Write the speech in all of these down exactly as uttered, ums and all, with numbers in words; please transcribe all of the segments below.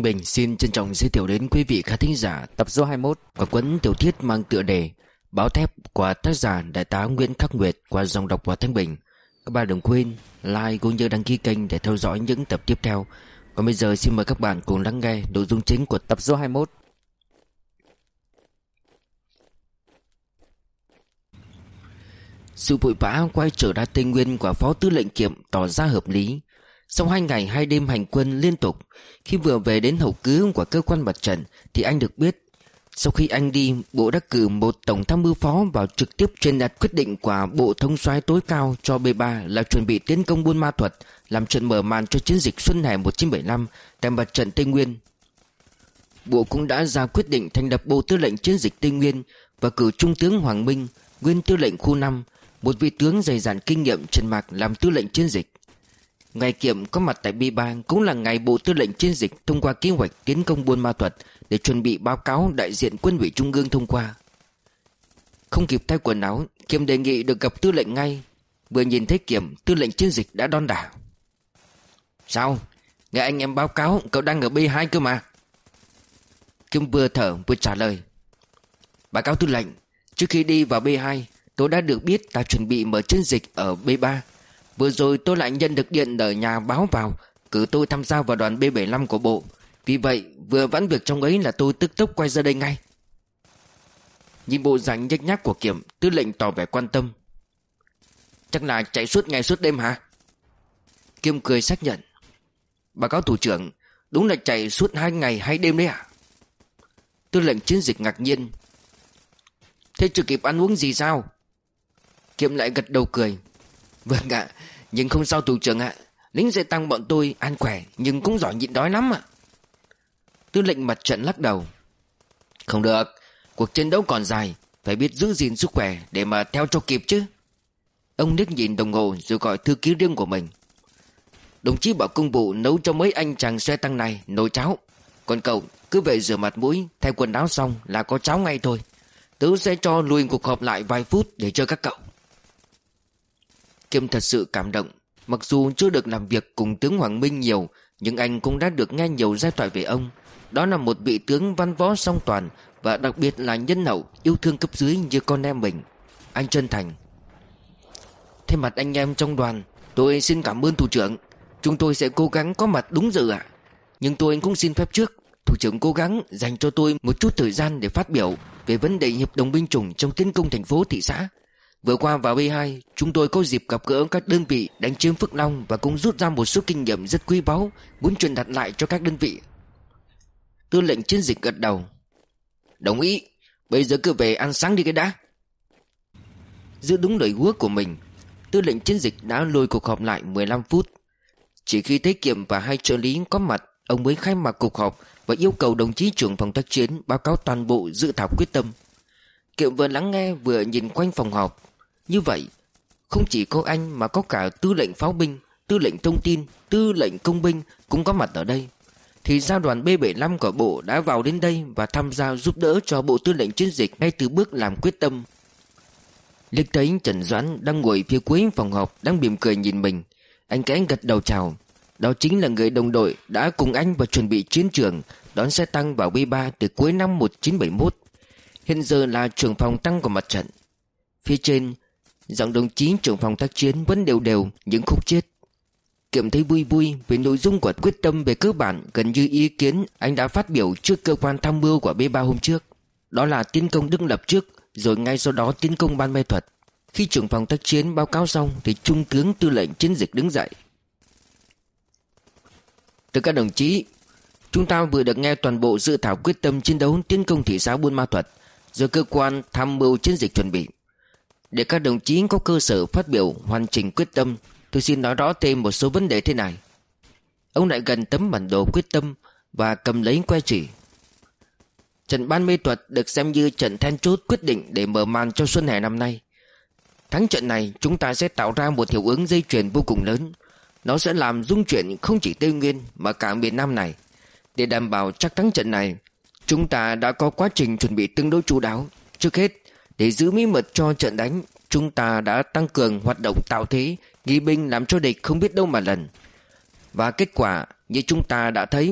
Bình xin trân trọng giới thiệu đến quý vị khán thính giả tập số hai mươi mốt của cuốn tiểu thuyết mang tựa đề Báo Thép của tác giả Đại tá Nguyễn Khắc Nguyệt qua dòng đọc của Thanh Bình. Các bạn đừng quên like cũng như đăng ký kênh để theo dõi những tập tiếp theo. Còn bây giờ xin mời các bạn cùng lắng nghe nội dung chính của tập số hai mươi mốt. Sự vội vã quay trở ra Tây Nguyên của Phó Tư lệnh Kiệm tỏ ra hợp lý. Sau hai ngày hai đêm hành quân liên tục, khi vừa về đến hậu cứ của cơ quan mặt trận thì anh được biết, sau khi anh đi, Bộ đã cử một tổng tham mưu phó vào trực tiếp truyền đạt quyết định của Bộ Thống soái tối cao cho B ba là chuẩn bị tiến công Buôn Ma Thuột, làm trận mở màn cho chiến dịch Xuân Hè một nghìn chín trăm bảy mươi lăm tại mặt trận Tây Nguyên. Bộ cũng đã ra quyết định thành lập Bộ Tư lệnh Chiến dịch Tây Nguyên và cử Trung tướng Hoàng Minh, nguyên tư lệnh khu năm, một vị tướng dày dặn kinh nghiệm Trần Mạc làm tư lệnh chiến dịch. Ngày Kiệm có mặt tại B ba cũng là ngày Bộ Tư lệnh Chiến dịch thông qua kế hoạch tiến công Buôn Ma Thuột để chuẩn bị báo cáo đại diện Quân ủy Trung ương thông qua. Không kịp thay quần áo, Kiệm đề nghị được gặp tư lệnh ngay. Vừa nhìn thấy Kiệm, tư lệnh chiến dịch đã đon đả. Sao? Nghe anh em báo cáo cậu đang ở B hai cơ mà. Kiệm vừa thở vừa trả lời. Báo cáo tư lệnh, trước khi đi vào B hai, tôi đã được biết ta chuẩn bị mở chiến dịch ở B ba. Vừa rồi tôi lại nhận được điện ở nhà báo vào cử tôi tham gia vào đoàn B bảy mươi lăm của Bộ. Vì vậy vừa vãn việc trong ấy là tôi tức tốc quay ra đây ngay. Nhìn bộ dạng nhếch nhác của Kiệm, tư lệnh tỏ vẻ quan tâm. Chắc là chạy suốt ngày suốt đêm hả? Kiệm cười xác nhận. Báo cáo thủ trưởng, đúng là chạy suốt hai ngày hai đêm đấy ạ. Tư lệnh chiến dịch ngạc nhiên. Thế chưa kịp ăn uống gì sao? Kiệm lại gật đầu cười. Vâng ạ, nhưng không sao thủ trưởng ạ. Lính xe tăng bọn tôi ăn khỏe nhưng cũng giỏi nhịn đói lắm ạ. Tư lệnh mặt trận lắc đầu. Không được, cuộc chiến đấu còn dài, phải biết giữ gìn sức khỏe để mà theo cho kịp chứ. Ông liếc nhìn đồng hồ rồi gọi thư ký riêng của mình. Đồng chí bảo công vụ nấu cho mấy anh chàng xe tăng này nồi cháo. Còn cậu cứ về rửa mặt mũi, thay quần áo xong là có cháo ngay thôi. Tớ sẽ cho lùi cuộc họp lại vài phút để cho các cậu. Kiệm thật sự cảm động. Mặc dù chưa được làm việc cùng tướng Hoàng Minh nhiều, nhưng anh cũng đã được nghe nhiều giai thoại về ông. Đó là một vị tướng văn võ song toàn, và đặc biệt là nhân hậu, yêu thương cấp dưới như con em mình. Anh chân thành. Thay mặt anh em trong đoàn, tôi xin cảm ơn thủ trưởng. Chúng tôi sẽ cố gắng có mặt đúng giờ ạ. Nhưng tôi cũng xin phép trước, thủ trưởng cố gắng dành cho tôi một chút thời gian để phát biểu về vấn đề hiệp đồng binh chủng trong tiến công thành phố thị xã. Vừa qua vào B hai, chúng tôi có dịp gặp gỡ các đơn vị đánh chiếm Phước Long và cũng rút ra một số kinh nghiệm rất quý báu, muốn truyền đạt lại cho các đơn vị. Tư lệnh chiến dịch gật đầu. Đồng ý, bây giờ cứ về ăn sáng đi cái đã. Giữ đúng lời hứa của mình, tư lệnh chiến dịch đã lùi cuộc họp lại mười lăm phút. Chỉ khi thấy Kiệm và hai trợ lý có mặt, ông mới khai mạc cuộc họp và yêu cầu đồng chí trưởng phòng tác chiến báo cáo toàn bộ dự thảo quyết tâm. Kiệm vừa lắng nghe vừa nhìn quanh phòng họp. Như vậy, không chỉ có anh mà có cả tư lệnh pháo binh, tư lệnh thông tin, tư lệnh công binh cũng có mặt ở đây. Thì gia đoàn B bảy mươi lăm của Bộ đã vào đến đây và tham gia giúp đỡ cho Bộ Tư lệnh Chiến dịch ngay từ bước làm quyết tâm. Liếc thấy Trần Doãn đang ngồi phía cuối phòng họp đang mỉm cười nhìn mình, anh kẽ gật đầu chào. Đó chính là người đồng đội đã cùng anh và chuẩn bị chiến trường đón xe tăng vào B ba từ cuối năm một nghìn chín trăm bảy mươi mốt. Hiện giờ là trưởng phòng tăng của mặt trận. Phía trên, giọng đồng chí trưởng phòng tác chiến vẫn đều đều những khúc chết. Kiệm thấy vui vui về nội dung của quyết tâm về cơ bản gần như ý kiến anh đã phát biểu trước cơ quan tham mưu của B ba hôm trước. Đó là tiến công Đức Lập trước, rồi ngay sau đó tiến công Ban Mê Thuật. Khi trưởng phòng tác chiến báo cáo xong thì Trung tướng Tư lệnh Chiến dịch đứng dậy. Thưa các đồng chí, chúng ta vừa được nghe toàn bộ dự thảo quyết tâm chiến đấu tiến công thị xã Buôn Ma Thuột do cơ quan tham mưu chiến dịch chuẩn bị. Để các đồng chí có cơ sở phát biểu hoàn chỉnh quyết tâm, tôi xin nói rõ thêm một số vấn đề thế này. Ông lại gần tấm bản đồ quyết tâm và cầm lấy que chỉ. Trận Ban Mê Thuật được xem như trận then chốt quyết định để mở màn cho Xuân Hè năm nay. Thắng trận này, chúng ta sẽ tạo ra một hiệu ứng dây chuyền vô cùng lớn. Nó sẽ làm rung chuyển không chỉ Tây Nguyên mà cả miền Nam này. Để đảm bảo chắc thắng trận này, chúng ta đã có quá trình chuẩn bị tương đối chu đáo. Trước hết, để giữ bí mật cho trận đánh, chúng ta đã tăng cường hoạt động tạo thế, nghi binh làm cho địch không biết đâu mà lần. Và kết quả như chúng ta đã thấy,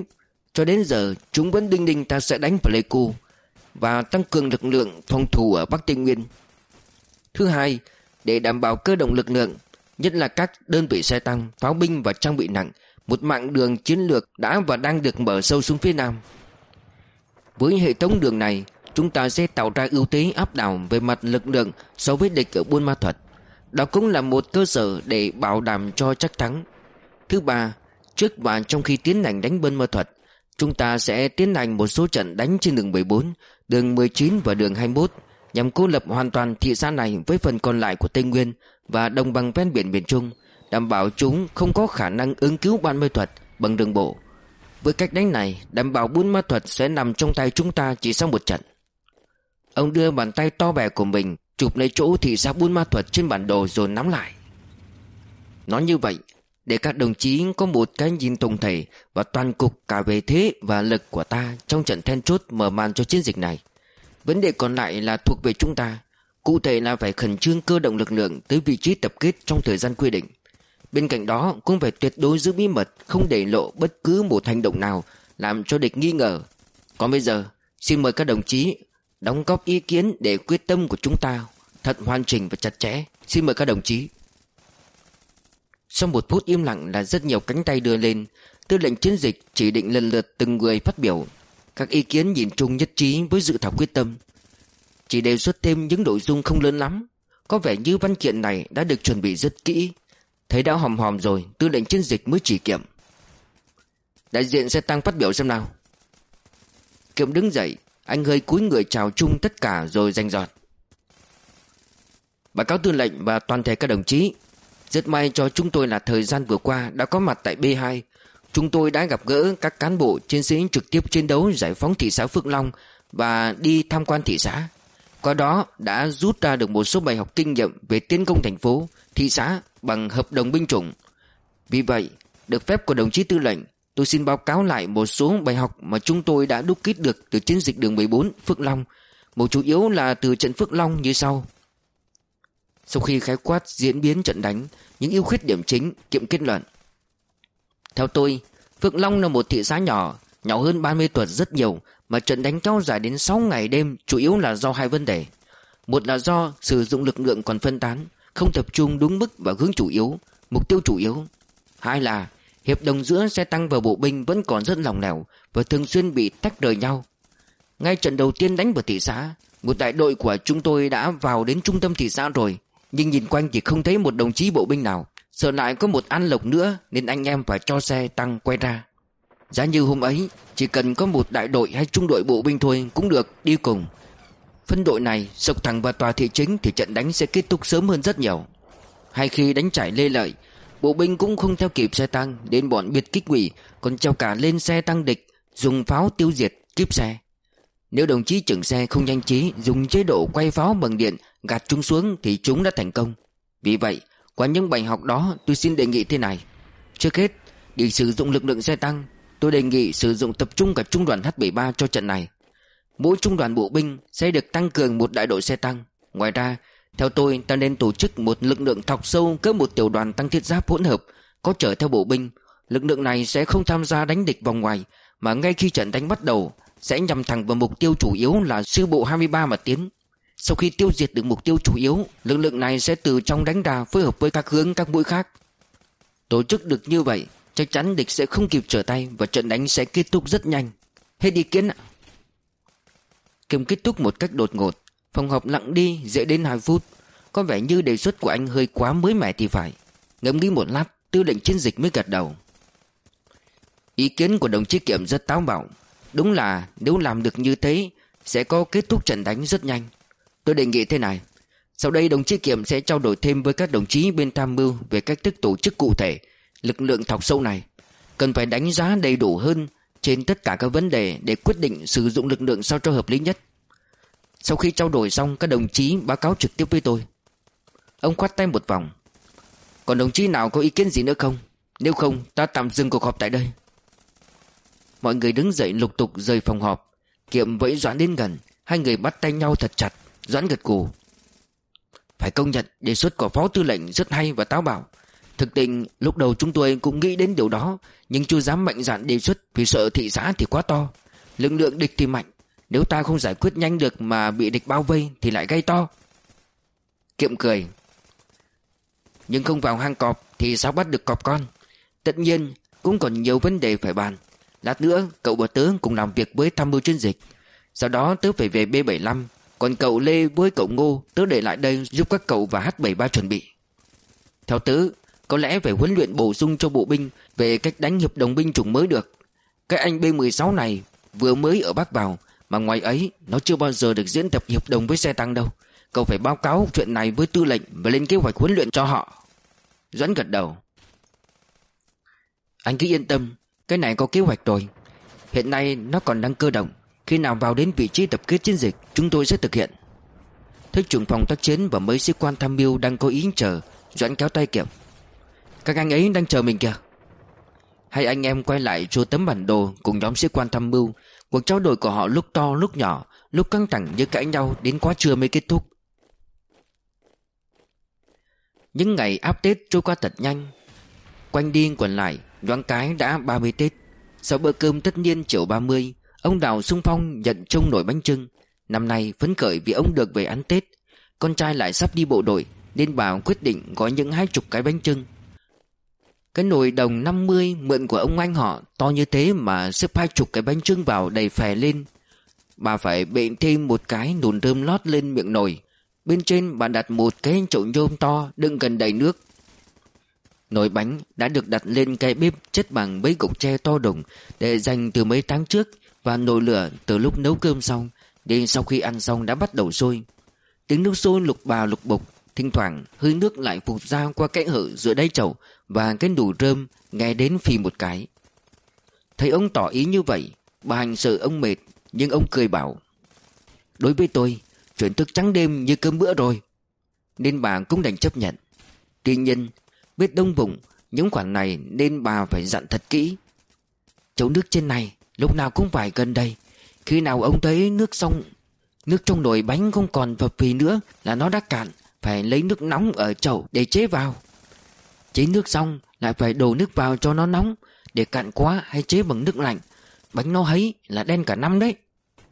Cho đến giờ chúng vẫn đinh ninh ta sẽ đánh Pleiku và tăng cường lực lượng phòng thủ ở Bắc Tây Nguyên. Thứ hai, để đảm bảo cơ động lực lượng, nhất là các đơn vị xe tăng, pháo binh và trang bị nặng, một mạng đường chiến lược đã và đang được mở sâu xuống phía Nam. Với hệ thống đường này, chúng ta sẽ tạo ra ưu thế áp đảo về mặt lực lượng so với địch ở Buôn Ma Thuột. Đó cũng là một cơ sở để bảo đảm cho chắc thắng. Thứ ba, trước và trong khi tiến hành đánh Buôn Ma Thuột, chúng ta sẽ tiến hành một số trận đánh trên đường mười bốn, đường mười chín và đường hai mươi mốt nhằm cô lập hoàn toàn thị xã này với phần còn lại của Tây Nguyên và đồng bằng ven biển miền Trung, đảm bảo chúng không có khả năng ứng cứu Buôn Ma Thuột bằng đường bộ. Với cách đánh này, đảm bảo Buôn Ma Thuột sẽ nằm trong tay chúng ta chỉ sau một trận. Ông đưa bàn tay to bè của mình chụp lấy chỗ thị xã Buôn Ma Thuột trên bản đồ rồi nắm lại. Nói như vậy để các đồng chí có một cái nhìn tổng thể và toàn cục cả về thế và lực của ta trong trận then chốt mở màn cho chiến dịch này. Vấn đề còn lại là thuộc về chúng ta. Cụ thể là phải khẩn trương cơ động lực lượng tới vị trí tập kết trong thời gian quy định. Bên cạnh đó cũng phải tuyệt đối giữ bí mật, không để lộ bất cứ một hành động nào làm cho địch nghi ngờ. Còn bây giờ, xin mời các đồng chí đóng góp ý kiến để quyết tâm của chúng ta thật hoàn chỉnh và chặt chẽ. Xin mời các đồng chí. Sau một phút im lặng là rất nhiều cánh tay đưa lên, tư lệnh chiến dịch chỉ định lần lượt từng người phát biểu. Các ý kiến nhìn chung nhất trí với dự thảo quyết tâm, chỉ đề xuất thêm những nội dung không lớn lắm. Có vẻ như văn kiện này đã được chuẩn bị rất kỹ. Thấy đã hòm hòm rồi, tư lệnh chiến dịch mới chỉ Kiệm. Đại diện xe tăng phát biểu xem nào. Kiệm đứng dậy, anh hơi cúi người chào chung tất cả rồi rành rọt. Báo cáo tư lệnh và toàn thể các đồng chí, rất may cho chúng tôi là thời gian vừa qua đã có mặt tại B hai. Chúng tôi đã gặp gỡ các cán bộ chiến sĩ trực tiếp chiến đấu giải phóng thị xã Phước Long và đi tham quan thị xã. Qua đó đã rút ra được một số bài học kinh nghiệm về tiến công thành phố, thị xã bằng hợp đồng binh chủng. Vì vậy, được phép của đồng chí tư lệnh, tôi xin báo cáo lại một số bài học mà chúng tôi đã đúc kết được từ chiến dịch đường mười bốn Phước Long. Một chủ yếu là từ trận Phước Long như sau. Sau khi khái quát diễn biến trận đánh, những ưu khuyết điểm chính, Kiệm kết luận. Theo tôi, Phước Long là một thị xã nhỏ, nhỏ hơn ba mươi tuần rất nhiều, mà trận đánh kéo dài đến sáu ngày đêm chủ yếu là do hai vấn đề. Một là do sử dụng lực lượng còn phân tán, không tập trung đúng mức và hướng chủ yếu, mục tiêu chủ yếu. Hai là hiệp đồng giữa xe tăng và bộ binh vẫn còn rất lỏng lẻo và thường xuyên bị tách rời nhau. Ngay trận đầu tiên đánh vào thị xã, một đại đội của chúng tôi đã vào đến trung tâm thị xã rồi, nhưng nhìn quanh thì không thấy một đồng chí bộ binh nào. Sợ lại có một An Lộc nữa nên anh em phải cho xe tăng quay ra. Giá như hôm ấy chỉ cần có một đại đội hay trung đội bộ binh thôi cũng được đi cùng. Phân đội này sộc thẳng vào tòa thị chính thì trận đánh sẽ kết thúc sớm hơn rất nhiều. Hay khi đánh trải Lê Lợi, bộ binh cũng không theo kịp xe tăng, đến bọn biệt kích quỷ còn treo cả lên xe tăng địch, dùng pháo tiêu diệt kíp xe. Nếu đồng chí trưởng xe không nhanh trí dùng chế độ quay pháo bằng điện gạt chúng xuống thì chúng đã thành công. Vì vậy, qua những bài học đó, tôi xin đề nghị thế này. Trước hết, để sử dụng lực lượng xe tăng, tôi đề nghị sử dụng tập trung cả trung đoàn H bảy mươi ba cho trận này. Mỗi trung đoàn bộ binh sẽ được tăng cường một đại đội xe tăng. Ngoài ra, theo tôi, ta nên tổ chức một lực lượng thọc sâu cỡ một tiểu đoàn tăng thiết giáp hỗn hợp, có chở theo bộ binh. Lực lượng này sẽ không tham gia đánh địch vòng ngoài, mà ngay khi trận đánh bắt đầu sẽ nhằm thẳng vào mục tiêu chủ yếu là sư bộ hai mươi ba mà tiến. Sau khi tiêu diệt được mục tiêu chủ yếu, lực lượng này sẽ từ trong đánh ra phối hợp với các hướng các mũi khác. Tổ chức được như vậy, chắc chắn địch sẽ không kịp trở tay và trận đánh sẽ kết thúc rất nhanh. Hết ý kiến ạ. Kiệm kết thúc một cách đột ngột. Phòng họp lặng đi dễ đến hai phút. Có vẻ như đề xuất của anh hơi quá mới mẻ thì phải. Ngẫm nghĩ một lát, tư lệnh chiến dịch mới gật đầu. Ý kiến của đồng chí Kiệm rất táo bạo. Đúng là nếu làm được như thế sẽ có kết thúc trận đánh rất nhanh. Tôi đề nghị thế này. Sau đây đồng chí Kiệm sẽ trao đổi thêm với các đồng chí bên tham mưu về cách thức tổ chức cụ thể lực lượng thọc sâu này. Cần phải đánh giá đầy đủ hơn trên tất cả các vấn đề để quyết định sử dụng lực lượng sao cho hợp lý nhất. Sau khi trao đổi xong, các đồng chí báo cáo trực tiếp với tôi. Ông khoát tay một vòng. Còn đồng chí nào có ý kiến gì nữa không? Nếu không, ta tạm dừng cuộc họp tại đây. Mọi người đứng dậy lục tục rời phòng họp. Kiệm vẫy Doãn đến gần. Hai người bắt tay nhau thật chặt. Doãn gật gù. Phải công nhận đề xuất của phó tư lệnh rất hay và táo bạo. Thực tình lúc đầu chúng tôi cũng nghĩ đến điều đó, nhưng chưa dám mạnh dạn đề xuất vì sợ thị xã thì quá to, lực lượng địch thì mạnh. Nếu ta không giải quyết nhanh được mà bị địch bao vây thì lại gây to. Kiệm cười. Nhưng không vào hang cọp thì sao bắt được cọp con? Tất nhiên cũng còn nhiều vấn đề phải bàn. Lát nữa cậu và tớ cùng làm việc với tham mưu chiến dịch. Sau đó tớ phải về B bảy mươi lăm. Còn cậu Lê với cậu Ngô, tớ để lại đây giúp các cậu và H bảy mươi ba chuẩn bị. Theo tớ, có lẽ phải huấn luyện bổ sung cho bộ binh về cách đánh hiệp đồng binh chủng mới được. Cái anh B mười sáu này vừa mới ở Bắc vào, mà ngoài ấy nó chưa bao giờ được diễn tập hiệp đồng với xe tăng đâu. Cậu phải báo cáo chuyện này với tư lệnh và lên kế hoạch huấn luyện cho họ. Doãn gật đầu. Anh cứ yên tâm, cái này có kế hoạch rồi. Hiện nay nó còn đang cơ động. Khi nào vào đến vị trí tập kết chiến dịch, chúng tôi sẽ thực hiện. Thích trưởng phòng tác chiến và mấy sĩ quan tham mưu đang có ý chờ. Doãn kéo tay Kiệm. Các anh ấy đang chờ mình kìa. Hai anh em quay lại cho tấm bản đồ cùng nhóm sĩ quan tham mưu. Cuộc trao đổi của họ lúc to lúc nhỏ, lúc căng thẳng như cãi nhau đến quá trưa mới kết thúc. Những ngày áp Tết trôi qua thật nhanh. Quanh đi quẩn lại, nhoáng cái đã ba mươi Tết. Sau bữa cơm tất niên chiều ba mươi, ông Đào xung phong nhận trông nồi bánh chưng. Năm nay phấn khởi vì ông được về ăn Tết. Con trai lại sắp đi bộ đội nên bà quyết định gói những hai chục cái bánh chưng. Cái nồi đồng năm mươi mượn của ông anh họ to như thế mà xếp hai chục cái bánh chưng vào đầy phè lên. Bà phải bện thêm một cái nồi thơm lót lên miệng nồi. Bên trên bà đặt một cái chậu nhôm to đựng gần đầy nước. Nồi bánh đã được đặt lên cái bếp chất bằng mấy cục tre to đùng để dành từ mấy tháng trước, và nồi lửa từ lúc nấu cơm xong đến sau khi ăn xong đã bắt đầu sôi. Tiếng nước sôi lục bà lục bục, thỉnh thoảng hơi nước lại phụt ra qua kẽ hở giữa đáy chậu và cái nồi rơm nghe đến phì một cái. Thấy ông tỏ ý như vậy, bà Hành sợ ông mệt, nhưng ông cười bảo: đối với tôi, chuyện thức trắng đêm như cơm bữa rồi. Nên bà cũng đành chấp nhận. Tuy nhiên biết đông vùng những khoản này nên bà phải dặn thật kỹ. Chậu nước trên này lúc nào cũng phải gần đây. Khi nào ông thấy nước xong, nước trong nồi bánh không còn phập phì nữa là nó đã cạn, phải lấy nước nóng ở chậu để chế vào. Chế nước xong lại phải đổ nước vào cho nó nóng. Để cạn quá hay chế bằng nước lạnh, bánh nó hấy là đen cả năm đấy.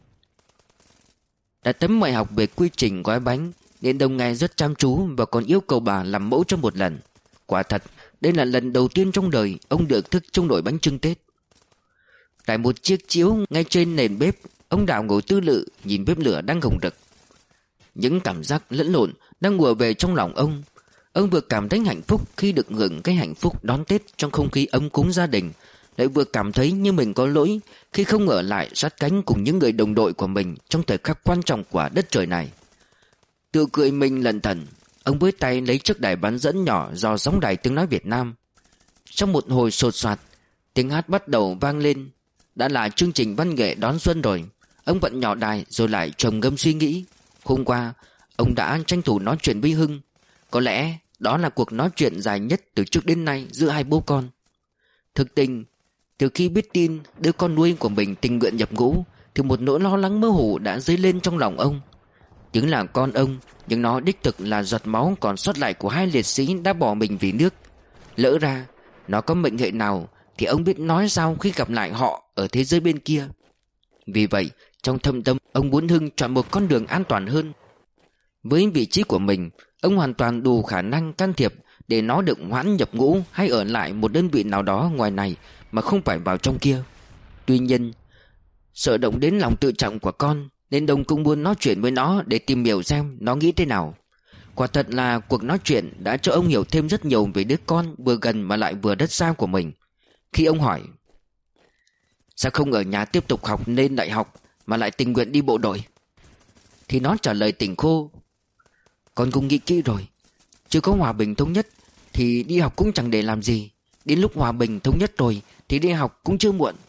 Đã tấm bài học về quy trình gói bánh nên Đông nghe rất chăm chú và còn yêu cầu bà làm mẫu cho một lần. Quả thật, đây là lần đầu tiên trong đời ông được thức trông nồi bánh chưng Tết. Tại một chiếc chiếu ngay trên nền bếp, ông Đào ngồi tư lự nhìn bếp lửa đang hồng rực. Những cảm giác lẫn lộn đang ùa về trong lòng ông. Ông vừa cảm thấy hạnh phúc khi được hưởng cái hạnh phúc đón Tết trong không khí ấm cúng gia đình, lại vừa cảm thấy như mình có lỗi khi không ở lại sát cánh cùng những người đồng đội của mình trong thời khắc quan trọng của đất trời này. Tự cười mình lẩn thẩn, ông với tay lấy chiếc đài bán dẫn nhỏ dò sóng đài tiếng nói Việt Nam. Trong một hồi sột soạt, tiếng hát bắt đầu vang lên. Đã là chương trình văn nghệ đón xuân rồi. Ông vặn nhỏ đài rồi lại trầm ngâm suy nghĩ. Hôm qua ông đã tranh thủ nói chuyện với Hưng. Có lẽ đó là cuộc nói chuyện dài nhất từ trước đến nay giữa hai bố con. Thực tình, từ khi biết tin đứa con nuôi của mình tình nguyện nhập ngũ thì một nỗi lo lắng mơ hồ đã dấy lên trong lòng ông. Tiếng là con ông, nhưng nó đích thực là giọt máu còn sót lại của hai liệt sĩ đã bỏ mình vì nước. Lỡ ra nó có mệnh hệ nào thì ông biết nói sao khi gặp lại họ ở thế giới bên kia. Vì vậy trong thâm tâm ông muốn Hưng chọn một con đường an toàn hơn. Với vị trí của mình, ông hoàn toàn đủ khả năng can thiệp để nó được hoãn nhập ngũ hay ở lại một đơn vị nào đó ngoài này mà không phải vào trong kia. Tuy nhiên sợ động đến lòng tự trọng của con nên Đông cũng muốn nói chuyện với nó để tìm hiểu xem nó nghĩ thế nào. Quả thật là cuộc nói chuyện đã cho ông hiểu thêm rất nhiều về đứa con vừa gần mà lại vừa đất xa của mình. Khi ông hỏi: sao không ở nhà tiếp tục học lên đại học mà lại tình nguyện đi bộ đội, thì nó trả lời tỉnh khô: con cũng nghĩ kỹ rồi. Chưa có hòa bình thống nhất thì đi học cũng chẳng để làm gì. Đến lúc hòa bình thống nhất rồi thì đi học cũng chưa muộn.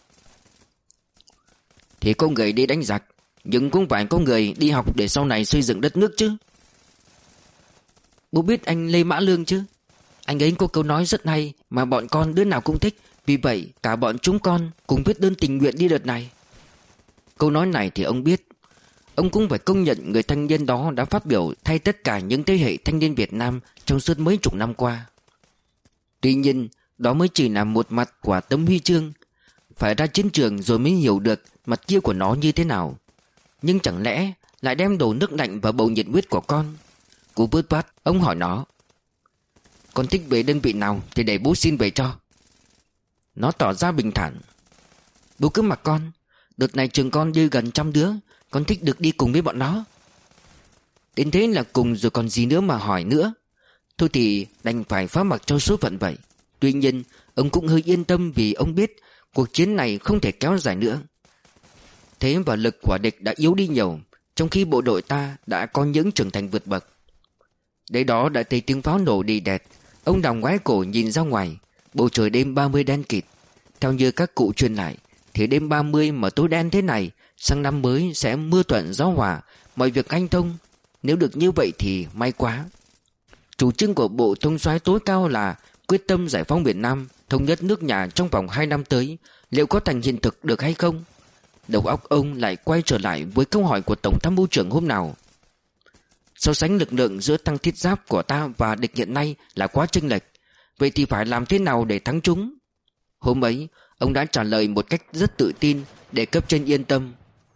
Thì có người đi đánh giặc, nhưng cũng phải có người đi học để sau này xây dựng đất nước chứ. Bố biết anh Lê Mã Lương chứ? Anh ấy có câu nói rất hay mà bọn con đứa nào cũng thích. Vì vậy cả bọn chúng con cùng viết đơn tình nguyện đi đợt này. Câu nói này thì ông biết. Ông cũng phải công nhận người thanh niên đó đã phát biểu thay tất cả những thế hệ thanh niên Việt Nam trong suốt mấy chục năm qua. Tuy nhiên đó mới chỉ là một mặt của tấm huy chương. Phải ra chiến trường rồi mới hiểu được mặt kia của nó như thế nào. Nhưng chẳng lẽ lại đem đổ nước lạnh vào bầu nhiệt huyết của con? Cú bứt bát, ông hỏi nó: "Con thích về đơn vị nào thì để bố xin về cho." Nó tỏ ra bình thản: "Bố cứ mặc con. Đợt này trường con dư gần trăm đứa. Con thích được đi cùng với bọn nó." Đến thế là cùng rồi còn gì nữa mà hỏi nữa. Thôi thì đành phải phó mặc cho số phận vậy. Tuy nhiên ông cũng hơi yên tâm, vì ông biết cuộc chiến này không thể kéo dài nữa. Thế và lực của địch đã yếu đi nhiều, trong khi bộ đội ta đã có những trưởng thành vượt bậc. Đấy đó đã thấy tiếng pháo nổ đi đẹt. Ông Đào ngoái cổ nhìn ra ngoài. Bầu trời đêm ba mươi đen kịt. Theo như các cụ truyền lại thì đêm ba mươi mà tối đen thế này, sang năm mới sẽ mưa thuận gió hòa, mọi việc hanh thông. Nếu được như vậy thì may quá. Chủ trương của Bộ Thông soái tối cao là quyết tâm giải phóng miền Nam, thống nhất nước nhà trong vòng hai năm tới. Liệu có thành hiện thực được hay không? Đầu óc ông lại quay trở lại với câu hỏi của Tổng tham mưu trưởng hôm nào. So sánh lực lượng giữa tăng thiết giáp của ta và địch hiện nay là quá chênh lệch. Vậy thì phải làm thế nào để thắng chúng? Hôm ấy ông đã trả lời một cách rất tự tin để cấp trên yên tâm.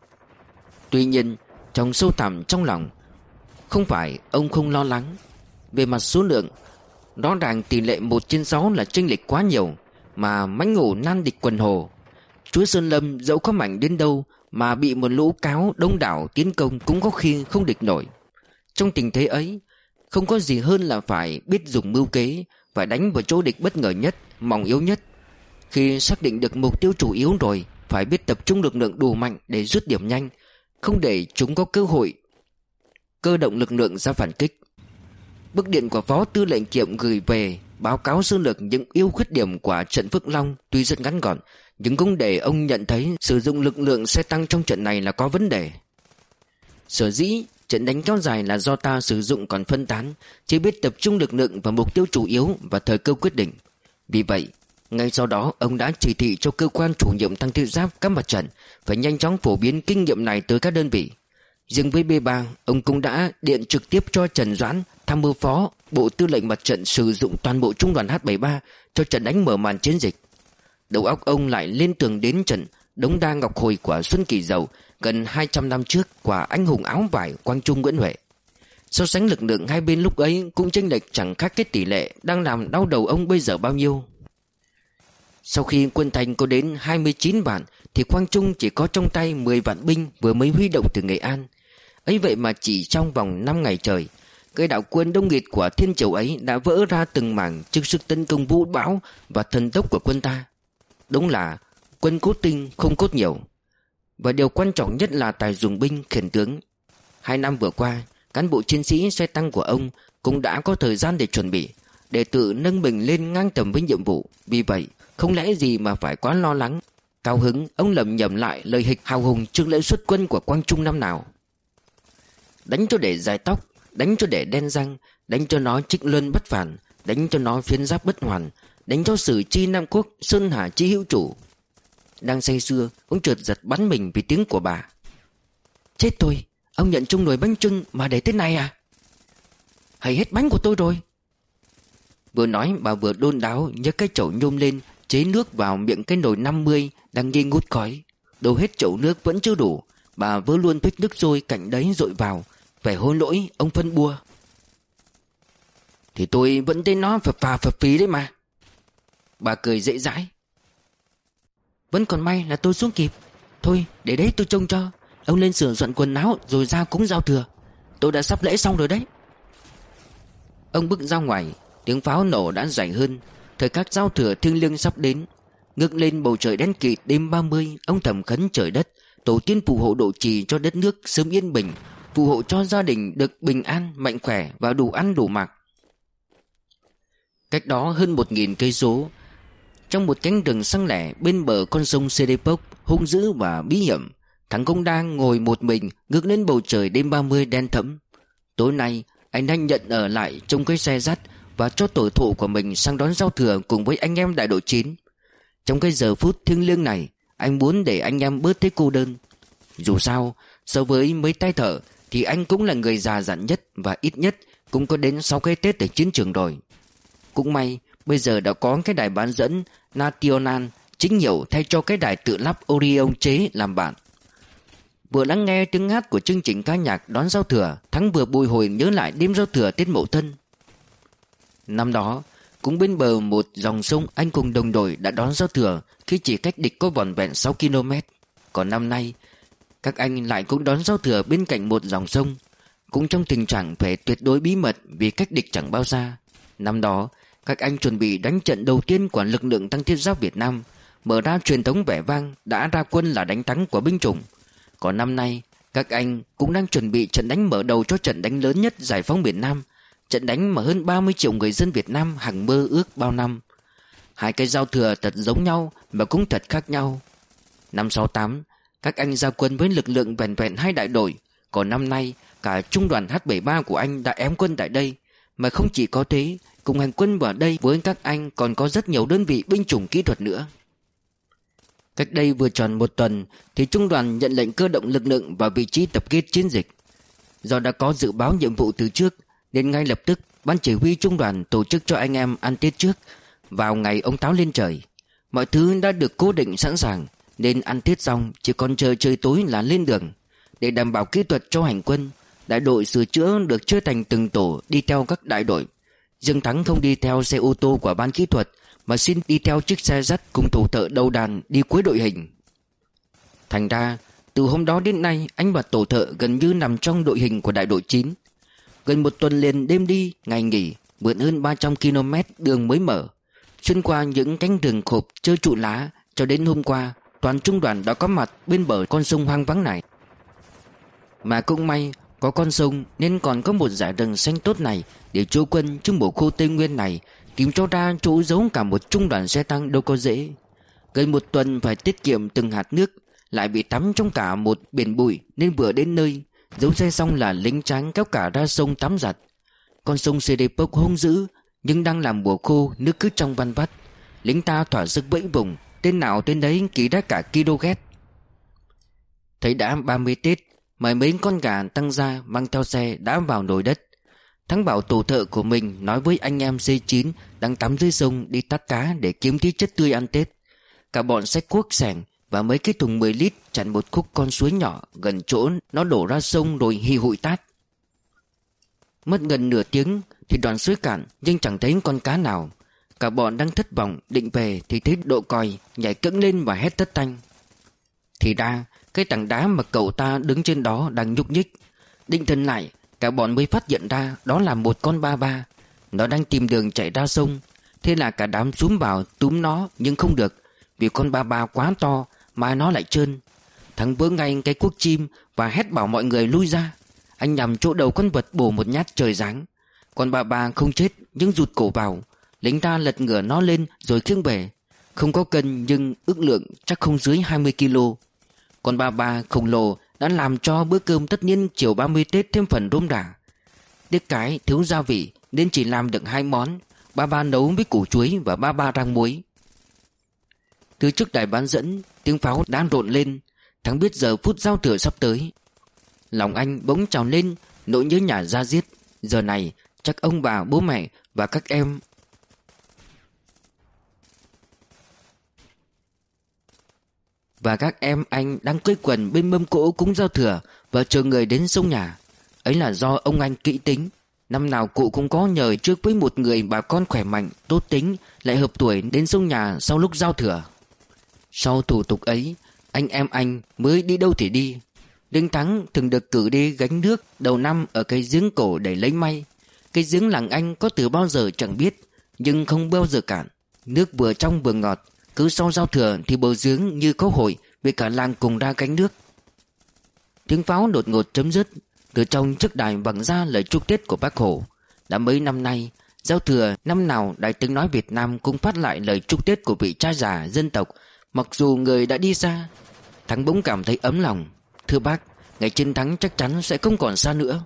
Tuy nhiên trong sâu thẳm trong lòng, không phải ông không lo lắng. Về mặt số lượng, rõ ràng tỷ lệ một trên sáu là chênh lệch quá nhiều, mà mãnh hổ nan địch quần hồ. Chúa Sơn Lâm dẫu có mạnh đến đâu mà bị một lũ cáo đông đảo tiến công cũng có khi không địch nổi. Trong tình thế ấy, không có gì hơn là phải biết dùng mưu kế, phải đánh vào chỗ địch bất ngờ nhất, mỏng yếu nhất. Khi xác định được mục tiêu chủ yếu rồi, phải biết tập trung lực lượng đủ mạnh để rút điểm nhanh, không để chúng có cơ hội cơ động lực lượng ra phản kích. Bức điện của Phó Tư lệnh Kiệm gửi về báo cáo sơ lược những ưu khuyết điểm của trận Phước Long tuy rất ngắn gọn, nhưng cũng để ông nhận thấy sử dụng lực lượng xe tăng trong trận này là có vấn đề. Sở dĩ trận đánh kéo dài là do ta sử dụng còn phân tán, chưa biết tập trung lực lượng vào mục tiêu chủ yếu và thời cơ quyết định. Vì vậy, ngay sau đó ông đã chỉ thị cho cơ quan chủ nhiệm tăng thiết giáp các mặt trận phải nhanh chóng phổ biến kinh nghiệm này tới các đơn vị. Riêng với B ba, ông cũng đã điện trực tiếp cho Trần Doãn, tham mưu phó Bộ Tư lệnh mặt trận, sử dụng toàn bộ trung đoàn H bảy ba cho trận đánh mở màn chiến dịch. Đầu óc ông lại liên tưởng đến trận Đống Đa Ngọc Hồi của Xuân Kỳ Dậu gần hai trăm năm trước của anh hùng áo vải Quang Trung Nguyễn Huệ. So sánh lực lượng hai bên lúc ấy cũng chênh lệch chẳng khác cái tỷ lệ đang làm đau đầu ông bây giờ bao nhiêu. Sau khi quân Thanh có đến hai mươi chín vạn thì Quang Trung chỉ có trong tay mười vạn binh vừa mới huy động từ Nghệ An. Ấy vậy mà chỉ trong vòng năm ngày trời, cái đạo quân đông nghịt của Thiên Triều ấy đã vỡ ra từng mảng trước sức tấn công vũ bão và thần tốc của quân ta. Đúng là quân cốt tinh không cốt nhiều. Và điều quan trọng nhất là tài dùng binh khiển tướng. Hai năm vừa qua, cán bộ chiến sĩ xe tăng của ông cũng đã có thời gian để chuẩn bị, để tự nâng mình lên ngang tầm với nhiệm vụ. Vì vậy, không lẽ gì mà phải quá lo lắng. Cao hứng, ông lẩm nhẩm lại lời hịch hào hùng trước lễ xuất quân của Quang Trung năm nào. Đánh cho để dài tóc, đánh cho để đen răng, đánh cho nó trích luân bất phản, đánh cho nó phiến giáp bất hoàn, đánh cho sử chi Nam Quốc, Sơn Hà chi hữu chủ. Đang say sưa, ông chợt giật bắn mình vì tiếng của bà. Chết tôi, ông nhận chung nồi bánh trưng mà để thế này à? Hay hết bánh của tôi rồi. Vừa nói bà vừa đôn đáo nhấc cái chậu nhôm lên, chế nước vào miệng cái nồi năm mươi đang nghi ngút khói. Đổ hết chậu nước vẫn chưa đủ, bà vớ luôn phích nước sôi cạnh đấy dội vào. Vẻ hối lỗi ông phân bua. Thì tôi vẫn thấy nó phập phà phập phí đấy mà. Bà cười dễ dãi. Vẫn còn may là tôi xuống kịp. Thôi để đấy tôi trông cho. Ông lên sửa soạn quần áo rồi ra cúng giao thừa. Tôi đã sắp lễ xong rồi đấy. Ông bước ra ngoài. Tiếng pháo nổ đã dày hơn. Thời khắc giao thừa thiêng liêng sắp đến. Ngước lên bầu trời đen kịt đêm ba mươi, ông thầm khấn trời đất, tổ tiên phù hộ độ trì cho đất nước sớm yên bình, phù hộ cho gia đình được bình an, mạnh khỏe và đủ ăn đủ mặc. Cách đó hơn một nghìn cây số, trong một cánh rừng xăng lẻ bên bờ con sông Serepok hung dữ và bí hiểm, thằng Công đang ngồi một mình ngước lên bầu trời đêm ba mươi đen thẫm. Tối nay anh đang nhận ở lại trong cái xe dắt và cho tổ thụ của mình sang đón giao thừa cùng với anh em đại đội chín. Trong cái giờ phút thiêng liêng này, anh muốn để anh em bớt thấy cô đơn. Dù sao, so với mấy tay thợ thì anh cũng là người già dặn nhất và ít nhất cũng có đến sáu cái Tết ở chiến trường rồi. Cũng may Bây giờ đã có cái đài bán dẫn National chính hiệu thay cho cái đài tự lắp Orion chế làm bạn. Vừa lắng nghe tiếng hát của chương trình ca nhạc đón giao thừa, Thắng vừa bồi hồi nhớ lại đêm giao thừa Tết Mậu Thân. Năm đó, cũng bên bờ một dòng sông, anh cùng đồng đội đã đón giao thừa khi chỉ cách địch có vỏn vẹn sáu ki lô mét. Còn năm nay, các anh lại cũng đón giao thừa bên cạnh một dòng sông, cũng trong tình trạng phải tuyệt đối bí mật vì cách địch chẳng bao xa. Năm đó, các anh chuẩn bị đánh trận đầu tiên của lực lượng tăng thiết giáp Việt Nam, mở ra truyền thống vẻ vang đã ra quân là đánh thắng của binh chủng. Còn năm nay, các anh cũng đang chuẩn bị trận đánh mở đầu cho trận đánh lớn nhất giải phóng miền Nam, trận đánh mà hơn ba mươi triệu người dân Việt Nam hằng mơ ước bao năm. Hai cái giao thừa thật giống nhau mà cũng thật khác nhau. Năm sáu tám, các anh ra quân với lực lượng vẹn vẹn hai đại đội, còn năm nay cả trung đoàn H bảy mươi ba của anh đã ém quân tại đây. Mà không chỉ có thế, cùng hành quân vào đây với các anh còn có rất nhiều đơn vị binh chủng kỹ thuật nữa. Cách đây vừa tròn một tuần thì trung đoàn nhận lệnh cơ động lực lượng vào vị trí tập kết chiến dịch. Do đã có dự báo nhiệm vụ từ trước nên ngay lập tức ban chỉ huy trung đoàn tổ chức cho anh em ăn Tết trước vào ngày ông Táo lên trời. Mọi thứ đã được cố định sẵn sàng nên ăn Tết xong chỉ còn chờ trời tối là lên đường. Để đảm bảo kỹ thuật cho hành quân, đại đội sửa chữa được chia thành từng tổ đi theo các đại đội. Dương Thắng không đi theo xe ô tô của ban kỹ thuật mà xin đi theo chiếc xe dắt cùng thủ thợ đầu đàn đi cuối đội hình. Thành ra từ hôm đó đến nay anh và tổ thợ gần như nằm trong đội hình của đại đội chín. Gần một tuần liền đêm đi ngày nghỉ, vượt hơn ba trăm ki lô mét đường mới mở, xuyên qua những cánh rừng khộp trơ trụ lá. Cho đến hôm qua, toàn trung đoàn đã có mặt bên bờ con sông hoang vắng này. Mà cũng may có con sông nên còn có một dải rừng xanh tốt này để trú quân trong mùa khô Tây Nguyên này. Tìm cho ra chỗ giấu cả một trung đoàn xe tăng đâu có dễ. Gần một tuần phải tiết kiệm từng hạt nước, lại bị tắm trong cả một biển bụi nên vừa đến nơi giấu xe xong là lính tráng kéo cả ra sông tắm giặt. Con sông Sê Đê Pốc hung dữ, nhưng đang làm mùa khô nước cứ trong van vắt. Lính ta thỏa sức vẫy vùng, tên nào tên đấy kỳ đã cả kg. Thấy đã ba mươi Tết, mời mấy con gà tăng ra mang theo xe đã vào nồi đất. Thắng bảo tổ thợ của mình nói với anh em C chín đang tắm dưới sông đi tắt cá để kiếm tí chất tươi ăn Tết. Cả bọn xách cuốc xẻng và mấy cái thùng mười lít chặn một khúc con suối nhỏ gần chỗ nó đổ ra sông rồi hì hụi tát. Mất gần nửa tiếng thì đoạn suối cạn nhưng chẳng thấy con cá nào. Cả bọn đang thất vọng định về thì thấy Độ Còi nhảy cẫng lên và hét tất tanh. Thì ra cái tảng đá mà cậu ta đứng trên đó đang nhúc nhích. Định thần lại, cả bọn mới phát hiện ra đó là một con ba ba. Nó đang tìm đường chạy ra sông. Thế là cả đám xúm vào túm nó nhưng không được, vì con ba ba quá to mà nó lại trơn. Thắng vỡ ngay cái cuốc chim và hét bảo mọi người lui ra. Anh nhằm chỗ đầu con vật bổ một nhát trời giáng. Con ba ba không chết nhưng rụt cổ vào. Lính ta lật ngửa nó lên rồi khiêng về. Không có cân nhưng ước lượng chắc không dưới hai mươi ki lô. Con ba ba khổng lồ đã làm cho bữa cơm tất niên chiều ba mươi Tết thêm phần rôm rả. Tiếc cái thiếu gia vị nên chỉ làm được hai món, ba ba nấu với củ chuối và ba ba rang muối. Từ trước đài bán dẫn, tiếng pháo đã rộn lên. Thắng biết giờ phút giao thừa sắp tới. Lòng anh bỗng trào lên nỗi nhớ nhà ra diết. Giờ này chắc ông bà, bố mẹ và các em Và các em anh đang quây quần bên mâm cỗ cúng giao thừa và chờ người đến sông nhà. Ấy là do ông anh kỹ tính. Năm nào cụ cũng có nhờ trước với một người bà con khỏe mạnh, tốt tính, lại hợp tuổi đến sông nhà sau lúc giao thừa. Sau thủ tục ấy, anh em anh mới đi đâu thì đi. Đinh Thắng thường được cử đi gánh nước đầu năm ở cái giếng cổ để lấy may. Cái giếng làng anh có từ bao giờ chẳng biết, nhưng không bao giờ cạn. Nước vừa trong vừa ngọt. Cứ sau giao thừa thì bờ giếng như có hội vì cả làng cùng ra gánh nước. Tiếng pháo đột ngột chấm dứt. Từ trong chiếc đài vẳng ra lời chúc Tết của Bác Hồ. Đã mấy năm nay, giao thừa năm nào Đài Tiếng Nói Việt Nam cũng phát lại lời chúc Tết của vị cha già dân tộc, mặc dù người đã đi xa. Thắng bỗng cảm thấy ấm lòng. Thưa bác, ngày chiến thắng chắc chắn sẽ không còn xa nữa.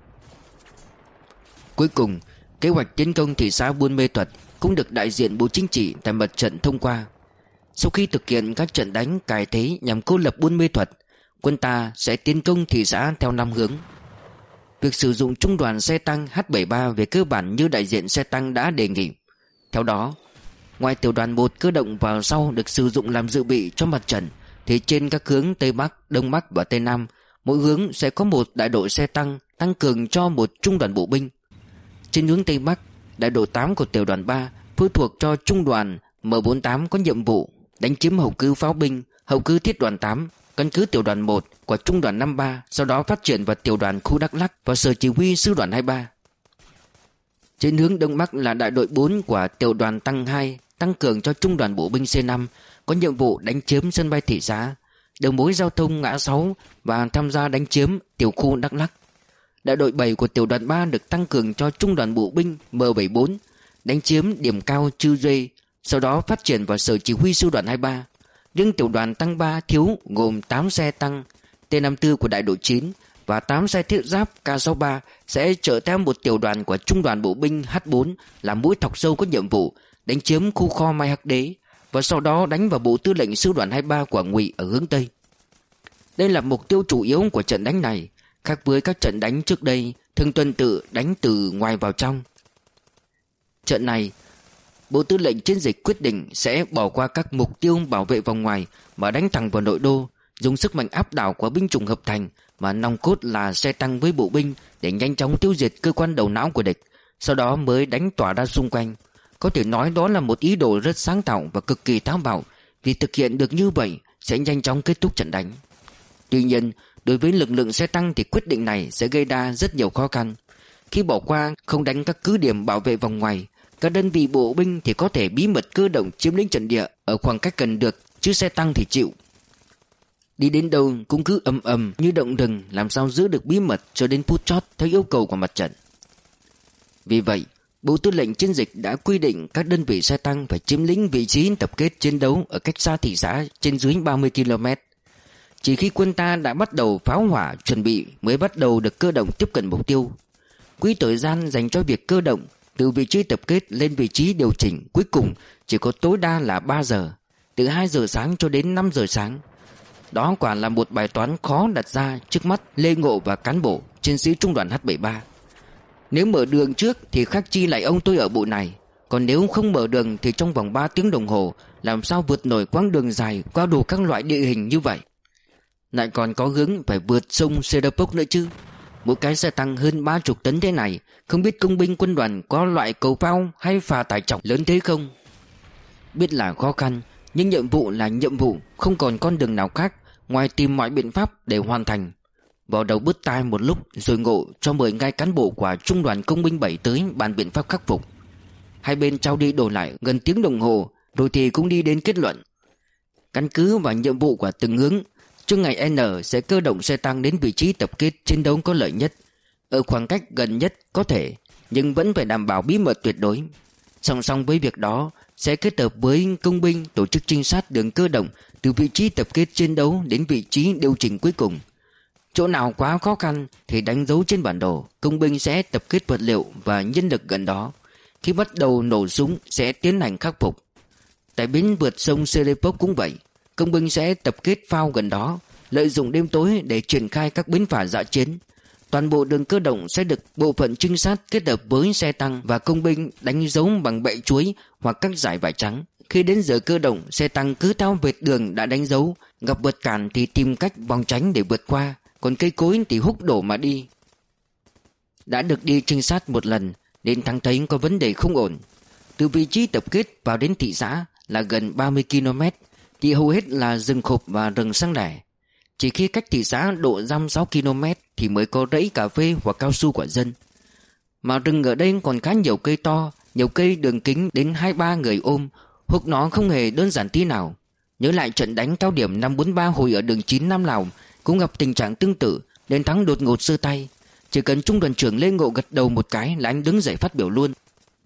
Cuối cùng, kế hoạch tiến công thị xã Buôn Mê Thuột cũng được đại diện Bộ Chính trị tại mặt trận thông qua. Sau khi thực hiện các trận đánh cải thế nhằm cô lập Buôn Mê Thuột, quân ta sẽ tiến công thị xã theo năm hướng. Việc sử dụng trung đoàn xe tăng H bảy mươi ba về cơ bản như đại diện xe tăng đã đề nghị. Theo đó, ngoài tiểu đoàn một cơ động vào sau được sử dụng làm dự bị cho mặt trận, thì trên các hướng Tây Bắc, Đông Bắc và Tây Nam, mỗi hướng sẽ có một đại đội xe tăng tăng cường cho một trung đoàn bộ binh. Trên hướng Tây Bắc, đại đội tám của tiểu đoàn ba phụ thuộc cho trung đoàn M bốn mươi tám có nhiệm vụ đánh chiếm hậu cứ pháo binh, hậu cứ thiết đoàn tám, căn cứ tiểu đoàn một của trung đoàn năm mươi ba, sau đó phát triển vào tiểu đoàn khu Đắk Lắk và sở chỉ huy sư đoàn hai mươi ba. Trên hướng Đông Bắc là đại đội bốn của tiểu đoàn tăng hai tăng cường cho trung đoàn bộ binh C năm có nhiệm vụ đánh chiếm sân bay thị xã, đường mối giao thông ngã sáu và tham gia đánh chiếm tiểu khu Đắk Lắk. Đại đội bảy của tiểu đoàn ba được tăng cường cho trung đoàn bộ binh M bảy mươi bốn đánh chiếm điểm cao Chư Dê, sau đó phát triển vào sở chỉ huy sư đoàn hai mươi ba. Nhưng tiểu đoàn tăng ba thiếu gồm tám xe tăng T năm mươi tư của đại đội chín và tám xe thiết giáp K sáu mươi ba sẽ trợ theo một tiểu đoàn của trung đoàn bộ binh H bốn làm mũi thọc sâu có nhiệm vụ đánh chiếm khu kho Mai Hắc Đế và sau đó đánh vào bộ tư lệnh sư đoàn hai mươi ba của Ngụy ở hướng Tây. Đây là mục tiêu chủ yếu của trận đánh này, khác với các trận đánh trước đây thường tuần tự đánh từ ngoài vào trong. Trận này, Bộ Tư lệnh Chiến dịch quyết định sẽ bỏ qua các mục tiêu bảo vệ vòng ngoài mà đánh thẳng vào nội đô, dùng sức mạnh áp đảo của binh chủng hợp thành mà nòng cốt là xe tăng với bộ binh để nhanh chóng tiêu diệt cơ quan đầu não của địch, sau đó mới đánh tỏa ra xung quanh. Có thể nói đó là một ý đồ rất sáng tạo và cực kỳ táo bạo, vì thực hiện được như vậy sẽ nhanh chóng kết thúc trận đánh. Tuy nhiên, đối với lực lượng xe tăng thì quyết định này sẽ gây ra rất nhiều khó khăn. Khi bỏ qua không đánh các cứ điểm bảo vệ vòng ngoài, các đơn vị bộ binh thì có thể bí mật cơ động chiếm lĩnh trận địa ở khoảng cách gần được, chứ xe tăng thì chịu. Đi đến đâu cũng cứ ầm ầm như động rừng, làm sao giữ được bí mật cho đến phút chót theo yêu cầu của mặt trận. Vì vậy, Bộ Tư lệnh Chiến dịch đã quy định các đơn vị xe tăng phải chiếm lĩnh vị trí tập kết chiến đấu ở cách xa thị xã trên dưới ba mươi ki lô mét. Chỉ khi quân ta đã bắt đầu pháo hỏa chuẩn bị mới bắt đầu được cơ động tiếp cận mục tiêu. Quỹ thời gian dành cho việc cơ động từ vị trí tập kết lên vị trí điều chỉnh cuối cùng chỉ có tối đa là ba giờ, từ hai giờ sáng cho đến năm giờ sáng. Đó quả là một bài toán khó đặt ra trước mắt Lê Ngộ và cán bộ chiến sĩ trung đoàn H bảy mươi ba. Nếu mở đường trước thì khác chi lại ông tôi ở bộ này, còn nếu không mở đường thì trong vòng ba tiếng đồng hồ làm sao vượt nổi quãng đường dài qua đủ các loại địa hình như vậy. Lại còn có hướng phải vượt sông Serapok nữa chứ. Mỗi cái xe tăng hơn ba mươi tấn thế này, không biết công binh quân đoàn có loại cầu phao hay phà tải trọng lớn thế không? Biết là khó khăn, nhưng nhiệm vụ là nhiệm vụ, không còn con đường nào khác ngoài tìm mọi biện pháp để hoàn thành. Vào đầu bứt tai một lúc rồi Ngộ cho mời ngay cán bộ của trung đoàn công binh bảy tới bàn biện pháp khắc phục. Hai bên trao đi đổi lại gần tiếng đồng hồ, rồi thì cũng đi đến kết luận. Căn cứ vào nhiệm vụ của từng hướng, trước ngày N sẽ cơ động xe tăng đến vị trí tập kết chiến đấu có lợi nhất, ở khoảng cách gần nhất có thể, nhưng vẫn phải đảm bảo bí mật tuyệt đối. Song song với việc đó, sẽ kết hợp với công binh tổ chức trinh sát đường cơ động từ vị trí tập kết chiến đấu đến vị trí điều chỉnh cuối cùng. Chỗ nào quá khó khăn thì đánh dấu trên bản đồ, công binh sẽ tập kết vật liệu và nhân lực gần đó. Khi bắt đầu nổ súng sẽ tiến hành khắc phục. Tại bến vượt sông Serapok cũng vậy, công binh sẽ tập kết phao gần đó, lợi dụng đêm tối để triển khai các bến phả dã chiến. Toàn bộ đường cơ động sẽ được bộ phận trinh sát kết hợp với xe tăng và công binh đánh dấu bằng bệ chuối hoặc các dải vải trắng. Khi đến giờ cơ động, xe tăng cứ theo vệt đường đã đánh dấu, gặp vật cản thì tìm cách vòng tránh để vượt qua, còn cây cối thì húc đổ mà đi. Đã được đi trinh sát một lần nên thắng thấy có vấn đề không ổn. Từ vị trí tập kết vào đến thị xã là gần ba mươi ki lô mét, thì hầu hết là rừng khộp và rừng xăng lẻ. Chỉ khi cách thị xã độ dăm sáu ki lô mét thì mới có rẫy cà phê hoặc cao su của dân. Mà rừng ở đây còn khá nhiều cây to, nhiều cây đường kính đến hai ba người ôm, húc nó không hề đơn giản tí nào. Nhớ lại trận đánh cao điểm năm bốn ba hồi ở đường chín Nam Lào cũng gặp tình trạng tương tự, nên thắng đột ngột sơ tay. Chỉ cần trung đoàn trưởng Lê Ngộ gật đầu một cái là anh đứng dậy phát biểu luôn.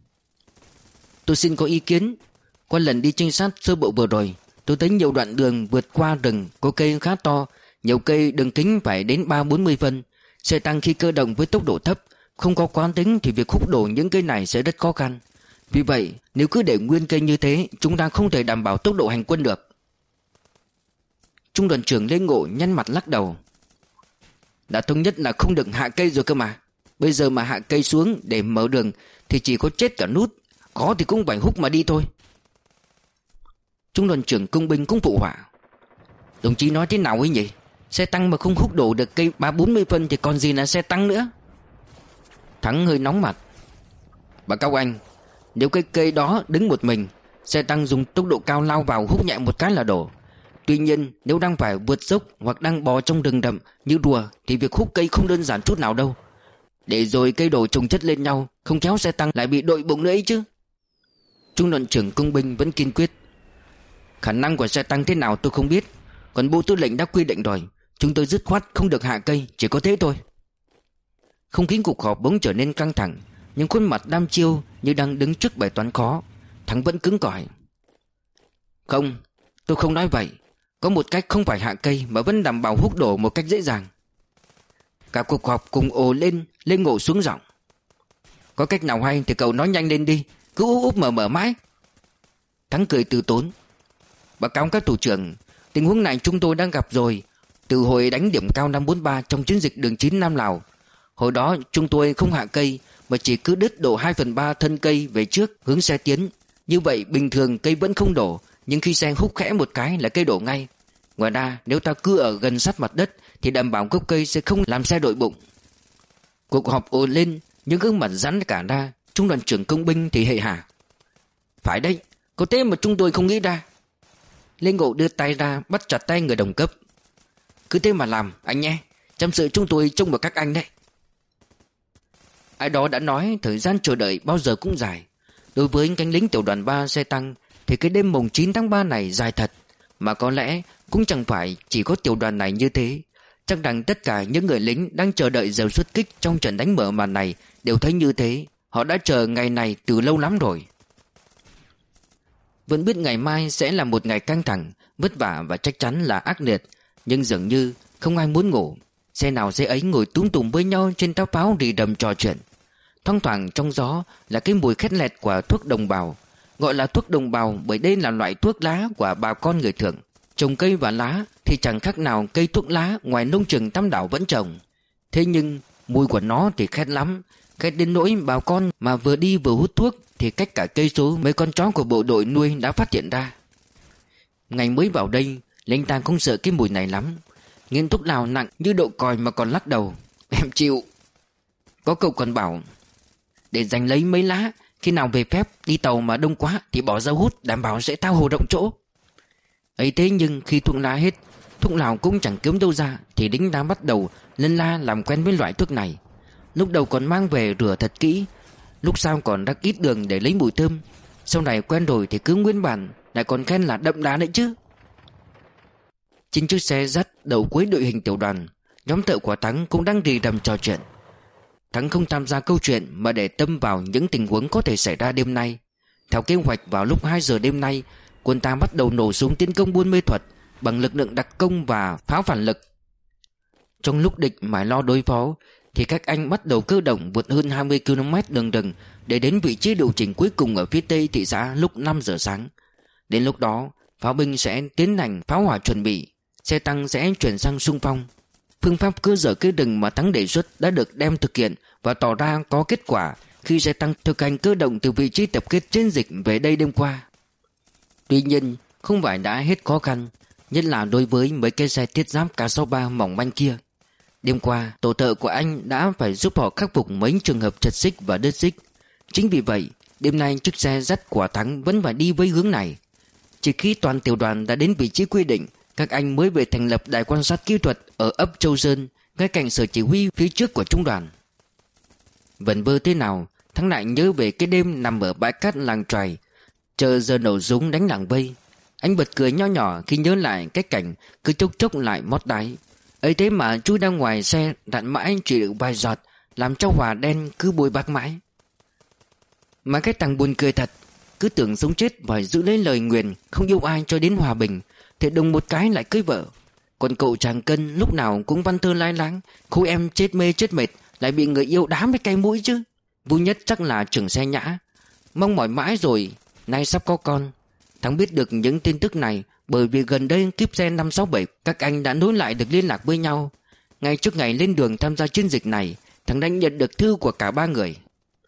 Tôi xin có ý kiến. Qua lần đi trinh sát sơ bộ vừa rồi, tôi thấy nhiều đoạn đường vượt qua rừng có cây khá to, nhiều cây đường kính phải đến ba bốn mươi phân. Xe tăng khi cơ động với tốc độ thấp, không có quán tính thì việc húc đổ những cây này sẽ rất khó khăn. Vì vậy, nếu cứ để nguyên cây như thế, chúng ta không thể đảm bảo tốc độ hành quân được. Trung đoàn trưởng Lê Ngộ nhăn mặt lắc đầu. Đã thống nhất là không được hạ cây rồi cơ mà. Bây giờ mà hạ cây xuống để mở đường thì chỉ có chết cả nút. Khó thì cũng phải húc mà đi thôi. Trung đoàn trưởng công binh cũng phụ họa. Đồng chí nói thế nào ấy nhỉ? Xe tăng mà không húc đổ được cây ba bốn mươi phân thì còn gì là xe tăng nữa. Thắng hơi nóng mặt. Báo cáo anh, nếu cái cây đó đứng một mình, xe tăng dùng tốc độ cao lao vào húc nhẹ một cái là đổ. Tuy nhiên nếu đang phải vượt dốc hoặc đang bò trong rừng rậm như đùa thì việc húc cây không đơn giản chút nào đâu. Để rồi cây đổ chồng chất lên nhau, không khéo xe tăng lại bị đội bụng nữa ấy chứ. Trung đoàn trưởng công binh vẫn kiên quyết. Khả năng của xe tăng thế nào tôi không biết, còn bộ tư lệnh đã quy định rồi, chúng tôi dứt khoát không được hạ cây, chỉ có thế thôi. Không khí cuộc họp bỗng trở nên căng thẳng, nhưng khuôn mặt đăm chiêu như đang đứng trước bài toán khó. Thắng vẫn cứng cỏi. Không, tôi không nói vậy. Có một cách không phải hạ cây mà vẫn đảm bảo húc đổ một cách dễ dàng. Cả cuộc họp cùng ồ lên. Lê Ngộ xuống giọng. Có cách nào hay thì cậu nói nhanh lên đi, cứ úp úp mở mở mãi. Thắng cười từ tốn. Báo cáo các thủ trưởng, tình huống này chúng tôi đang gặp rồi. Từ hồi đánh điểm cao năm bốn ba trong chiến dịch đường chín Nam Lào. Hồi đó chúng tôi không hạ cây mà chỉ cứ đứt đổ hai phần ba thân cây về trước hướng xe tiến. Như vậy bình thường cây vẫn không đổ, nhưng khi xe húc khẽ một cái là cây đổ ngay. Ngoài ra nếu ta cứ ở gần sát mặt đất thì đảm bảo gốc cây sẽ không làm xe đội bụng. Cuộc họp ồn lên, những gương mặt rắn cả ra. Trung đoàn trưởng công binh thì hệ hả. Phải đấy, có thế mà chúng tôi không nghĩ ra. Lê Ngộ đưa tay ra bắt chặt tay người đồng cấp. Cứ thế mà làm anh nhé, chăm sự chúng tôi trông vào các anh đấy. Ai đó đã nói thời gian chờ đợi bao giờ cũng dài. Đối với cánh lính tiểu đoàn ba xe tăng thì cái đêm mùng chín tháng ba này dài thật. Mà có lẽ cũng chẳng phải chỉ có tiểu đoàn này như thế. Chắc rằng tất cả những người lính đang chờ đợi giờ xuất kích trong trận đánh mở màn này đều thấy như thế. Họ đã chờ ngày này từ lâu lắm rồi. Vẫn biết ngày mai sẽ là một ngày căng thẳng, vất vả và chắc chắn là ác liệt. Nhưng dường như không ai muốn ngủ. Xe nào xe ấy ngồi túm tùm với nhau trên táo pháo rì đầm trò chuyện. Thoang thoảng trong gió là cái mùi khét lẹt của thuốc đồng bào. Gọi là thuốc đồng bào bởi đây là loại thuốc lá của bà con người Thượng. Trồng cây và lá thì chẳng khác nào cây thuốc lá ngoài nông trường Tam Đảo vẫn trồng. Thế nhưng mùi của nó thì khét lắm. Khét đến nỗi bà con mà vừa đi vừa hút thuốc thì cách cả cây số mấy con chó của bộ đội nuôi đã phát hiện ra. Ngày mới vào đây, lính ta không sợ cái mùi này lắm. Nghiện thuốc lào nặng như độ còi mà còn lắc đầu. Em chịu. Có cậu còn bảo để giành lấy mấy lá, khi nào về phép đi tàu mà đông quá thì bỏ ra hút, đảm bảo sẽ thao hồ rộng chỗ. Ấy thế nhưng khi thuốc lá hết, thuốc lào cũng chẳng kiếm đâu ra, thì lính ta bắt đầu lân la làm quen với loại thuốc này. Lúc đầu còn mang về rửa thật kỹ, lúc sau còn rắc ít đường để lấy mùi thơm. Sau này quen rồi thì cứ nguyên bản, lại còn khen là đậm đà nữa chứ. Trên chiếc xe dắt đầu cuối đội hình tiểu đoàn, nhóm thợ của Thắng cũng đang rì rầm trò chuyện. Thắng không tham gia câu chuyện mà để tâm vào những tình huống có thể xảy ra đêm nay. Theo kế hoạch vào lúc hai giờ đêm nay, quân ta bắt đầu nổ súng tiến công buôn mê thuật bằng lực lượng đặc công và pháo phản lực. Trong lúc địch mải lo đối phó thì các anh bắt đầu cơ động vượt hơn hai mươi ki lô mét đường rừng để đến vị trí điều chỉnh cuối cùng ở phía tây thị xã lúc năm giờ sáng. Đến lúc đó, pháo binh sẽ tiến hành pháo hỏa chuẩn bị, xe tăng sẽ chuyển sang xung phong. Phương pháp cơ sở cây rừng mà Thắng đề xuất đã được đem thực hiện và tỏ ra có kết quả khi xe tăng thực hành cơ động từ vị trí tập kết chiến dịch về đây đêm qua. Tuy nhiên, không phải đã hết khó khăn, nhất là đối với mấy cái xe thiết giáp K sáu ba mỏng manh kia. Đêm qua, tổ thợ của anh đã phải giúp họ khắc phục mấy trường hợp chật xích và đứt xích. Chính vì vậy, đêm nay chiếc xe dắt của Thắng vẫn phải đi với hướng này. Chỉ khi toàn tiểu đoàn đã đến vị trí quy định, các anh mới về thành lập đài quan sát kỹ thuật ở ấp Châu Sơn, ngay cạnh sở chỉ huy phía trước của trung đoàn. Vẩn vơ thế nào, Thắng lại nhớ về cái đêm nằm ở bãi cát làng Trài, chờ giờ nổ súng đánh làng vây. Anh bật cười nho nhỏ khi nhớ lại cái cảnh cứ chốc chốc lại mót đáy. Ấy thế mà chú đang ngoài xe đạn mãi chỉ được vài giọt, làm cho hỏa đen cứ bôi bác mãi. Mà cái thằng buồn cười thật, cứ tưởng sống chết phải giữ lấy lời nguyền không yêu ai cho đến hòa bình, thì đùng một cái lại cưới vợ. Còn cậu chàng Cân lúc nào cũng văn thơ lai láng, khối em chết mê chết mệt lại bị người yêu đá với cây mũi chứ. Vui nhất chắc là trưởng xe Nhã, mong mỏi mãi rồi, nay sắp có con. Thắng biết được những tin tức này bởi vì gần đây kiếp xe năm sáu bảy các anh đã nối lại được liên lạc với nhau. Ngay trước ngày lên đường tham gia chiến dịch này, Thắng đã nhận được thư của cả ba người.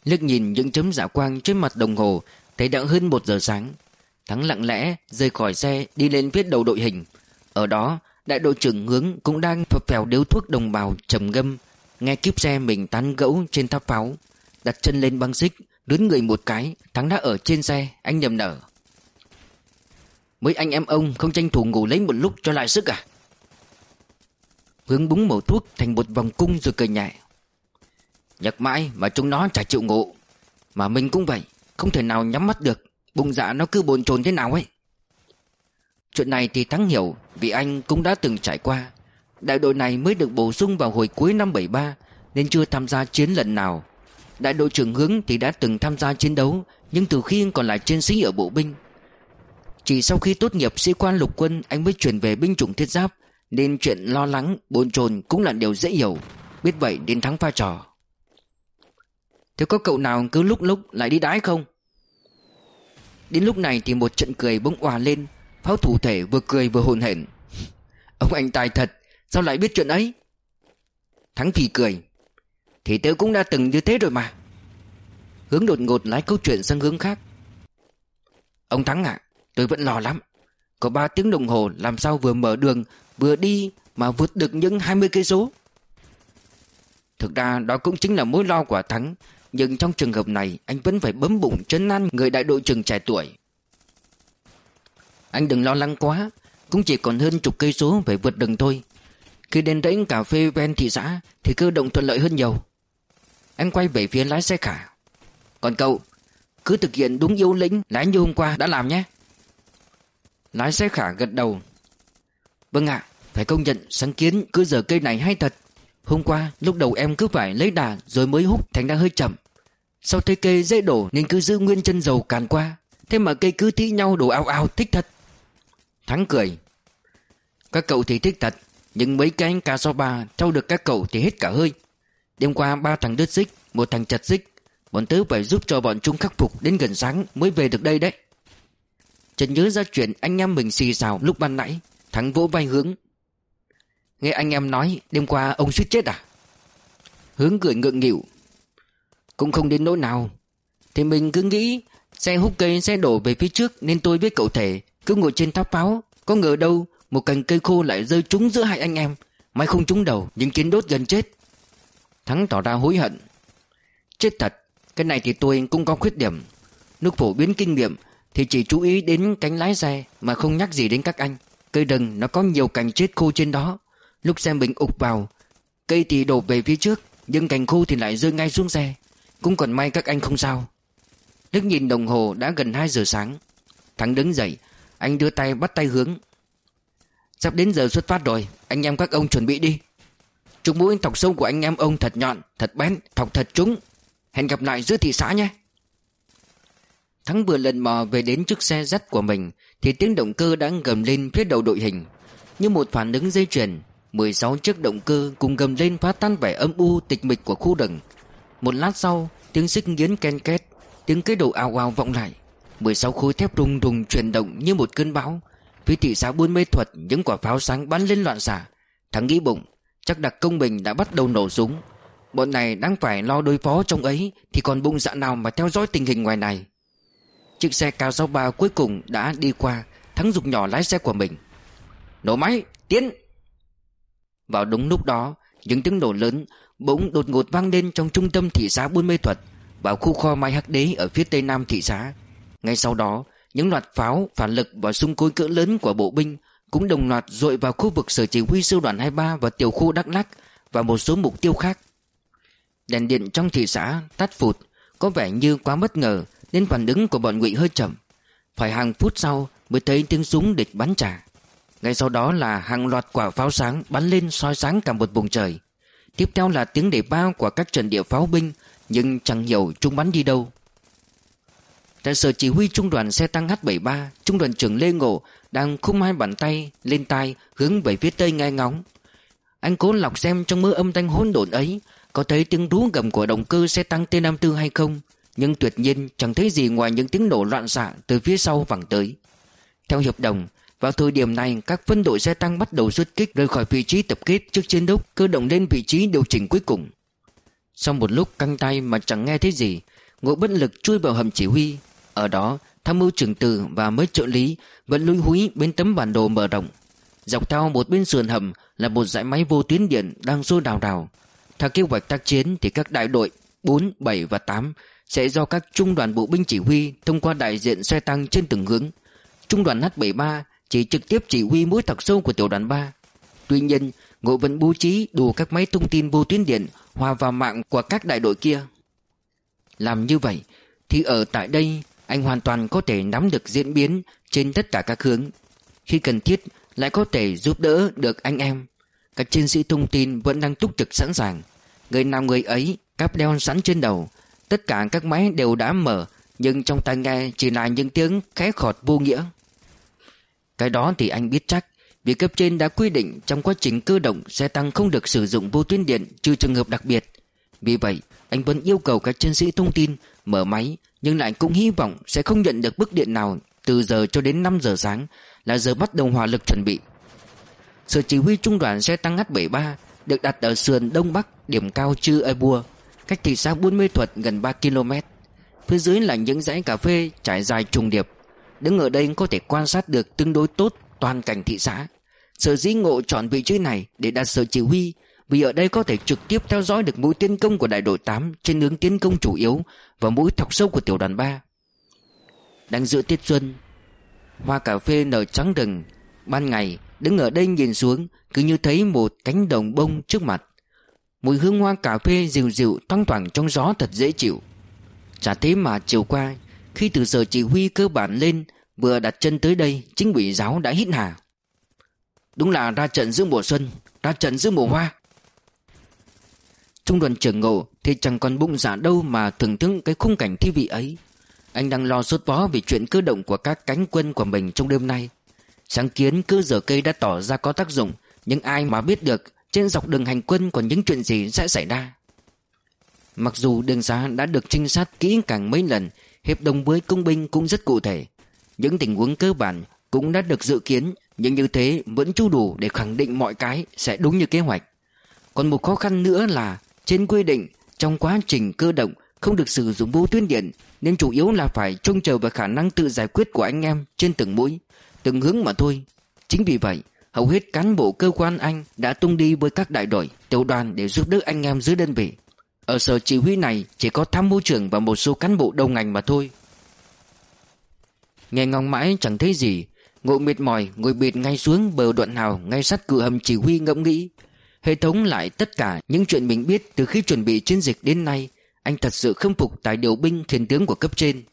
Liếc nhìn những chấm rạ quang trên mặt đồng hồ, thấy đã hơn một giờ sáng. Thắng lặng lẽ rời khỏi xe đi lên phía đầu đội hình. Ở đó đại đội trưởng Hướng cũng đang phập phèo điếu thuốc đồng bào trầm ngâm, nghe kíp xe mình tán gẫu trên tháp pháo. Đặt chân lên băng xích, đướn người một cái, Thắng đã ở trên xe. Anh niềm nở: mấy anh em ông không tranh thủ ngủ lấy một lúc cho lại sức à? Hướng búng mẩu thuốc thành một vòng cung rồi cười nhẹ: nhắc mãi mà chúng nó chả chịu ngủ. Mà mình cũng vậy, không thể nào nhắm mắt được, bụng dạ nó cứ bồn chồn thế nào ấy. Chuyện này thì Thắng hiểu, vì anh cũng đã từng trải qua. Đại đội này mới được bổ sung vào hồi cuối năm bảy ba, nên chưa tham gia chiến lần nào. Đại đội trưởng Hướng thì đã từng tham gia chiến đấu, nhưng từ khi còn là chiến sĩ ở bộ binh. Chỉ sau khi tốt nghiệp sĩ quan lục quân, anh mới chuyển về binh chủng thiết giáp, nên chuyện lo lắng, bồn chồn cũng là điều dễ hiểu. Biết vậy đến Thắng pha trò: thế có cậu nào cứ lúc lúc lại đi đái không? Đến lúc này thì một trận cười bỗng òa lên. Pháo thủ thể vừa cười vừa hồn hển: ông anh tài thật, sao lại biết chuyện ấy? Thắng phì cười: thì tớ cũng đã từng như thế rồi mà. Hướng đột ngột lái câu chuyện sang hướng khác: ông Thắng ạ, tôi vẫn lo lắm. Có ba tiếng đồng hồ làm sao vừa mở đường vừa đi mà vượt được những hai mươi cây số. Thực ra đó cũng chính là mối lo của Thắng, nhưng trong trường hợp này anh vẫn phải bấm bụng trấn an người đại đội trưởng trẻ tuổi. Anh đừng lo lắng quá, cũng chỉ còn hơn chục cây số phải vượt đường thôi. Khi đến rẫy cà phê ven thị xã thì cơ động thuận lợi hơn nhiều. Anh quay về phía lái xe Khả: còn cậu cứ thực hiện đúng yếu lĩnh lái như hôm qua đã làm nhé. Lái xe Khả gật đầu: vâng ạ, phải công nhận sáng kiến cứ giờ cây này hay thật. Hôm qua lúc đầu em cứ phải lấy đà rồi mới húc, thành ra hơi chậm. Sau thấy cây dễ đổ nên cứ giữ nguyên chân dầu càn qua. Thế mà cây cứ thi nhau đổ ào ào, thích thật. Thắng cười: các cậu thì thích thật, nhưng mấy cái K sáu ba trâu được các cậu thì hết cả hơi. Đêm qua ba thằng đứt xích, một thằng chặt xích. Bọn tớ phải giúp cho bọn chúng khắc phục đến gần sáng mới về được đây đấy. Chợt nhớ ra chuyện anh em mình xì xào lúc ban nãy, Thắng vỗ vai Hướng: nghe anh em nói đêm qua ông suýt chết à? Hướng cười ngượng nghịu: cũng không đến nỗi nào. Thì mình cứ nghĩ xe húc cây sẽ đổ về phía trước, nên tôi với cậu Thể cứ ngồi trên tháp pháo. Có ngờ đâu một cành cây khô lại rơi trúng giữa hai anh em. May không trúng đầu, nhưng kiến đốt gần chết. Thắng tỏ ra hối hận: chết thật, cái này thì tôi cũng có khuyết điểm. Lúc phổ biến kinh nghiệm thì chỉ chú ý đến cánh lái xe mà không nhắc gì đến các anh. Cây rừng nó có nhiều cành chết khô trên đó. Lúc xe mình ụp vào, cây thì đổ về phía trước, nhưng cành khô thì lại rơi ngay xuống xe. Cũng còn may các anh không sao. Liếc nhìn đồng hồ đã gần hai giờ sáng. Thắng đứng dậy, anh đưa tay bắt tay Hướng: sắp đến giờ xuất phát rồi, anh em các ông chuẩn bị đi. Trục mũi thọc sâu của anh em ông thật nhọn, thật bén, thọc thật trúng. Hẹn gặp lại giữa thị xã nhé. Thắng vừa lần mò về đến chiếc xe dắt của mình thì tiếng động cơ đã gầm lên phía đầu đội hình. Như một phản ứng dây chuyền, mười sáu chiếc động cơ cùng gầm lên phá tan vẻ âm u tịch mịch của khu rừng. Một lát sau, tiếng xích nghiến ken két, tiếng cái đầu ào ào vọng lại. Mười sáu khối thép rung rung chuyển động như một cơn bão. Phía thị xã Buôn Mê Thuật, những quả pháo sáng bắn lên loạn xạ. Thắng nghĩ bụng, chắc đặc công mình đã bắt đầu nổ súng. Bọn này đang phải lo đối phó trong ấy thì còn bụng dạ nào mà theo dõi tình hình ngoài này. Chiếc xe K sáu ba cuối cùng đã đi qua. Thắng giục nhỏ lái xe của mình: nổ máy, tiến. Vào đúng lúc đó, những tiếng nổ lớn bỗng đột ngột vang lên trong trung tâm thị xã Buôn Mê Thuật, vào khu kho Mai Hắc Đế ở phía tây nam thị xã. Ngay sau đó, những loạt pháo phản lực và súng cối cỡ lớn của bộ binh cũng đồng loạt dội vào khu vực sở chỉ huy sư đoàn hai ba và tiểu khu Đắk Lắk và một số mục tiêu khác. Đèn điện trong thị xã tắt phụt, có vẻ như quá bất ngờ nên phản ứng của bọn Ngụy hơi chậm. Phải hàng phút sau mới thấy tiếng súng địch bắn trả. Ngay sau đó là hàng loạt quả pháo sáng bắn lên soi sáng cả một vùng trời. Tiếp theo là tiếng đề bao của các trận địa pháo binh, nhưng chẳng hiểu chúng bắn đi đâu. Tại sở chỉ huy trung đoàn xe tăng H bảy ba, trung đoàn trưởng Lê Ngộ đang khum hai bàn tay lên tai hướng về phía tây nghe ngóng. Anh cố lọc xem trong mớ âm thanh hỗn độn ấy có thấy tiếng rú gầm của động cơ xe tăng T năm mươi tư hay không, nhưng tuyệt nhiên chẳng thấy gì ngoài những tiếng nổ loạn xạ từ phía sau vẳng tới. Theo hợp đồng, vào thời điểm này các phân đội xe tăng bắt đầu xuất kích rời khỏi vị trí tập kết trước chiến đấu, cơ động lên vị trí điều chỉnh cuối cùng. Sau một lúc căng tay mà chẳng nghe thấy gì, Ngộ bất lực chui vào hầm chỉ huy. Ở đó tham mưu trưởng từ và mấy trợ lý vẫn lúi húi bên tấm bản đồ mở rộng. Dọc theo một bên sườn hầm là một dãy máy vô tuyến điện đang sôi đào đào. Theo kế hoạch tác chiến thì các đại đội bốn, bảy và tám sẽ do các trung đoàn bộ binh chỉ huy thông qua đại diện xe tăng trên từng hướng. Trung đoàn H bảy mươi ba chỉ trực tiếp chỉ huy mũi thọc sâu của tiểu đoàn ba. Tuy nhiên, Ngộ vẫn bố trí đủ các máy thông tin vô tuyến điện hòa vào mạng của các đại đội kia. Làm như vậy thì ở tại đây anh hoàn toàn có thể nắm được diễn biến trên tất cả các hướng. Khi cần thiết lại có thể giúp đỡ được anh em. Các chiến sĩ thông tin vẫn đang túc trực sẵn sàng. Người nào người ấy, cáp đeo sẵn trên đầu. Tất cả các máy đều đã mở, nhưng trong tai nghe chỉ là những tiếng khẽ khọt vô nghĩa. Cái đó thì anh biết chắc, vì cấp trên đã quy định trong quá trình cơ động xe tăng không được sử dụng vô tuyến điện trừ trường hợp đặc biệt. Vì vậy, anh vẫn yêu cầu các chiến sĩ thông tin mở máy, nhưng lại cũng hy vọng sẽ không nhận được bức điện nào từ giờ cho đến năm giờ sáng, là giờ bắt đầu hỏa lực chuẩn bị. Sở chỉ huy trung đoàn xe tăng H bảy mươi ba được đặt ở sườn đông bắc điểm cao Chư Ê Bua, cách thị xã Buôn Mê Thuột gần ba ki lô mét. Phía dưới là những dãy cà phê trải dài trùng điệp. Đứng ở đây có thể quan sát được tương đối tốt toàn cảnh thị xã. Sở dĩ Ngộ chọn vị trí này để đặt sở chỉ huy, vì ở đây có thể trực tiếp theo dõi được mũi tiến công của đại đội tám trên hướng tiến công chủ yếu và mũi thọc sâu của tiểu đoàn ba. Đang giữa tiết xuân, hoa cà phê nở trắng rừng. Ban ngày đứng ở đây nhìn xuống cứ như thấy một cánh đồng bông trước mặt. Mùi hương hoa cà phê dịu dịu thoang thoảng trong gió thật dễ chịu. Chả thế mà chiều qua, khi từ sở chỉ huy cơ bản lên, vừa đặt chân tới đây, chính ủy giáo đã hít hà. Đúng là ra trận giữa mùa xuân, ra trận giữa mùa hoa. Trung đoàn trưởng Ngộ thì chẳng còn bụng dạ đâu mà thưởng thức cái khung cảnh thi vị ấy. Anh đang lo sốt vó vì chuyện cơ động của các cánh quân của mình trong đêm nay. Sáng kiến cơ giờ cây đã tỏ ra có tác dụng, nhưng ai mà biết được trên dọc đường hành quân còn những chuyện gì sẽ xảy ra. Mặc dù đường xá đã được trinh sát kỹ càng mấy lần, hiệp đồng với công binh cũng rất cụ thể, những tình huống cơ bản cũng đã được dự kiến, nhưng như thế vẫn chưa đủ để khẳng định mọi cái sẽ đúng như kế hoạch. Còn một khó khăn nữa là trên quy định trong quá trình cơ động không được sử dụng vô tuyến điện, nên chủ yếu là phải trông chờ vào khả năng tự giải quyết của anh em trên từng mũi, từng hướng mà thôi. Chính vì vậy, hầu hết cán bộ cơ quan anh đã tung đi với các đại đội, tiểu đoàn để giúp đỡ anh em dưới đơn vị. Ở sở chỉ huy này chỉ có tham mưu trưởng và một số cán bộ đầu ngành mà thôi. Nghe ngóng mãi chẳng thấy gì, Ngộ mệt mỏi ngồi bệt ngay xuống bờ đoạn hào ngay sát cửa hầm chỉ huy ngẫm nghĩ. Hệ thống lại tất cả những chuyện mình biết từ khi chuẩn bị chiến dịch đến nay. Anh thật sự khâm phục tài điều binh khiển tướng của cấp trên.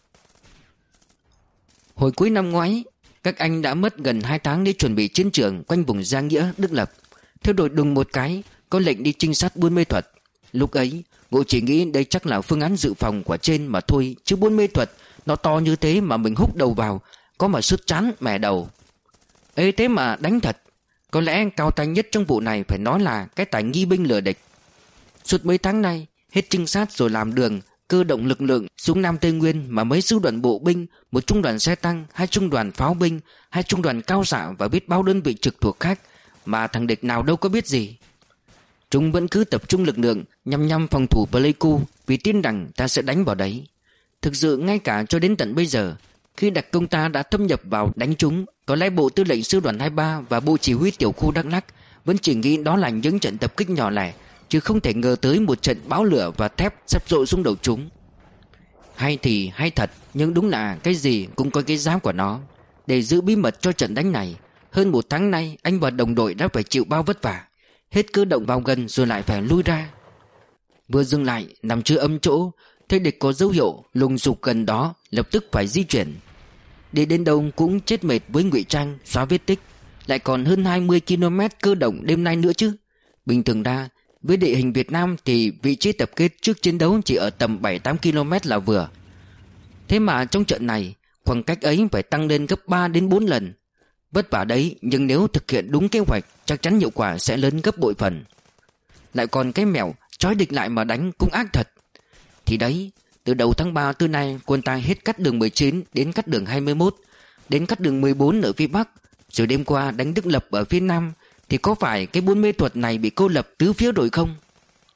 Hồi cuối năm ngoái, các anh đã mất gần hai tháng để chuẩn bị chiến trường quanh vùng Giang Nghĩa, Đức Lập. Theo đội đùng một cái, có lệnh đi trinh sát Buôn Mê Thuột. Lúc ấy, Ngộ chỉ nghĩ đây chắc là phương án dự phòng của trên mà thôi, chứ Buôn Mê Thuột nó to như thế mà mình húc đầu vào, có mà sứt chán mẻ đầu. Ê thế mà đánh thật. Có lẽ cao tay nhất trong vụ này phải nói là cái tài nghi binh lừa địch. Suốt mấy tháng nay, hết trinh sát rồi làm đường, cơ động lực lượng xuống Nam Tây Nguyên mà mấy sư đoàn bộ binh, một trung đoàn xe tăng, hai trung đoàn pháo binh, hai trung đoàn cao xạ và biết bao đơn vị trực thuộc khác, mà thằng địch nào đâu có biết gì. Chúng vẫn cứ tập trung lực lượng nhằm nhằm phòng thủ Pleiku vì tin rằng ta sẽ đánh vào đấy. Thực sự ngay cả cho đến tận bây giờ, khi đặc công ta đã thâm nhập vào đánh chúng, có lẽ bộ tư lệnh sư đoàn hai mươi ba và bộ chỉ huy tiểu khu Đắk Lắk vẫn chỉ nghĩ đó là những trận tập kích nhỏ lẻ, chứ không thể ngờ tới một trận bão lửa và thép sắp dội xuống đầu chúng. Hay thì hay thật, nhưng đúng là cái gì cũng có cái giá của nó. Để giữ bí mật cho trận đánh này, hơn một tháng nay anh và đồng đội đã phải chịu bao vất vả. Hết cơ động vào gần rồi lại phải lui ra. Vừa dừng lại nằm chưa âm chỗ, thấy địch có dấu hiệu lùng sục gần đó, lập tức phải di chuyển. Đi đến đâu cũng chết mệt với ngụy trang xóa vết tích, lại còn hơn hai mươi ki lô mét cơ động đêm nay nữa chứ. Bình thường ra, với địa hình Việt Nam thì vị trí tập kết trước chiến đấu chỉ ở tầm bảy tám ki lô mét là vừa. Thế mà trong trận này, khoảng cách ấy phải tăng lên gấp ba đến bốn lần. Vất vả đấy, nhưng nếu thực hiện đúng kế hoạch, chắc chắn hiệu quả sẽ lớn gấp bội phần. Lại còn cái mẹo trói địch lại mà đánh cũng ác thật. Thì đấy, từ đầu tháng ba tới nay, quân ta hết cắt đường mười chín đến cắt đường hai mươi mốt, đến cắt đường mười bốn ở phía Bắc, rồi đêm qua đánh Đức Lập ở phía Nam, thì có phải cái Buôn Mê Thuột này bị cô lập tứ phía rồi không?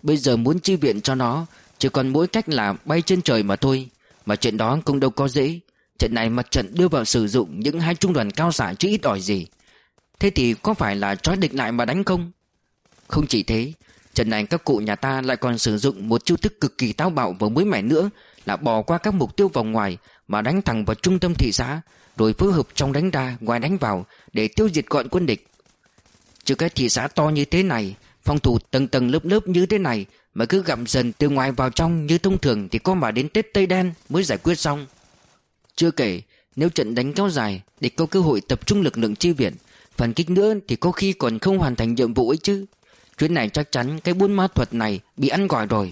Bây giờ muốn chi viện cho nó chỉ còn mỗi cách là bay trên trời mà thôi. Mà chuyện đó cũng đâu có dễ. Trận này mặt trận đưa vào sử dụng những hai trung đoàn cao xạ chứ ít ỏi gì. Thế thì có phải là trói địch lại mà đánh không? Không chỉ thế, trận này các cụ nhà ta lại còn sử dụng một chiêu thức cực kỳ táo bạo và mới mẻ nữa, là bỏ qua các mục tiêu vòng ngoài mà đánh thẳng vào trung tâm thị xã, rồi phối hợp trong đánh ra ngoài đánh vào để tiêu diệt gọn quân địch. Chứ cái thị xã to như thế này, phòng thủ tầng tầng lớp lớp như thế này mà cứ gặm dần từ ngoài vào trong như thông thường thì có mà đến Tết Tây Đen mới giải quyết xong. Chưa kể, nếu trận đánh kéo dài, địch có cơ hội tập trung lực lượng chi viện, phản kích nữa thì có khi còn không hoàn thành nhiệm vụ ấy chứ. Chuyến này chắc chắn cái buôn ma thuật này bị ăn gỏi rồi.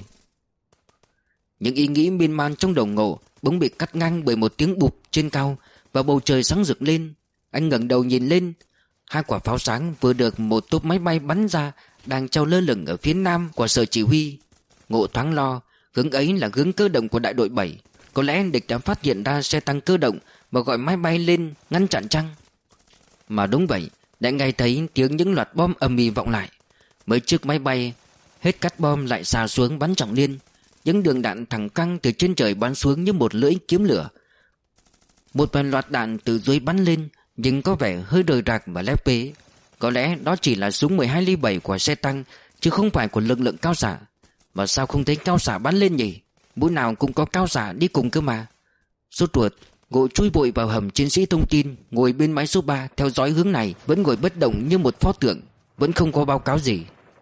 Những ý nghĩ miên man trong đầu Ngộ bỗng bị cắt ngang bởi một tiếng bụp trên cao và bầu trời sáng rực lên. Anh ngẩng đầu nhìn lên, hai quả pháo sáng vừa được một tốp máy bay bắn ra đang treo lơ lửng ở phía nam của sở chỉ huy. Ngộ thoáng lo, hướng ấy là hướng cơ động của đại đội bảy. Có lẽ địch đã phát hiện ra xe tăng cơ động và gọi máy bay lên ngăn chặn chăng? Mà đúng vậy, đã nghe thấy tiếng những loạt bom ầm ĩ vọng lại. Mấy chiếc máy bay hết cắt bom lại xà xuống bắn trọng liên. Những đường đạn thẳng căng từ trên trời bắn xuống như một lưỡi kiếm lửa. Một vài loạt đạn từ dưới bắn lên, nhưng có vẻ hơi rời rạc và lép vế. Có lẽ đó chỉ là súng mười hai ly bảy của xe tăng, chứ không phải của lực lượng cao xạ. Mà sao không thấy cao xạ bắn lên nhỉ? Mũi nào cũng có cao xạ đi cùng cơ mà. Sốt ruột, Ngộ chui vội vào hầm chiến sĩ thông tin, ngồi bên máy số ba theo dõi hướng này, vẫn ngồi bất động như một pho tượng, vẫn không có báo cáo gì.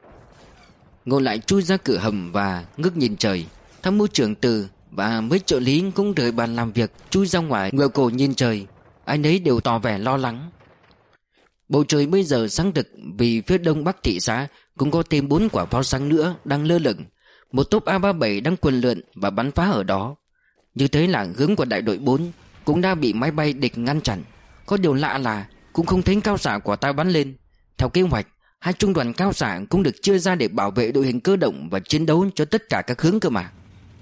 Ngộ lại chui ra cửa hầm và ngước nhìn trời. Tham mưu trưởng Từ và mấy trợ lý cũng rời bàn làm việc chui ra ngoài, ngửa cổ nhìn trời. Ai nấy đều tỏ vẻ lo lắng. Bầu trời bây giờ sáng rực vì phía đông bắc thị xã cũng có thêm bốn quả pháo sáng nữa đang lơ lửng. Một tốp A ba mươi bảy đang quần lượn và bắn phá ở đó. Như thế là hướng của đại đội bốn cũng đã bị máy bay địch ngăn chặn. Có điều lạ là cũng không thấy cao xạ của ta bắn lên. Theo kế hoạch, hai trung đoàn cao xạ cũng được chia ra để bảo vệ đội hình cơ động và chiến đấu cho tất cả các hướng cơ mà.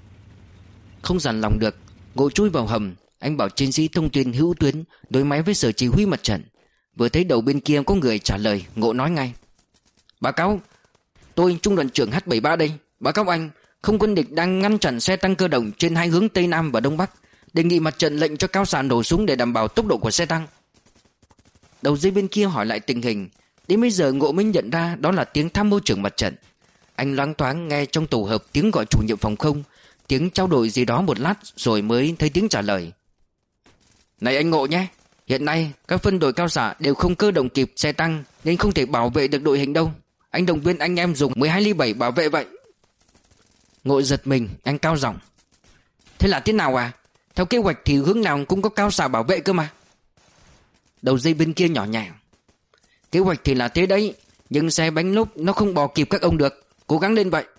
Không dằn lòng được, Ngộ chui vào hầm. Anh bảo chiến sĩ thông tin Hữu Tuyến đối máy với sở chỉ huy mặt trận. Vừa thấy đầu bên kia có người trả lời, Ngộ nói ngay: báo cáo, tôi trung đoàn trưởng H bảy mươi ba đây. Báo cáo anh, không quân địch đang ngăn chặn xe tăng cơ động trên hai hướng Tây Nam và Đông Bắc. Đề nghị mặt trận lệnh cho cao xạ nổ súng để đảm bảo tốc độ của xe tăng. Đầu dây bên kia hỏi lại tình hình. Đến bây giờ Ngộ mới nhận ra đó là tiếng tham mưu trưởng mặt trận. Anh loáng thoáng nghe trong tổ hợp tiếng gọi chủ nhiệm phòng không, tiếng trao đổi gì đó một lát rồi mới thấy tiếng trả lời. Này anh Ngộ nhé, hiện nay các phân đội cao xạ đều không cơ động kịp xe tăng nên không thể bảo vệ được đội hình đâu. Anh động viên anh em dùng mười hai ly bảy bảo vệ vậy. Ngộ giật mình, anh cao giọng: thế là thế nào à? Theo kế hoạch thì hướng nào cũng có cao xạ bảo vệ cơ mà. Đầu dây bên kia nhỏ nhẹ: kế hoạch thì là thế đấy, nhưng xe bánh lốp nó không bò kịp các ông được. Cố gắng lên vậy.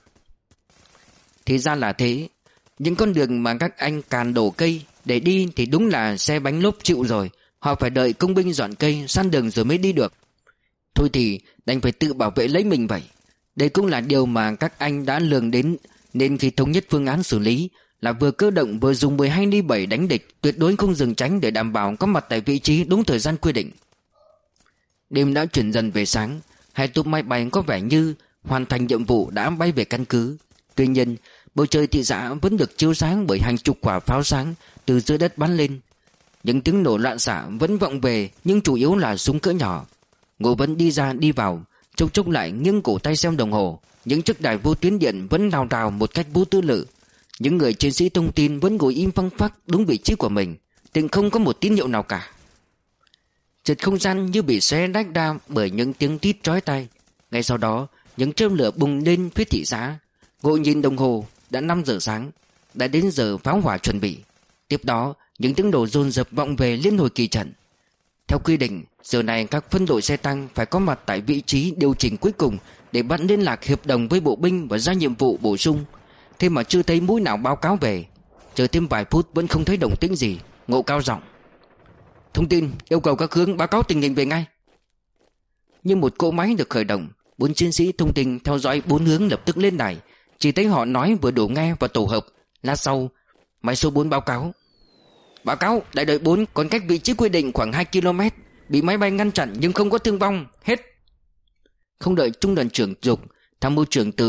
Thì ra là thế. Những con đường mà các anh càn đổ cây để đi thì đúng là xe bánh lốp chịu rồi. Họ phải đợi công binh dọn cây san đường rồi mới đi được. Thôi thì đành phải tự bảo vệ lấy mình vậy. Đây cũng là điều mà các anh đã lường đến, nên khi thống nhất phương án xử lý là vừa cơ động vừa dùng mười hai ly bảy đánh địch, tuyệt đối không dừng tránh để đảm bảo có mặt tại vị trí đúng thời gian quy định. Đêm đã chuyển dần về sáng. Hai tốp máy bay có vẻ như hoàn thành nhiệm vụ đã bay về căn cứ. Tuy nhiên, bầu trời thị xã vẫn được chiếu sáng bởi hàng chục quả pháo sáng từ dưới đất bắn lên. Những tiếng nổ loạn xạ vẫn vọng về, nhưng chủ yếu là súng cỡ nhỏ. Ngộ vẫn đi ra đi vào, chốc chốc lại nghiêng cổ tay xem đồng hồ. Những chiếc đài vô tuyến điện vẫn rào rào một cách vô tư lự. Những người chiến sĩ thông tin vẫn ngồi im phăng phắc đúng vị trí của mình, tình không có một tín hiệu nào cả. Chợt không gian như bị xé rách ra bởi những tiếng tít chói tai. Ngay sau đó, những châm lửa bùng lên phía thị xã. Ngộ nhìn đồng hồ, đã năm giờ sáng, đã đến giờ pháo hỏa chuẩn bị. Tiếp đó, những tiếng nổ dồn dập vọng về liên hồi kỳ trận. Theo quy định, giờ này các phân đội xe tăng phải có mặt tại vị trí điều chỉnh cuối cùng để bắt liên lạc hiệp đồng với bộ binh và ra nhiệm vụ bổ sung. Thế mà chưa thấy mũi nào báo cáo về. Chờ thêm vài phút vẫn không thấy động tĩnh gì. Ngộ cao giọng: thông tin, yêu cầu các hướng báo cáo tình hình về ngay. Như một cỗ máy được khởi động, bốn chiến sĩ thông tin theo dõi bốn hướng lập tức lên đài. Chỉ thấy họ nói vừa đủ nghe và tổ hợp. Lát sau, máy số bốn báo cáo: báo cáo, đại đội bốn còn cách vị trí quy định khoảng hai ki lô mét, bị máy bay ngăn chặn nhưng không có thương vong. Hết. Không đợi trung đoàn trưởng Dục, tham mưu trưởng Từ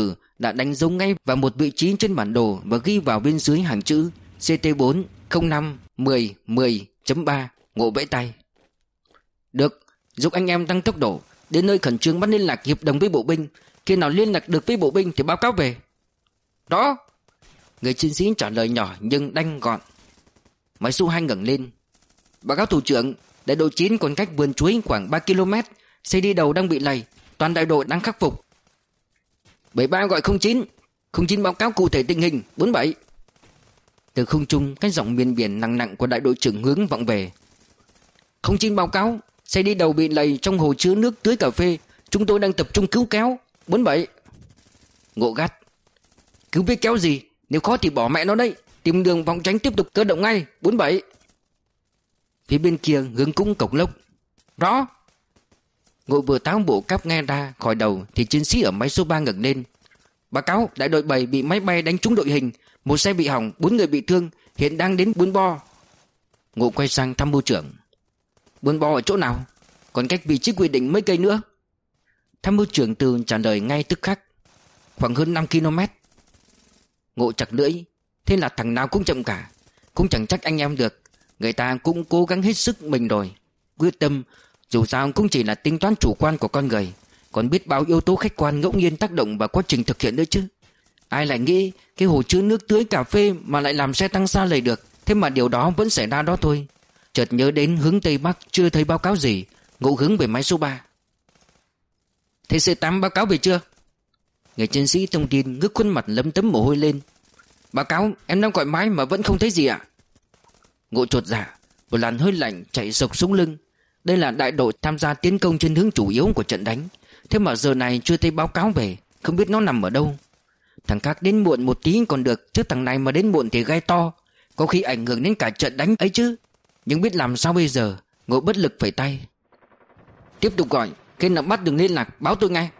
đã đánh dấu ngay vào một vị trí trên bản đồ và ghi vào bên dưới hàng chữ C T bốn không năm mười mười chấm ba. Ngộ vẫy tay. Được, giúp anh em tăng tốc độ, đến nơi khẩn trương bắt liên lạc hiệp đồng với bộ binh. Khi nào liên lạc được với bộ binh thì báo cáo về. Đó. Người chiến sĩ trả lời nhỏ nhưng đanh gọn. Máy số hai ngẩng lên. Báo cáo thủ trưởng, đại đội chín còn cách vườn chuối khoảng ba ki lô mét. Xe đi đầu đang bị lầy, toàn đại đội đang khắc phục. bảy ba gọi không chín. không chín báo cáo cụ thể tình hình. bốn bảy. Từ không trung, cái giọng miền biển nặng nặng của đại đội trưởng Hướng vọng về. không chín báo cáo, xe đi đầu bị lầy trong hồ chứa nước tưới cà phê. Chúng tôi đang tập trung cứu kéo. bốn bảy. Ngộ gắt. Cứu với kéo gì? Nếu khó thì bỏ mẹ nó đấy. Tìm đường vòng tránh tiếp tục cơ động ngay. bốn bảy. Phía bên kia Hướng cũng cộc lốc. Rõ. Ngộ vừa táo bộ cáp nghe ra khỏi đầu thì chiến sĩ ở máy số ba ngẩng lên. Báo cáo, đại đội bảy bị máy bay đánh trúng đội hình. Một xe bị hỏng, bốn người bị thương, hiện đang đến Buôn Bo. Ngộ quay sang tham mưu trưởng. Buôn Bo ở chỗ nào? Còn cách vị trí quy định mấy cây nữa? Tham mưu trưởng Từ trả lời ngay tức khắc. Khoảng hơn năm ki lô mét. Ngộ chặt lưỡi. Thế là thằng nào cũng chậm cả. Cũng chẳng trách anh em được. Người ta cũng cố gắng hết sức mình rồi. Quyết tâm. Dù sao cũng chỉ là tính toán chủ quan của con người. Còn biết bao yếu tố khách quan ngẫu nhiên tác động vào quá trình thực hiện nữa chứ. Ai lại nghĩ cái hồ chứa nước tưới cà phê mà lại làm xe tăng xa lầy được. Thế mà điều đó vẫn xảy ra đó thôi. Chợt nhớ đến hướng Tây Bắc chưa thấy báo cáo gì. Ngộ hướng về máy số ba. Thế C tám báo cáo về chưa? Người chiến sĩ thông tin ngước khuôn mặt lấm tấm mồ hôi lên. Báo cáo, em đang gọi máy mà vẫn không thấy gì ạ. Ngộ chột dạ, một làn hơi lạnh chạy sộc xuống lưng. Đây là đại đội tham gia tiến công trên hướng chủ yếu của trận đánh. Thế mà giờ này chưa thấy báo cáo về. Không biết nó nằm ở đâu. Thằng khác đến muộn một tí còn được, chứ thằng này mà đến muộn thì gai to. Có khi ảnh hưởng đến cả trận đánh ấy chứ. Nhưng biết làm sao bây giờ. Ngộ bất lực phẩy tay. Tiếp tục gọi. Khi nào bắt đường liên lạc báo tôi ngay.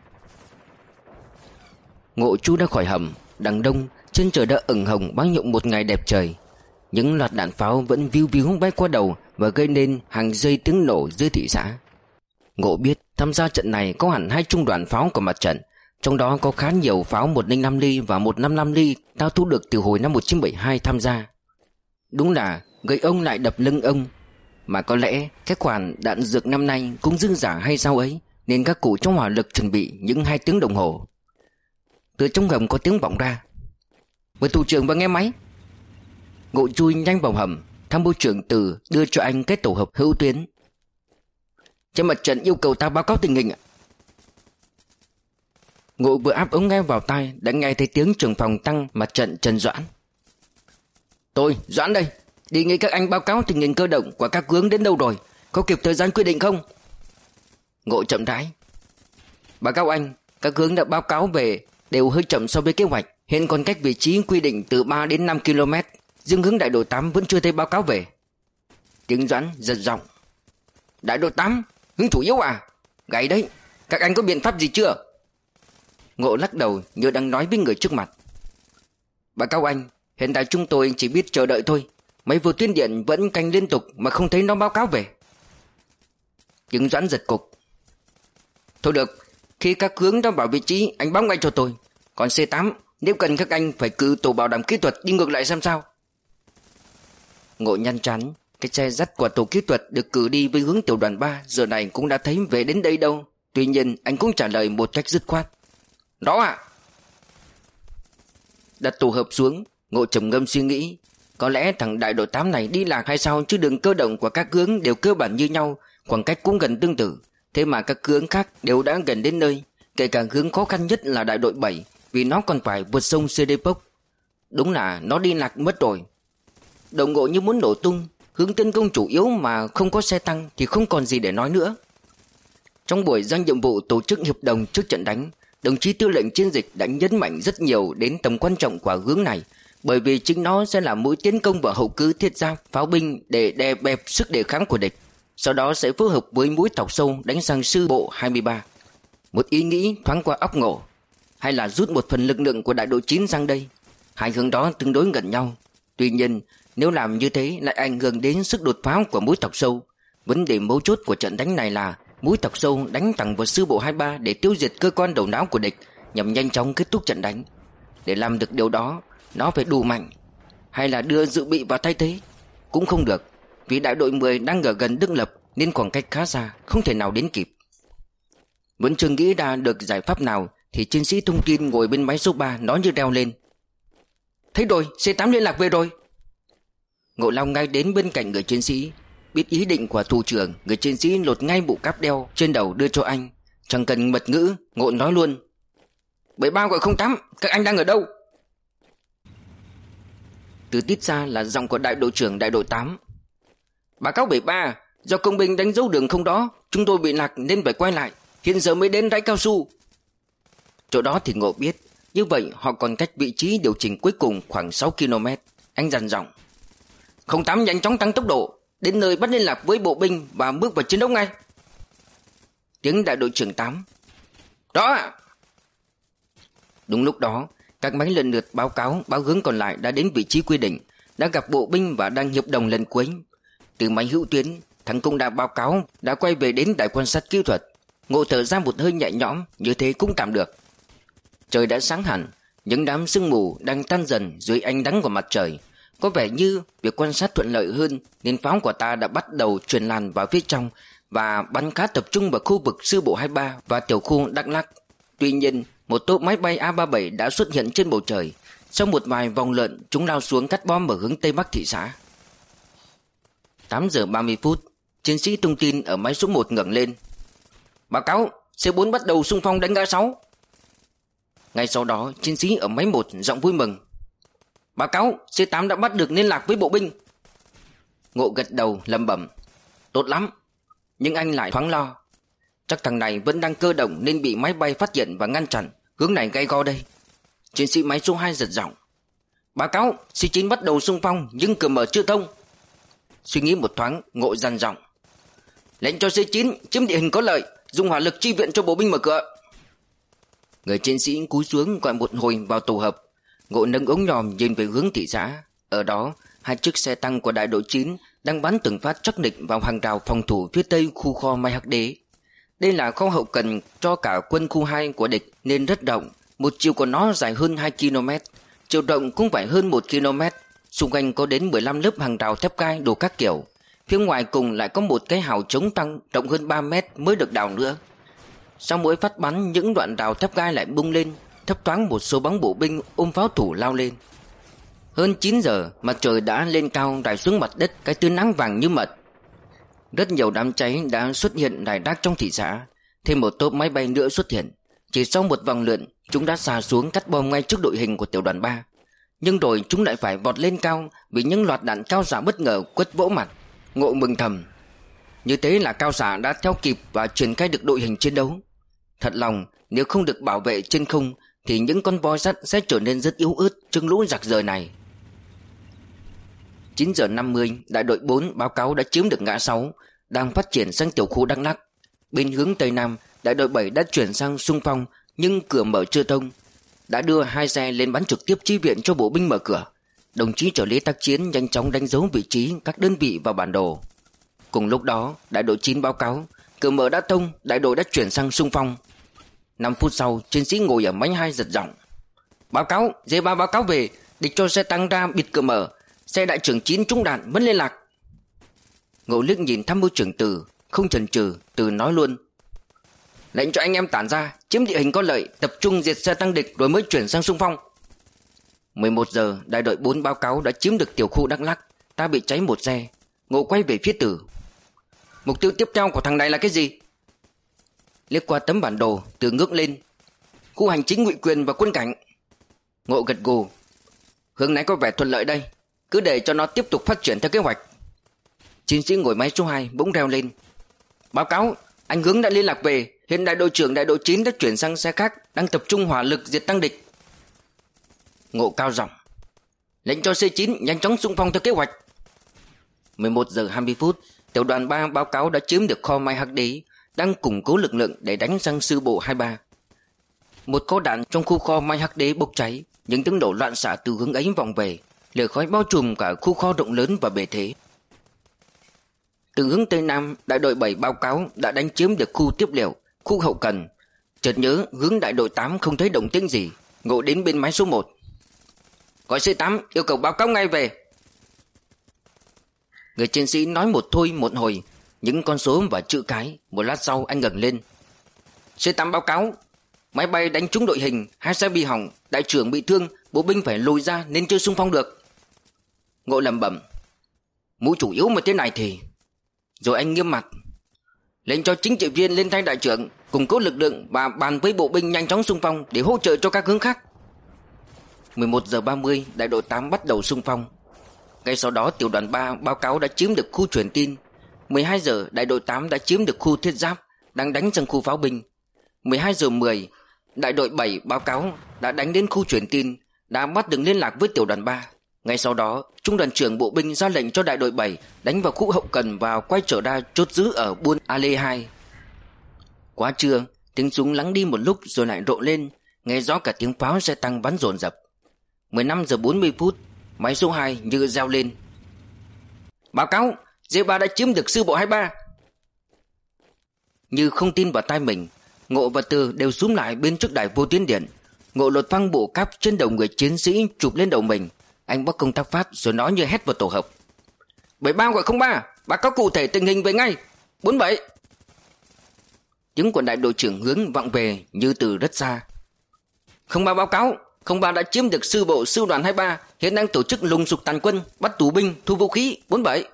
Ngộ chui ra khỏi hầm. Đằng đông chân trời đã ửng hồng báo hiệu một ngày đẹp trời. Những loạt đạn pháo vẫn víu víu bay qua đầu và gây nên hàng dây tiếng nổ dưới thị xã. Ngộ biết tham gia trận này có hẳn hai trung đoàn pháo của mặt trận. Trong đó có khá nhiều pháo một không năm ly và một năm năm ly tao thu được từ hồi năm một chín bảy hai tham gia. Đúng là gậy ông lại đập lưng ông. Mà có lẽ các khoản đạn dược năm nay cũng dư giả hay sao ấy, nên các cụ trong hỏa lực chuẩn bị những hai tiếng đồng hồ. Từ trong hầm có tiếng vọng ra. Với thủ trưởng và nghe máy. Ngộ chui nhanh vào hầm. Tham mưu trưởng Từ đưa cho anh cái tổ hợp hữu tuyến. Trên mặt trận yêu cầu ta báo cáo tình hình ạ. Ngộ vừa áp ống nghe vào tai đã nghe thấy tiếng trưởng phòng tăng mặt trận Trần Doãn. Tôi, Doãn đây. Đề nghị các anh báo cáo tình hình cơ động của các hướng đến đâu rồi. Có kịp thời gian quy định không? Ngộ chậm rãi. Báo cáo anh, các hướng đã báo cáo về đều hơi chậm so với kế hoạch. Hiện còn cách vị trí quy định từ ba đến năm ki lô mét. Riêng hướng đại đội tám vẫn chưa thấy báo cáo về. Tiếng Doãn giật giọng. Đại đội tám, hướng chủ yếu à? Gãy đấy, các anh có biện pháp gì chưa? Ngộ lắc đầu như đang nói với người trước mặt. Báo cáo anh, hiện tại chúng tôi chỉ biết chờ đợi thôi. Mấy vô tuyến điện vẫn canh liên tục mà không thấy nó báo cáo về. Tiếng Doãn giật cục. Thôi được, khi các hướng đã vào vị trí anh báo ngay cho tôi. Còn C tám, nếu cần các anh phải cử tổ bảo đảm kỹ thuật đi ngược lại xem sao. Ngộ nhăn chán. Cái xe dắt của tổ kỹ thuật được cử đi với hướng tiểu đoàn ba giờ này cũng đã thấy về đến đây đâu. Tuy nhiên anh cũng trả lời một cách dứt khoát. Đó ạ. Đặt tổ hợp xuống, Ngộ trầm ngâm suy nghĩ. Có lẽ thằng đại đội tám này đi lạc hay sao, chứ đường cơ động của các hướng đều cơ bản như nhau, khoảng cách cũng gần tương tự. Thế mà các hướng khác đều đã gần đến nơi. Kể cả hướng khó khăn nhất là đại đội bảy, vì nó còn phải vượt sông Sê Đê Pốc. Đúng là nó đi lạc mất rồi. Đầu Ngộ như muốn nổ tung. Hướng tấn công chủ yếu mà không có xe tăng thì không còn gì để nói nữa. Trong buổi giao nhiệm vụ tổ chức hiệp đồng trước trận đánh, đồng chí tư lệnh chiến dịch đã nhấn mạnh rất nhiều đến tầm quan trọng của hướng này, bởi vì chính nó sẽ là mũi tiến công vào hậu cứ thiết giáp, pháo binh để đè bẹp sức đề kháng của địch. Sau đó sẽ phối hợp với mũi thọc sâu đánh sang sư bộ hai mươi ba. Một ý nghĩ thoáng qua óc Ngộ. Hay là rút một phần lực lượng của đại đội chín sang đây. Hai hướng đó tương đối gần nhau. Tuy nhiên, nếu làm như thế lại ảnh hưởng đến sức đột phá của mũi thọc sâu. Vấn đề mấu chốt của trận đánh này là mũi thọc sâu đánh thẳng vào sư bộ hai mươi ba để tiêu diệt cơ quan đầu não của địch, nhằm nhanh chóng kết thúc trận đánh. Để làm được điều đó, nó phải đủ mạnh. Hay là đưa dự bị vào thay thế? Cũng không được, vì đại đội mười đang ở gần Đức Lập nên khoảng cách khá xa, không thể nào đến kịp. Vẫn chưa nghĩ ra được giải pháp nào thì chiến sĩ thông tin ngồi bên máy số ba nói như reo lên: "Thấy rồi, C tám liên lạc về rồi." Ngộ lao ngay đến bên cạnh người chiến sĩ. Biết ý định của thủ trưởng, người chiến sĩ lột ngay bộ cáp đeo trên đầu đưa cho anh. Chẳng cần mật ngữ, Ngộ nói luôn: bảy ba gọi không tám, các anh đang ở đâu? Từ tít ra là giọng của đại đội trưởng đại đội tám. "Báo cáo bảy ba, do công binh đánh dấu đường không đó, chúng tôi bị lạc nên phải quay lại. Hiện giờ mới đến rẫy cao su." Chỗ đó thì Ngộ biết, như vậy họ còn cách vị trí điều chỉnh cuối cùng khoảng sáu ki lô mét. Anh dằn giọng: không tám nhanh chóng tăng tốc độ, đến nơi bắt liên lạc với bộ binh và bước vào chiến đấu ngay. Tiếng đại đội trưởng tám: "Đó ạ." Đúng lúc đó, các máy lần lượt báo cáo báo hướng còn lại đã đến vị trí quy định, đã gặp bộ binh và đang hiệp đồng lần cuối. Từ máy hữu tuyến, Thắng cũng đã báo cáo đã quay về đến đài quan sát kỹ thuật. Ngộ thở ra một hơi nhẹ nhõm, như thế cũng tạm được. Trời đã sáng hẳn, những đám sương mù đang tan dần dưới ánh nắng của mặt trời. Có vẻ như việc quan sát thuận lợi hơn nên pháo của ta đã bắt đầu truyền lan vào phía trong và bắn khá tập trung vào khu vực sư bộ hai ba và tiểu khu Đắk Lắk. Tuy nhiên, một tốp máy bay A ba mươi bảy đã xuất hiện trên bầu trời. Sau một vài vòng lượn, chúng lao xuống cắt bom ở hướng tây bắc thị xã. tám giờ ba mươi phút, chiến sĩ thông tin ở máy số một ngẩng lên: "Báo cáo, C bốn bắt đầu xung phong đánh ngã sáu." Ngay sau đó, chiến sĩ ở máy một giọng vui mừng: "Báo cáo, C tám đã bắt được liên lạc với bộ binh." Ngộ gật đầu lẩm bẩm: "Tốt lắm." Nhưng anh lại thoáng lo: chắc thằng này vẫn đang cơ động nên bị máy bay phát hiện và ngăn chặn. Hướng này gay go đây. Chiến sĩ máy số hai giật giọng: "Báo cáo, C chín bắt đầu xung phong nhưng cửa mở chưa thông." Suy nghĩ một thoáng, Ngộ dằn giọng: "Lệnh cho C chín chiếm địa hình có lợi, dùng hỏa lực chi viện cho bộ binh mở cửa." Người chiến sĩ cúi xuống gọi một hồi vào tổ hợp. Ngộ nâng ống nhòm nhìn về hướng thị xã. Ở đó, hai chiếc xe tăng của đại đội chín đang bắn từng phát chắc nịch vào hàng rào phòng thủ phía tây khu kho Mai Hắc Đế. Đây là kho hậu cần cho cả quân khu hai của địch nên rất rộng. Một chiều của nó dài hơn hai ki lô mét, chiều rộng cũng phải hơn một ki lô mét. Xung quanh có đến mười lăm lớp hàng rào thép gai đồ các kiểu. Phía ngoài cùng lại có một cái hào chống tăng rộng hơn ba mét mới được đào nữa. Sau mỗi phát bắn, những đoạn rào thép gai lại bung lên, thấp thoáng một số bóng bộ binh ôm pháo thủ lao lên. Hơn chín giờ, mặt trời đã lên cao rải xuống mặt đất cái tia nắng vàng như mật. Rất nhiều đám cháy đã xuất hiện rải rác trong thị xã. Thêm một tốp máy bay nữa xuất hiện. Chỉ sau một vòng lượn, chúng đã xà xuống cắt bom ngay trước đội hình của tiểu đoàn ba. Nhưng rồi chúng lại phải vọt lên cao vì những loạt đạn cao xạ bất ngờ quất vỗ mặt. Ngộ mừng thầm: như thế là cao xạ đã theo kịp và triển khai được đội hình chiến đấu. Thật lòng, nếu không được bảo vệ trên không thì những con voi sắt sẽ trở nên rất yếu ớt trước lũ giặc rời này. chín giờ năm mươi, đại đội bốn báo cáo đã chiếm được ngã sáu, đang phát triển sang tiểu khu Đắk Lắk. Bên hướng tây nam, đại đội bảy đã chuyển sang xung phong nhưng cửa mở chưa thông. Đã đưa hai xe lên bắn trực tiếp chi viện cho bộ binh mở cửa. Đồng chí trợ lý tác chiến nhanh chóng đánh dấu vị trí các đơn vị vào bản đồ. Cùng lúc đó, đại đội chín báo cáo cửa mở đã thông, đại đội đã chuyển sang xung phong. năm phút sau, chiến sĩ ngồi ở máy hai giật giọng: báo cáo, D ba báo cáo về, địch cho xe tăng ra bịt cửa mở, xe đại trưởng chín trúng đạn vẫn liên lạc. Ngộ liếc nhìn tham mưu trưởng Từ, không chần chừ, Từ nói luôn: lệnh cho anh em tản ra, chiếm địa hình có lợi, tập trung diệt xe tăng địch rồi mới chuyển sang xung phong. mười một giờ, đại đội bốn báo cáo đã chiếm được tiểu khu Đắk Lắk, ta bị cháy một xe. Ngộ quay về phía Từ: mục tiêu tiếp theo của thằng này là cái gì? Liếc qua tấm bản đồ, Từ ngước lên: khu hành chính ngụy quyền và quân cảnh. Ngộ gật gù: hướng này có vẻ thuận lợi đây, cứ để cho nó tiếp tục phát triển theo kế hoạch. Chiến sĩ ngồi máy số hai bỗng reo lên: báo cáo, anh Hướng đã liên lạc về, hiện đại đội trưởng đại đội chín đã chuyển sang xe khác, đang tập trung hỏa lực diệt tăng địch. Ngộ cao giọng: lệnh cho C chín nhanh chóng xung phong theo kế hoạch. mười một giờ hai mươi phút, tiểu đoàn ba báo cáo đã chiếm được kho Mai Hắc Đế, đang củng cố lực lượng để đánh sang sư bộ hai ba. Một kho đạn trong khu kho Mai Hắc Đế bốc cháy, những tiếng nổ loạn xạ từ hướng ấy vọng về, lửa khói bao trùm cả khu kho rộng lớn và bề thế. Từ hướng tây nam, đại đội bảy báo cáo đã đánh chiếm được khu tiếp liệu, khu hậu cần. Chợt nhớ hướng đại đội tám không thấy động tĩnh gì, Ngộ đến bên máy số một. Gọi C tám yêu cầu báo cáo ngay về. Người chiến sĩ nói một thôi một hồi, những con số và chữ cái. Một lát sau anh ngẩng lên. C tám báo cáo, máy bay đánh trúng đội hình, hai xe bị hỏng, đại trưởng bị thương, bộ binh phải lùi ra nên chưa xung phong được. Ngộ lẩm bẩm, mũ chủ yếu mà thế này thì... Rồi anh nghiêm mặt, lệnh cho chính trị viên lên thay đại trưởng, củng cố lực lượng và bàn với bộ binh nhanh chóng xung phong để hỗ trợ cho các hướng khác. mười một giờ ba mươi, đại đội tám bắt đầu xung phong. Ngay sau đó tiểu đoàn ba báo cáo đã chiếm được khu truyền tin. mười hai giờ, đại đội tám đã chiếm được khu thiết giáp, đang đánh sang khu pháo binh. mười hai giờ mười, đại đội bảy báo cáo đã đánh đến khu truyền tin, đã bắt được liên lạc với tiểu đoàn ba. Ngay sau đó, trung đoàn trưởng bộ binh ra lệnh cho đại đội bảy đánh vào khu hậu cần và quay trở ra chốt giữ ở Buôn Ale hai. Quá trưa, tiếng súng lắng đi một lúc rồi lại rộ lên, nghe rõ cả tiếng pháo xe tăng bắn dồn dập. mười lăm giờ bốn mươi phút, máy số hai như reo lên. Báo cáo, D ba đã chiếm được sư bộ hai ba. Như không tin vào tai mình, Ngộ và Từ đều xúm lại bên trước đài vô tuyến điện. Ngộ lột phăng bộ cáp trên đầu người chiến sĩ chụp lên đầu mình. Anh bóc công tắc phát rồi nói như hét vào tổ hợp. bảy ba gọi không ba, báo cáo cụ thể tình hình về ngay. bốn bảy. Tiếng của đại đội trưởng Hướng vọng về như từ rất xa. Không ba báo cáo, không ba đã chiếm được sư bộ sư đoàn hai ba, hiện đang tổ chức lùng sục tàn quân, bắt tù binh, thu vũ khí. bốn bảy.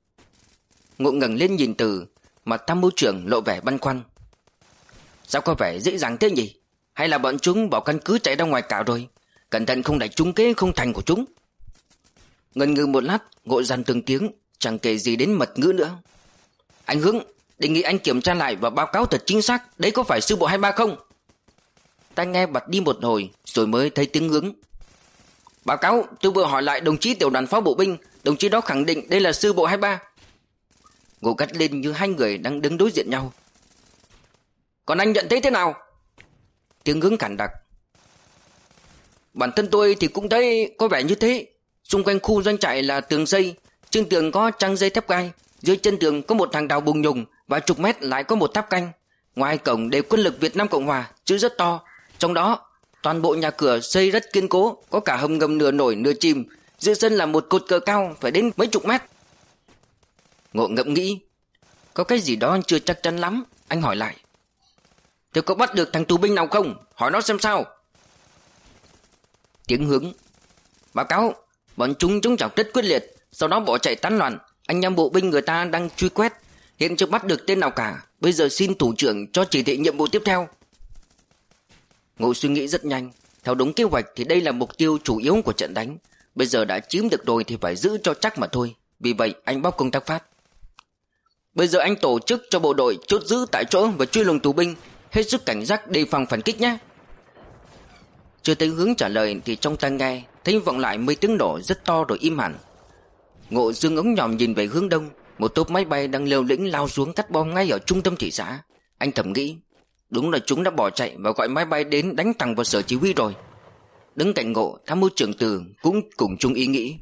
Ngộ ngẩng lên nhìn Từ, mặt tham mưu trưởng lộ vẻ băn khoăn. Sao có vẻ dễ dàng thế nhỉ? Hay là bọn chúng bỏ căn cứ chạy ra ngoài cả rồi? Cẩn thận không đẩy trúng kế không thành của chúng. Ngần ngừ một lát, Ngộ dằn từng tiếng, chẳng kể gì đến mật ngữ nữa. Anh Hướng, đề nghị anh kiểm tra lại và báo cáo thật chính xác, đấy có phải sư bộ hai ba không? Ta nghe bật đi một hồi rồi mới thấy tiếng Hướng. Báo cáo, tôi vừa hỏi lại đồng chí tiểu đoàn pháo bộ binh, đồng chí đó khẳng định đây là sư bộ hai ba. Ngộ gắt lên như hai người đang đứng đối diện nhau. Còn anh nhận thấy thế nào? Tiếng Hướng cản đặc. Bản thân tôi thì cũng thấy có vẻ như thế. Xung quanh khu doanh trại là tường dây, trên tường có trang dây thép gai, dưới chân tường có một hàng đào bùng nhùng, và chục mét lại có một tháp canh. Ngoài cổng đều quân lực Việt Nam Cộng Hòa, chữ rất to. Trong đó toàn bộ nhà cửa xây rất kiên cố, có cả hầm ngầm nửa nổi nửa chìm. Giữa sân là một cột cờ cao phải đến mấy chục mét. Ngộ ngẫm nghĩ, có cái gì đó chưa chắc chắn lắm. Anh hỏi lại, tôi có bắt được thằng tù binh nào không? Hỏi nó xem sao. Tiếng Hướng. Báo cáo, bọn chúng chống trả rất quyết liệt, sau đó bỏ chạy tán loạn. Anh em bộ binh người ta đang truy quét, hiện chưa bắt được tên nào cả. Bây giờ xin thủ trưởng cho chỉ thị nhiệm vụ tiếp theo. Ngộ suy nghĩ rất nhanh. Theo đúng kế hoạch thì đây là mục tiêu chủ yếu của trận đánh. Bây giờ đã chiếm được rồi thì phải giữ cho chắc mà thôi. Vì vậy anh bóc công tác phát. Bây giờ anh tổ chức cho bộ đội chốt giữ tại chỗ và truy lùng tù binh, hết sức cảnh giác đề phòng phản kích nhé. Chưa thấy Hướng trả lời thì trong tai nghe thấy vọng lại mấy tiếng nổ rất to rồi im hẳn. Ngộ dương ống nhòm nhìn về hướng đông, một tốp máy bay đang liều lĩnh lao xuống cắt bom ngay ở trung tâm thị xã. Anh thầm nghĩ, đúng là chúng đã bỏ chạy và gọi máy bay đến đánh thẳng vào sở chỉ huy rồi. Đứng cạnh Ngộ, tham mưu trưởng Từ cũng cùng chung ý nghĩ.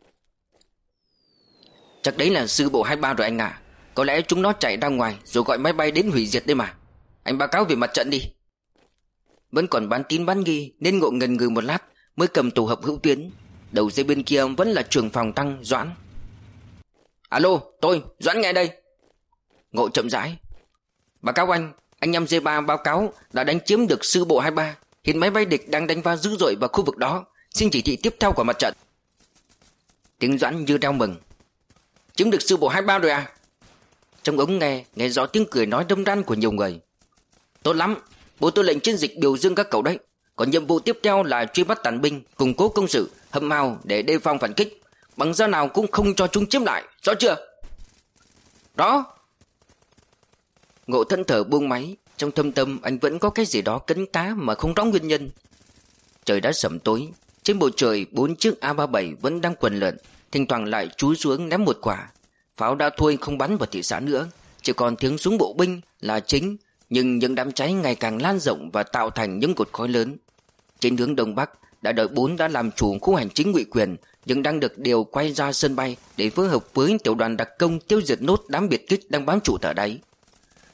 Chắc đấy là sư bộ hai ba rồi anh ạ. À. Có lẽ chúng nó chạy ra ngoài rồi gọi máy bay đến hủy diệt đây mà. Anh báo cáo về mặt trận đi. Vẫn còn bán tín bán nghi nên Ngộ ngần ngừ một lát mới cầm tổ hợp hữu tuyến. Đầu dây bên kia vẫn là trưởng phòng Tăng Doãn. Alo, tôi Doãn nghe đây. Ngộ chậm rãi. Báo cáo anh, anh em D ba báo cáo đã đánh chiếm được sư bộ hai ba. Hiện máy bay địch đang đánh phá dữ dội vào khu vực đó. Xin chỉ thị tiếp theo của mặt trận. Tiếng Doãn như reo mừng. Chiếm được sư bộ hai ba rồi à? Trong ống nghe nghe rõ tiếng cười nói đâm ran của nhiều người. Tốt lắm, bộ tư lệnh chiến dịch biểu dương các cậu đấy. Còn nhiệm vụ tiếp theo là truy bắt tàn binh, củng cố công sự, hầm mào để đề phòng phản kích. Bằng giá nào cũng không cho chúng chiếm lại, rõ chưa? Rõ. Ngộ thân thở buông máy. Trong thâm tâm anh vẫn có cái gì đó cấn tá mà không rõ nguyên nhân. Trời đã sẩm tối. Trên bầu trời bốn chiếc A ba mươi bảy vẫn đang quần lượn, thỉnh thoảng lại chúi xuống ném một quả. Pháo đã thôi không bắn vào thị xã nữa, chỉ còn tiếng súng bộ binh là chính. Nhưng những đám cháy ngày càng lan rộng và tạo thành những cột khói lớn. Trên hướng đông bắc, đại đội bốn đã làm chủ khu hành chính Ngụy Quyền, nhưng đang được điều quay ra sân bay để phối hợp với tiểu đoàn đặc công tiêu diệt nốt đám biệt kích đang bám trụ tại đấy.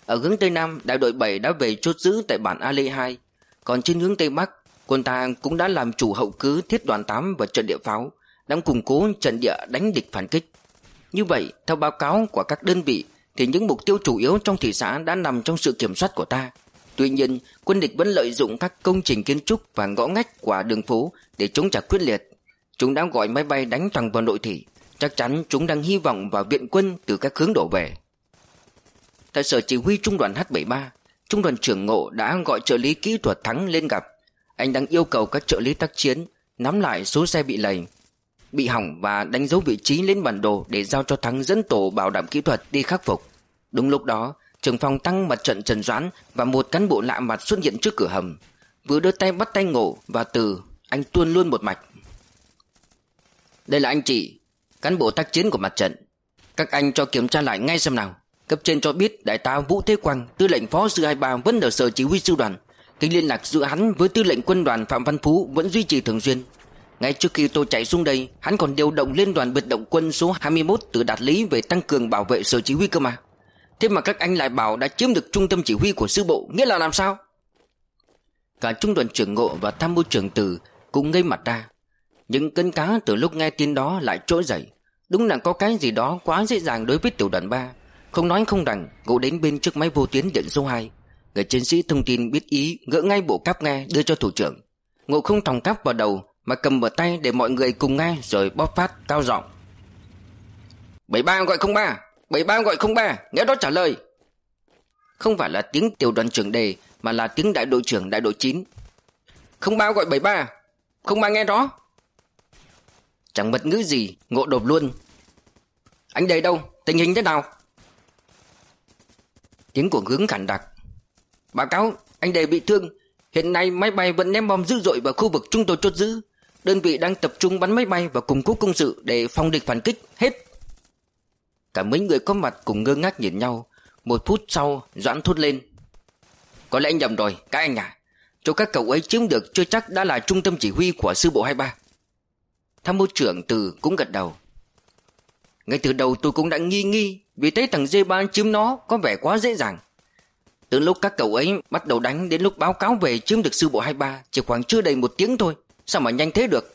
Ở hướng Tây Nam, đại đội bảy đã về chốt giữ tại bản A Lê hai. Còn trên hướng Tây Bắc, quân ta cũng đã làm chủ hậu cứ thiết đoàn tám và trận địa pháo, đang củng cố trận địa đánh địch phản kích. Như vậy, theo báo cáo của các đơn vị, thì những mục tiêu chủ yếu trong thị xã đã nằm trong sự kiểm soát của ta. Tuy nhiên, quân địch vẫn lợi dụng các công trình kiến trúc và ngõ ngách của đường phố để chống trả quyết liệt. Chúng đã gọi máy bay đánh thẳng vào nội thị. Chắc chắn chúng đang hy vọng vào viện quân từ các hướng đổ về. Tại sở chỉ huy trung đoàn H bảy mươi ba, trung đoàn trưởng Ngộ đã gọi trợ lý kỹ thuật Thắng lên gặp. Anh đang yêu cầu các trợ lý tác chiến nắm lại số xe bị lầy, bị hỏng và đánh dấu vị trí lên bản đồ để giao cho Thắng dẫn tổ bảo đảm kỹ thuật đi khắc phục. Đúng lúc đó, trưởng phòng tăng mặt trận Trần Doãn và một cán bộ lạ mặt xuất hiện trước cửa hầm. Vừa đưa tay bắt tay Ngộ và Từ, anh tuôn luôn một mạch. Đây là anh chị, cán bộ tác chiến của mặt trận. Các anh cho kiểm tra lại ngay xem nào. Cấp trên cho biết đại tá Vũ Thế Quang, tư lệnh phó sư hai mươi ba vẫn ở sở chỉ huy sư đoàn. Kênh liên lạc giữa hắn với tư lệnh quân đoàn Phạm Văn Phú vẫn duy trì thường xuyên. Ngay trước khi tôi chạy xuống đây, hắn còn điều động liên đoàn biệt động quân số hai mươi mốt từ Đạt Lý về tăng cường bảo vệ sở chỉ huy cơ mà. Thế mà các anh lại bảo đã chiếm được trung tâm chỉ huy của sư bộ, nghĩa là làm sao? Cả trung đoàn trưởng Ngộ và tham mưu trưởng Từ cũng ngây mặt ra. Những cơn cá từ lúc nghe tin đó lại trỗi dậy. Đúng là có cái gì đó quá dễ dàng đối với tiểu đoàn ba. Không nói không rằng, Ngộ đến bên chiếc máy vô tuyến điện số hai. Người chiến sĩ thông tin biết ý gỡ ngay bộ cáp nghe đưa cho thủ trưởng. Ngộ không thòng cáp vào đầu mà cầm vào tay để mọi người cùng nghe, rồi bóp phát cao giọng: bảy ba gọi không ba, bảy ba gọi không ba, nghe đó trả lời. Không phải là tiếng tiểu đoàn trưởng đề mà là tiếng đại đội trưởng đại đội chín. Không ba gọi bảy ba, không ba nghe đó. Chẳng mật ngữ gì, Ngộ đột luôn: anh Đề đâu, tình hình thế nào? Tiếng của hướng khản đặc: báo cáo, anh Đề bị thương. Hiện nay máy bay vẫn ném bom dữ dội vào khu vực chúng tôi chốt giữ. Đơn vị đang tập trung bắn máy bay và củng cố công sự để phòng địch phản kích. Hết. Cả mấy người có mặt cùng ngơ ngác nhìn nhau. Một phút sau, Doãn thốt lên: có lẽ nhầm rồi, các anh à. Chỗ các cậu ấy chiếm được chưa chắc đã là trung tâm chỉ huy của sư bộ hai mươi ba. Tham mưu trưởng Từ cũng gật đầu: ngay từ đầu tôi cũng đã nghi nghi, vì thấy thằng dê ba chiếm nó có vẻ quá dễ dàng. Từ lúc các cậu ấy bắt đầu đánh đến lúc báo cáo về chiếm được sư bộ hai mươi ba chỉ khoảng chưa đầy một tiếng thôi. Sao mà nhanh thế được?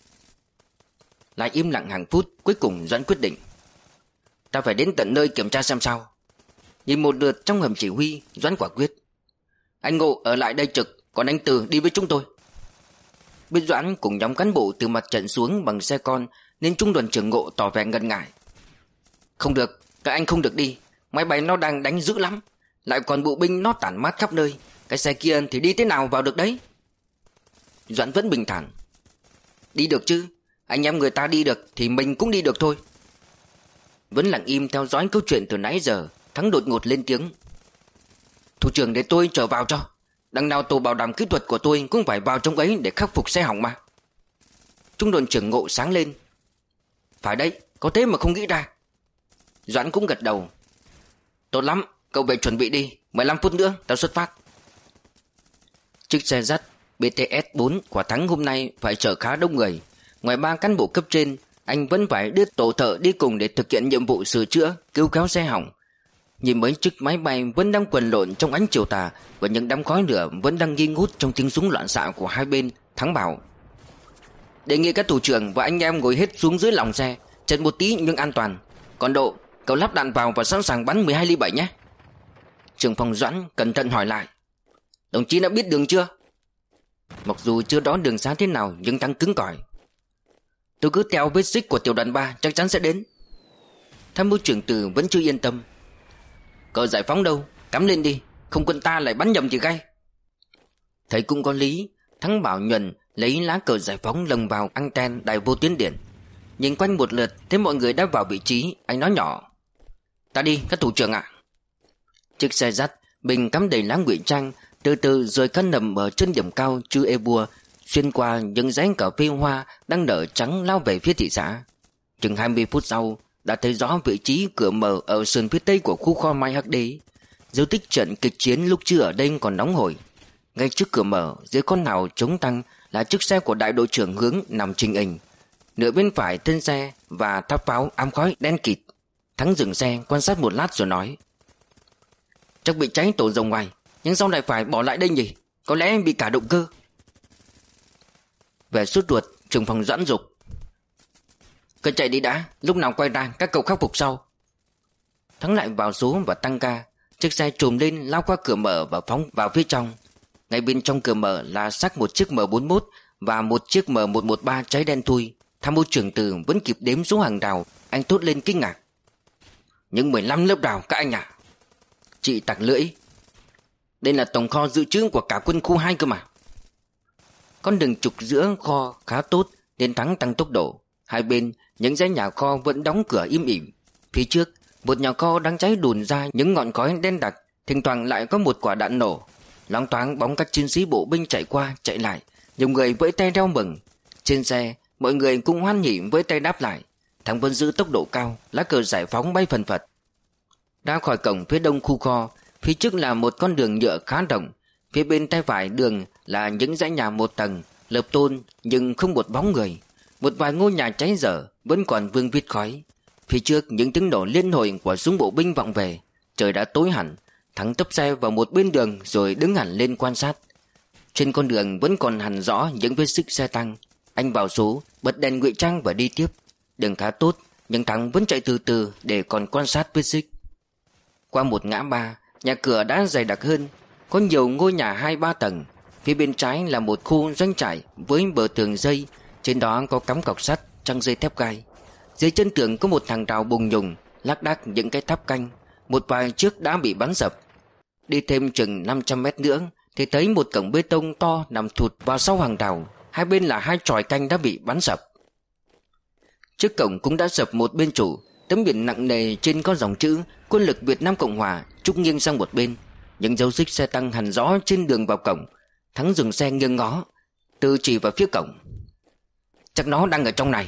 Lại im lặng hàng phút, cuối cùng Doãn quyết định: ta phải đến tận nơi kiểm tra xem sao. Nhìn một lượt trong hầm chỉ huy, Doãn quả quyết: anh Ngộ ở lại đây trực, còn anh Từ đi với chúng tôi. Biết Doãn cùng nhóm cán bộ từ mặt trận xuống bằng xe con, nên trung đoàn trưởng Ngộ tỏ vẻ ngần ngại: không được, các anh không được đi. Máy bay nó đang đánh dữ lắm, lại còn bộ binh nó tản mát khắp nơi. Cái xe kia thì đi thế nào vào được đấy? Doãn vẫn bình thản: đi được chứ, anh em người ta đi được thì mình cũng đi được thôi. Vẫn lặng im theo dõi câu chuyện từ nãy giờ, Thắng đột ngột lên tiếng: thủ trưởng để tôi trở vào cho. Đằng nào tổ bảo đảm kỹ thuật của tôi cũng phải vào trong ấy để khắc phục xe hỏng mà. Trung đoàn trưởng Ngộ sáng lên: phải đấy, có thế mà không nghĩ ra. Doãn cũng gật đầu: tốt lắm, cậu về chuẩn bị đi, mười lăm phút nữa tao xuất phát. Chiếc xe dắt B T S bốn của Thắng hôm nay phải chở khá đông người. Ngoài ba cán bộ cấp trên, anh vẫn phải đưa tổ thợ đi cùng để thực hiện nhiệm vụ sửa chữa, cứu kéo xe hỏng. Nhìn mấy chiếc máy bay vẫn đang quần lộn trong ánh chiều tà và những đám khói lửa vẫn đang nghi ngút trong tiếng súng loạn xạ của hai bên, Thắng bảo: đề nghị các thủ trưởng và anh em ngồi hết xuống dưới lòng xe, chật một tí nhưng an toàn. Còn Độ, cậu lắp đạn vào và sẵn sàng bắn mười hai ly bảy nhé. Trưởng phòng Doãn cẩn thận hỏi lại: đồng chí đã biết đường chưa? Mặc dù chưa rõ đường xá thế nào nhưng Thắng cứng cỏi: tôi cứ theo vết xích của tiểu đoàn ba chắc chắn sẽ đến. Tham mưu trưởng Từ vẫn chưa yên tâm: cờ giải phóng đâu, cắm lên đi, không quân ta lại bắn nhầm thì gay. Thấy cũng có lý, Thắng bảo Nhuần lấy lá cờ giải phóng lồng vào anten đài vô tuyến điện. Nhìn quanh một lượt thấy mọi người đã vào vị trí, anh nói nhỏ: ta đi các thủ trưởng ạ. Chiếc xe dắt bình cắm đầy lá ngụy trang từ từ rồi cân nằm ở trên điểm cao chư e bua, xuyên qua những dãy cà phê hoa đang nở trắng lao về phía thị xã. Chừng hai mươi phút sau đã thấy rõ vị trí cửa mở ở sườn phía tây của khu kho Mai Hắc Đế. Dấu tích trận kịch chiến lúc chưa ở đây còn nóng hổi. Ngay trước cửa mở, dưới con nào chống tăng là chiếc xe của đại đội trưởng Hướng nằm trình hình. Nửa bên phải thân xe và tháp pháo ám khói đen kịt. Thắng dừng xe quan sát một lát rồi nói: Chắc bị cháy tổ dầu ngoài, nhưng sao lại phải bỏ lại đây nhỉ? Có lẽ bị cả động cơ. Về sốt ruột, trưởng phòng Doãn dục: cứ chạy đi đã, lúc nào quay ra các cậu khắc phục sau. Thắng lại vào số và tăng ca. Chiếc xe trùm lên lao qua cửa mở và phóng vào phía trong. Ngay bên trong cửa mở là xác một chiếc M bốn mốt và một chiếc M một một ba cháy đen thui. Tham mưu trưởng Từ vẫn kịp đếm số hàng rào. Anh thốt lên kinh ngạc: những mười lăm lớp rào các anh ạ. Chị tặc lưỡi: đây là tổng kho dự trữ của cả quân khu hai cơ mà. Con đường trục giữa kho khá tốt nên Thắng tăng tốc độ. Hai bên những dãy nhà kho vẫn đóng cửa im ỉm. Phía trước một nhà kho đang cháy đùn ra những ngọn khói đen đặc, thỉnh thoảng lại có một quả đạn nổ. Loáng thoáng bóng các chiến sĩ bộ binh chạy qua chạy lại, nhiều người vẫy tay reo mừng. Trên xe mọi người cũng hoan hỉ với tay đáp lại. Thắng vẫn giữ tốc độ cao, lá cờ giải phóng bay phần phật. Ra khỏi cổng phía đông khu kho, phía trước là một con đường nhựa khá rộng. Phía bên tay phải đường là những dãy nhà một tầng, lợp tôn nhưng không một bóng người. Một vài ngôi nhà cháy dở vẫn còn vương vít khói. Phía trước những tiếng nổ liên hồi của súng bộ binh vọng về. Trời đã tối hẳn. Thắng tấp xe vào một bên đường rồi đứng hẳn lên quan sát. Trên con đường vẫn còn hằn rõ những vết xích xe tăng. Anh vào số, bật đèn ngụy trang và đi tiếp. Đường khá tốt, nhưng Thắng vẫn chạy từ từ để còn quan sát vết xích. Qua một ngã ba, nhà cửa đã dày đặc hơn. Có nhiều ngôi nhà hai ba tầng. Phía bên trái là một khu doanh trại với bờ tường dây. Trên đó có cắm cọc sắt, trăng dây thép gai. Dưới chân tường có một hàng rào bùng nhùng, lác đác những cái tháp canh. Một vài chiếc đã bị bắn sập. Đi thêm chừng năm trăm mét nữa thì thấy một cổng bê tông to nằm thụt vào sau hàng rào. Hai bên là hai chòi canh đã bị bắn sập. Trước cổng cũng đã sập một bên trụ. Tấm biển nặng nề trên có dòng chữ Quân lực Việt Nam Cộng Hòa trúc nghiêng sang một bên. Những dấu xích xe tăng hằn rõ trên đường vào cổng. Thắng dừng xe nghiêng ngó, Từ chỉ vào phía cổng: chắc nó đang ở trong này.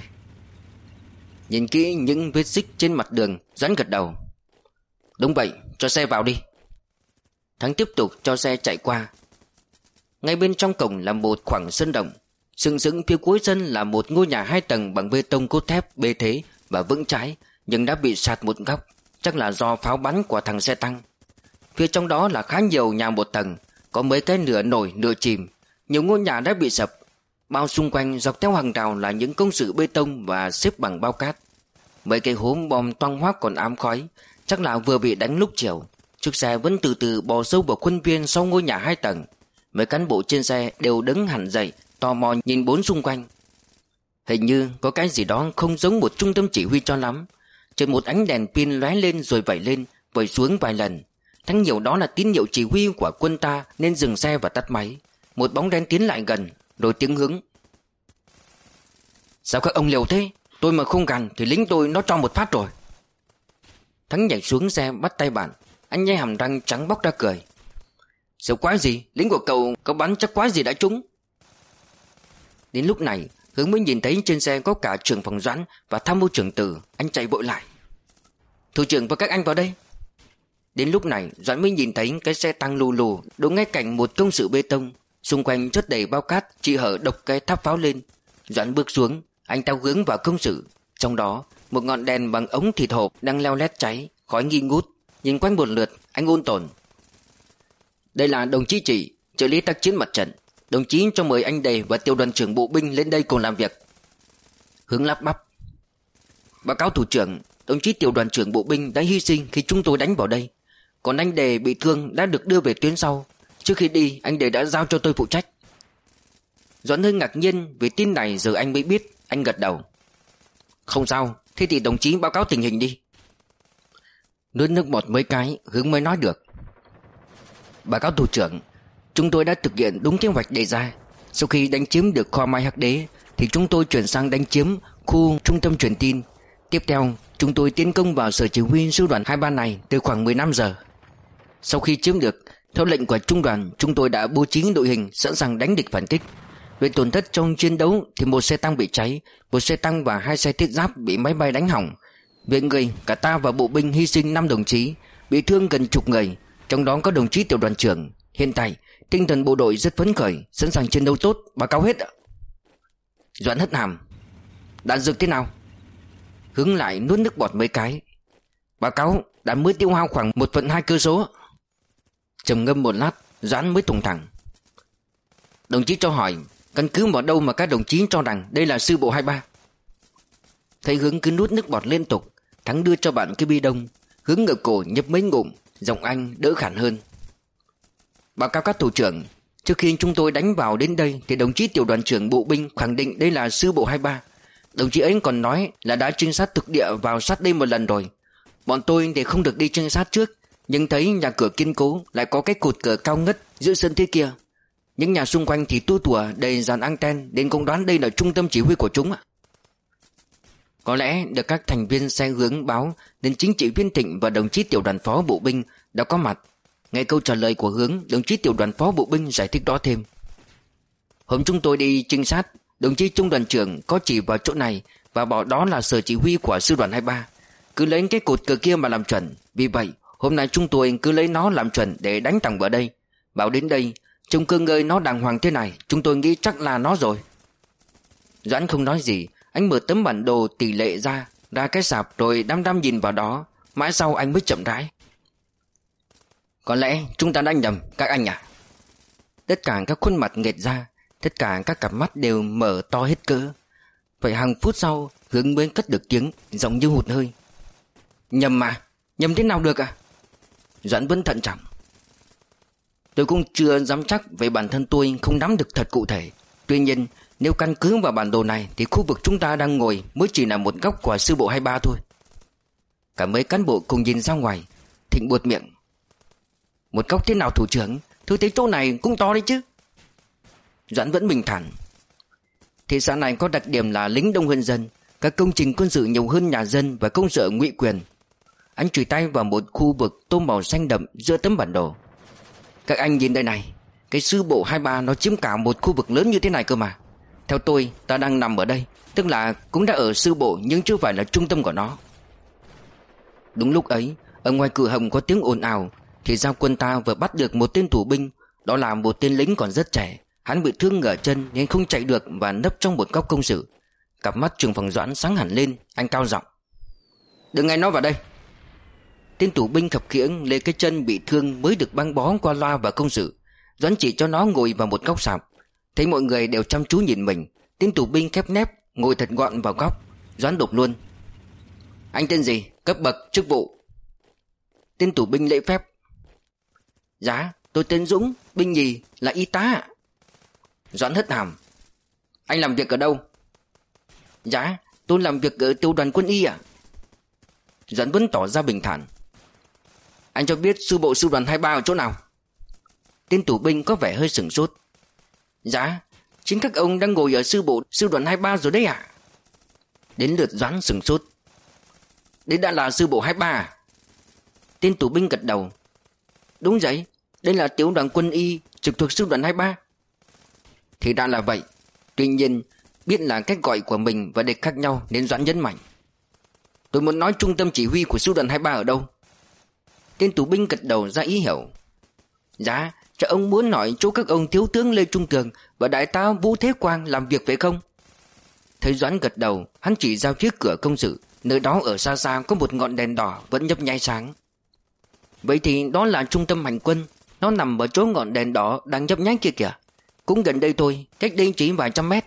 Nhìn kỹ những vết xích trên mặt đường, Doãn gật đầu: đúng vậy, cho xe vào đi. Thắng tiếp tục cho xe chạy qua. Ngay bên trong cổng là một khoảng sân rộng. Sừng sững phía cuối sân là một ngôi nhà hai tầng bằng bê tông cốt thép bê thế và vững chãi, nhưng đã bị sạt một góc, chắc là do pháo bắn của thằng xe tăng. Phía trong đó là khá nhiều nhà một tầng, có mấy cái nửa nổi nửa chìm. Nhiều ngôi nhà đã bị sập. Bao xung quanh dọc theo hàng rào là những công sự bê tông và xếp bằng bao cát. Mấy cái hố bom toang hoác còn ám khói, chắc là vừa bị đánh lúc chiều. Chiếc xe vẫn từ từ bò sâu vào khuôn viên sau ngôi nhà hai tầng. Mấy cán bộ trên xe đều đứng hẳn dậy, tò mò nhìn bốn xung quanh. Hình như có cái gì đó không giống một trung tâm chỉ huy cho lắm. Trên một ánh đèn pin lóe lên rồi vẩy lên, vẩy xuống vài lần. Thắng nhiều đó là tín hiệu chỉ huy của quân ta nên dừng xe và tắt máy. Một bóng đen tiến lại gần, rồi tiếng hướng: sao các ông liều thế? Tôi mà không gần thì lính tôi nó cho một phát rồi. Thắng nhảy xuống xe bắt tay bạn. Anh nhe hàm răng trắng bóc ra cười: sợ quái gì, lính của cậu có bắn chắc quái gì đã trúng. Đến lúc này Hướng mới nhìn thấy trên xe có cả trưởng phòng Doãn và tham mưu trưởng Từ. Anh chạy vội lại: thủ trưởng và các anh vào đây. Đến lúc này Doãn mới nhìn thấy cái xe tăng lù lù đỗ ngay cạnh một công sự bê tông. Xung quanh chất đầy bao cát, chỉ hở độc cái tháp pháo lên. Doãn bước xuống, anh ta hướng vào công sự. Trong đó một ngọn đèn bằng ống thịt hộp đang leo lét cháy, khói nghi ngút. Nhìn quanh một lượt, anh ôn tồn: đây là đồng chí Chỉ, trợ lý tác chiến mặt trận. Đồng chí cho mời anh Đề và tiểu đoàn trưởng bộ binh lên đây cùng làm việc. Hướng lắp bắp: báo cáo thủ trưởng, đồng chí tiểu đoàn trưởng bộ binh đã hy sinh khi chúng tôi đánh vào đây. Còn anh Đề bị thương đã được đưa về tuyến sau. Trước khi đi anh Đề đã giao cho tôi phụ trách. Doãn hơi ngạc nhiên vì tin này giờ anh mới biết. Anh gật đầu: không sao, thế thì đồng chí báo cáo tình hình đi. Nuốt nước bọt mấy cái, Hướng mới nói được: báo cáo thủ trưởng, chúng tôi đã thực hiện đúng kế hoạch đề ra. Sau khi đánh chiếm được kho Mai Hắc Đế thì chúng tôi chuyển sang đánh chiếm khu trung tâm truyền tin. Tiếp theo chúng tôi tiến công vào sở chỉ huy sư đoàn hai ba này từ khoảng mười lăm giờ. Sau khi chiếm được, theo lệnh của trung đoàn, chúng tôi đã bố trí đội hình sẵn sàng đánh địch phản kích. Về tổn thất trong chiến đấu thì một xe tăng bị cháy, một xe tăng và hai xe thiết giáp bị máy bay đánh hỏng. Về người, cả ta và bộ binh hy sinh năm đồng chí, bị thương gần chục người, trong đó có đồng chí tiểu đoàn trưởng. Hiện tại tinh thần bộ đội rất phấn khởi, sẵn sàng chiến đấu tốt, báo cáo hết ạ. Doãn hất hàm: đạn dược thế nào? Hướng lại nuốt nước bọt mấy cái: báo cáo đạn mới tiêu hao khoảng một phần hai cơ số. Trầm ngâm một lát, Doãn mới thủng thẳng: Đồng chí cho hỏi, căn cứ vào đâu mà các đồng chí cho rằng đây là sư bộ hai ba? Thấy Hướng cứ nuốt nước bọt liên tục, Thắng đưa cho bạn cái bi đông. Hướng ngửa cổ nhấp mấy ngụm, giọng anh đỡ khản hơn: Báo cáo các thủ trưởng, trước khi chúng tôi đánh vào đến đây thì đồng chí tiểu đoàn trưởng bộ binh khẳng định đây là sư bộ hai ba. Đồng chí ấy còn nói là đã trinh sát thực địa vào sát đây một lần rồi. Bọn tôi thì không được đi trinh sát trước, nhưng thấy nhà cửa kiên cố, lại có cái cột cờ cao ngất giữa sân thế kia. Những nhà xung quanh thì tua tủa đầy dàn anten, nên cũng đoán đây là trung tâm chỉ huy của chúng ạ. Có lẽ được các thành viên xe Hướng báo nên chính trị viên Thịnh và đồng chí tiểu đoàn phó bộ binh đã có mặt. Nghe câu trả lời của Hướng, đồng chí tiểu đoàn phó bộ binh giải thích rõ thêm: Hôm chúng tôi đi trinh sát, đồng chí trung đoàn trưởng có chỉ vào chỗ này và bảo đó là sở chỉ huy của sư đoàn hai ba. Cứ lấy cái cột cờ kia mà làm chuẩn. Vì vậy hôm nay chúng tôi cứ lấy nó làm chuẩn để đánh thẳng vào đây. Bảo đến đây trông cơ ngơi nó đàng hoàng thế này, chúng tôi nghĩ chắc là nó rồi. Doãn không nói gì. Anh mở tấm bản đồ tỷ lệ ra Ra cái sạp rồi đăm đăm nhìn vào đó. Mãi sau anh mới chậm rãi: Có lẽ chúng ta đã nhầm các anh à? Tất cả các khuôn mặt nghệt ra, tất cả các cặp mắt đều mở to hết cỡ. Vậy hàng phút sau Hướng mới cất được tiếng, giọng như hụt hơi: Nhầm mà, nhầm thế nào được à? Doãn vẫn thận trọng: Tôi cũng chưa dám chắc về bản thân tôi, không nắm được thật cụ thể. Tuy nhiên nếu căn cứ vào bản đồ này thì khu vực chúng ta đang ngồi mới chỉ là một góc của sư bộ hai ba thôi. Cả mấy cán bộ cùng nhìn ra ngoài. Thịnh buột miệng: Một góc thế nào thủ trưởng? Tôi thấy chỗ này cũng to đấy chứ. Doãn vẫn bình thản: Thị xã này có đặc điểm là lính đông hơn dân, các công trình quân sự nhiều hơn nhà dân và công sở ngụy quyền. Anh chùi tay vào một khu vực tôm màu xanh đậm giữa tấm bản đồ: Các anh nhìn đây này, cái sư bộ hai ba nó chiếm cả một khu vực lớn như thế này cơ mà. Theo tôi, ta đang nằm ở đây, tức là cũng đã ở sư bộ nhưng chưa phải là trung tâm của nó. Đúng lúc ấy, ở ngoài cửa hầm có tiếng ồn ào. Thì ra quân ta vừa bắt được một tên tù binh. Đó là một tên lính còn rất trẻ. Hắn bị thương ở chân nên không chạy được và nấp trong một góc công sự. Cặp mắt trưởng phòng Doãn sáng hẳn lên. Anh cao giọng: Đừng ngay nó vào đây. Tên tù binh khập khiễng lấy cái chân bị thương mới được băng bó qua loa vào công sự. Doãn chỉ cho nó ngồi vào một góc sạp. Thấy mọi người đều chăm chú nhìn mình, tên tù binh khép nép ngồi thật gọn vào góc. Doãn đột luôn: Anh tên gì, cấp bậc, chức vụ? Tên tù binh lễ phép: Dạ, tôi tên Dũng, binh nhì, là y tá ạ. Doãn hất hàm: Anh làm việc ở đâu? Dạ, tôi làm việc ở tiểu đoàn quân y ạ. Doãn vẫn tỏ ra bình thản: Anh cho biết sư bộ sư đoàn hai ba ở chỗ nào? Tên tù binh có vẻ hơi sửng sốt: Dạ, chính các ông đang ngồi ở sư bộ sư đoàn hai ba rồi đấy ạ. Đến lượt Doãn sửng sốt: Đây đã là sư bộ hai ba à? Tên tù binh gật đầu: Đúng vậy, đây là tiểu đoàn quân y trực thuộc sư đoàn hai ba. Thì đã là vậy. Tuy nhiên biết là cách gọi của mình và địch khác nhau nên Doãn nhấn mạnh: Tôi muốn nói trung tâm chỉ huy của sư đoàn hai ba ở đâu? Tên tù binh gật đầu ra ý hiểu: Dạ, cho ông muốn nói chỗ các ông thiếu tướng Lê Trung Tường và đại tá Vũ Thế Quang làm việc phải không? Thấy Doãn gật đầu, hắn chỉ ra phía cửa công sự. Nơi đó ở xa xa có một ngọn đèn đỏ vẫn nhấp nháy sáng. Vậy thì đó là trung tâm hành quân. Nó nằm ở chỗ ngọn đèn đỏ đang nhấp nháy kia kìa. Cũng gần đây thôi, cách đây chỉ vài trăm mét.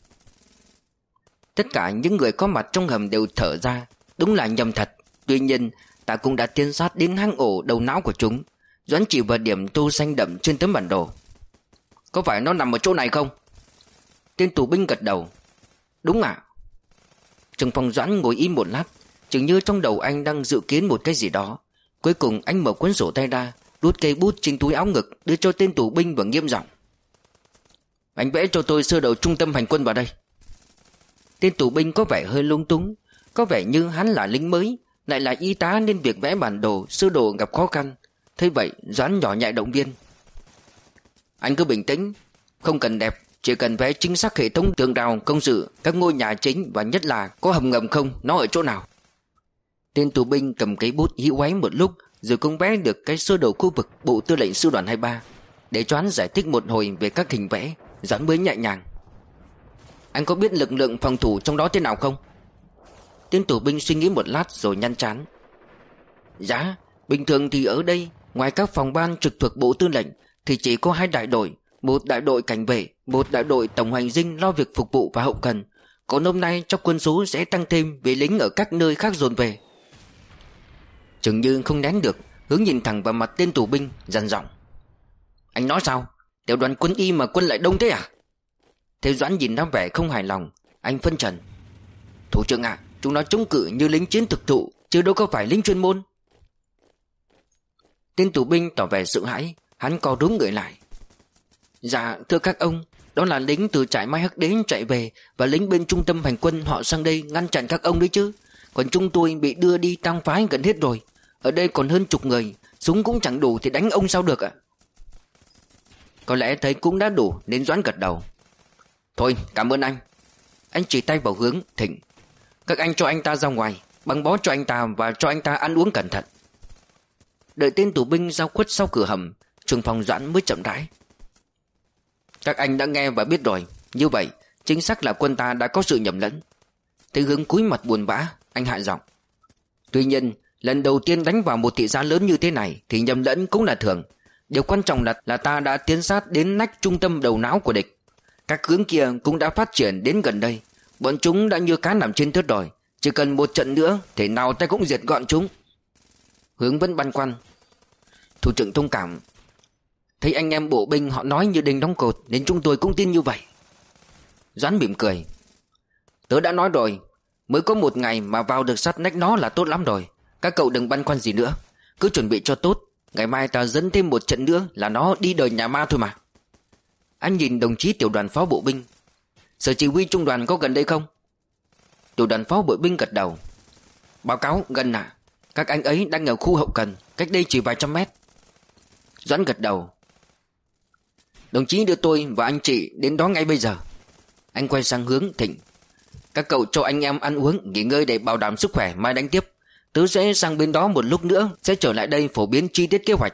Tất cả những người có mặt trong hầm đều thở ra. Đúng là nhầm thật. Tuy nhiên ta cũng đã tiến sát đến hang ổ đầu não của chúng. Doãn chỉ vào điểm tô xanh đậm trên tấm bản đồ: Có phải nó nằm ở chỗ này không? Tên tù binh gật đầu: Đúng ạ. Trưởng phòng Doãn ngồi im một lát, chừng như trong đầu anh đang dự kiến một cái gì đó. Cuối cùng anh mở cuốn sổ tay ra, rút cây bút trên túi áo ngực, đưa cho tên tù binh và nghiêm giọng: Anh vẽ cho tôi sơ đồ trung tâm hành quân vào đây. Tên tù binh có vẻ hơi lung túng. Có vẻ như hắn là lính mới, lại là y tá nên việc vẽ bản đồ, sơ đồ gặp khó khăn. Thế vậy Doãn nhỏ nhẹ động viên: Anh cứ bình tĩnh, không cần đẹp, chỉ cần vẽ chính xác hệ thống tường rào, công sự, các ngôi nhà chính và nhất là có hầm ngầm không, nó ở chỗ nào. Tên tù binh cầm cái bút hí hoáy một lúc rồi cũng vẽ được cái sơ đồ khu vực bộ tư lệnh sư đoàn hai ba. Để cho hắn giải thích một hồi về các hình vẽ, Doãn mới nhẹ nhàng: Anh có biết lực lượng phòng thủ trong đó thế nào không? Tên tù binh suy nghĩ một lát rồi nhăn trán: Dạ, bình thường thì ở đây Ngoài các phòng ban trực thuộc Bộ Tư lệnh thì chỉ có hai đại đội, một đại đội cảnh vệ, một đại đội tổng hành dinh lo việc phục vụ và hậu cần. Còn hôm nay trong quân số sẽ tăng thêm vì lính ở các nơi khác dồn về. Chừng như không nén được, Hướng nhìn thẳng vào mặt tên tù binh, dằn giọng: Anh nói sao? Tiểu đoàn quân y mà quân lại đông thế à? Thế Doãn nhìn ra vẻ không hài lòng. Anh phân trần: Thủ trưởng ạ, à, chúng nó chống cự như lính chiến thực thụ, chứ đâu có phải lính chuyên môn. Tên tù binh tỏ vẻ sợ hãi. Hắn co rúm người lại: Dạ thưa các ông, đó là lính từ trại Mai Hắc Đế chạy về, và lính bên trung tâm hành quân họ sang đây ngăn chặn các ông đấy chứ. Còn chúng tôi bị đưa đi tang phái gần hết rồi. Ở đây còn hơn chục người, súng cũng chẳng đủ thì đánh ông sao được ạ? Có lẽ thấy cũng đã đủ nên Doãn gật đầu: Thôi cảm ơn anh. Anh chỉ tay vào Hướng, thỉnh: Các anh cho anh ta ra ngoài, băng bó cho anh ta và cho anh ta ăn uống cẩn thận. Đợi tên tù binh giao khuất sau cửa hầm, trưởng phòng Doãn mới chậm rãi: Các anh đã nghe và biết rồi. Như vậy chính xác là quân ta đã có sự nhầm lẫn. Thấy Hướng cúi mặt buồn bã, anh hạ giọng: Tuy nhiên lần đầu tiên đánh vào một thị xã lớn như thế này thì nhầm lẫn cũng là thường. Điều quan trọng là, là ta đã tiến sát đến nách trung tâm đầu não của địch. Các hướng kia cũng đã phát triển đến gần đây. Bọn chúng đã như cá nằm trên thớt rồi. Chỉ cần một trận nữa thế nào ta cũng diệt gọn chúng. Hướng vẫn băn khoăn: Thủ trưởng thông cảm. Thấy anh em bộ binh họ nói như đinh đóng cột nên chúng tôi cũng tin như vậy. Doãn mỉm cười: Tớ đã nói rồi, mới có một ngày mà vào được sát nách nó là tốt lắm rồi. Các cậu đừng băn khoăn gì nữa, cứ chuẩn bị cho tốt. Ngày mai ta dẫn thêm một trận nữa là nó đi đời nhà ma thôi mà. Anh nhìn đồng chí tiểu đoàn phó bộ binh: Sở chỉ huy trung đoàn có gần đây không? Tiểu đoàn phó bộ binh gật đầu: Báo cáo gần ạ. À. Các anh ấy đang ở khu hậu cần, cách đây chỉ vài trăm mét. Doãn gật đầu: Đồng chí đưa tôi và anh chị đến đó ngay bây giờ. Anh quay sang Hướng, thỉnh: Các cậu cho anh em ăn uống, nghỉ ngơi để bảo đảm sức khỏe, mai đánh tiếp. Tớ sẽ sang bên đó một lúc nữa, sẽ trở lại đây phổ biến chi tiết kế hoạch.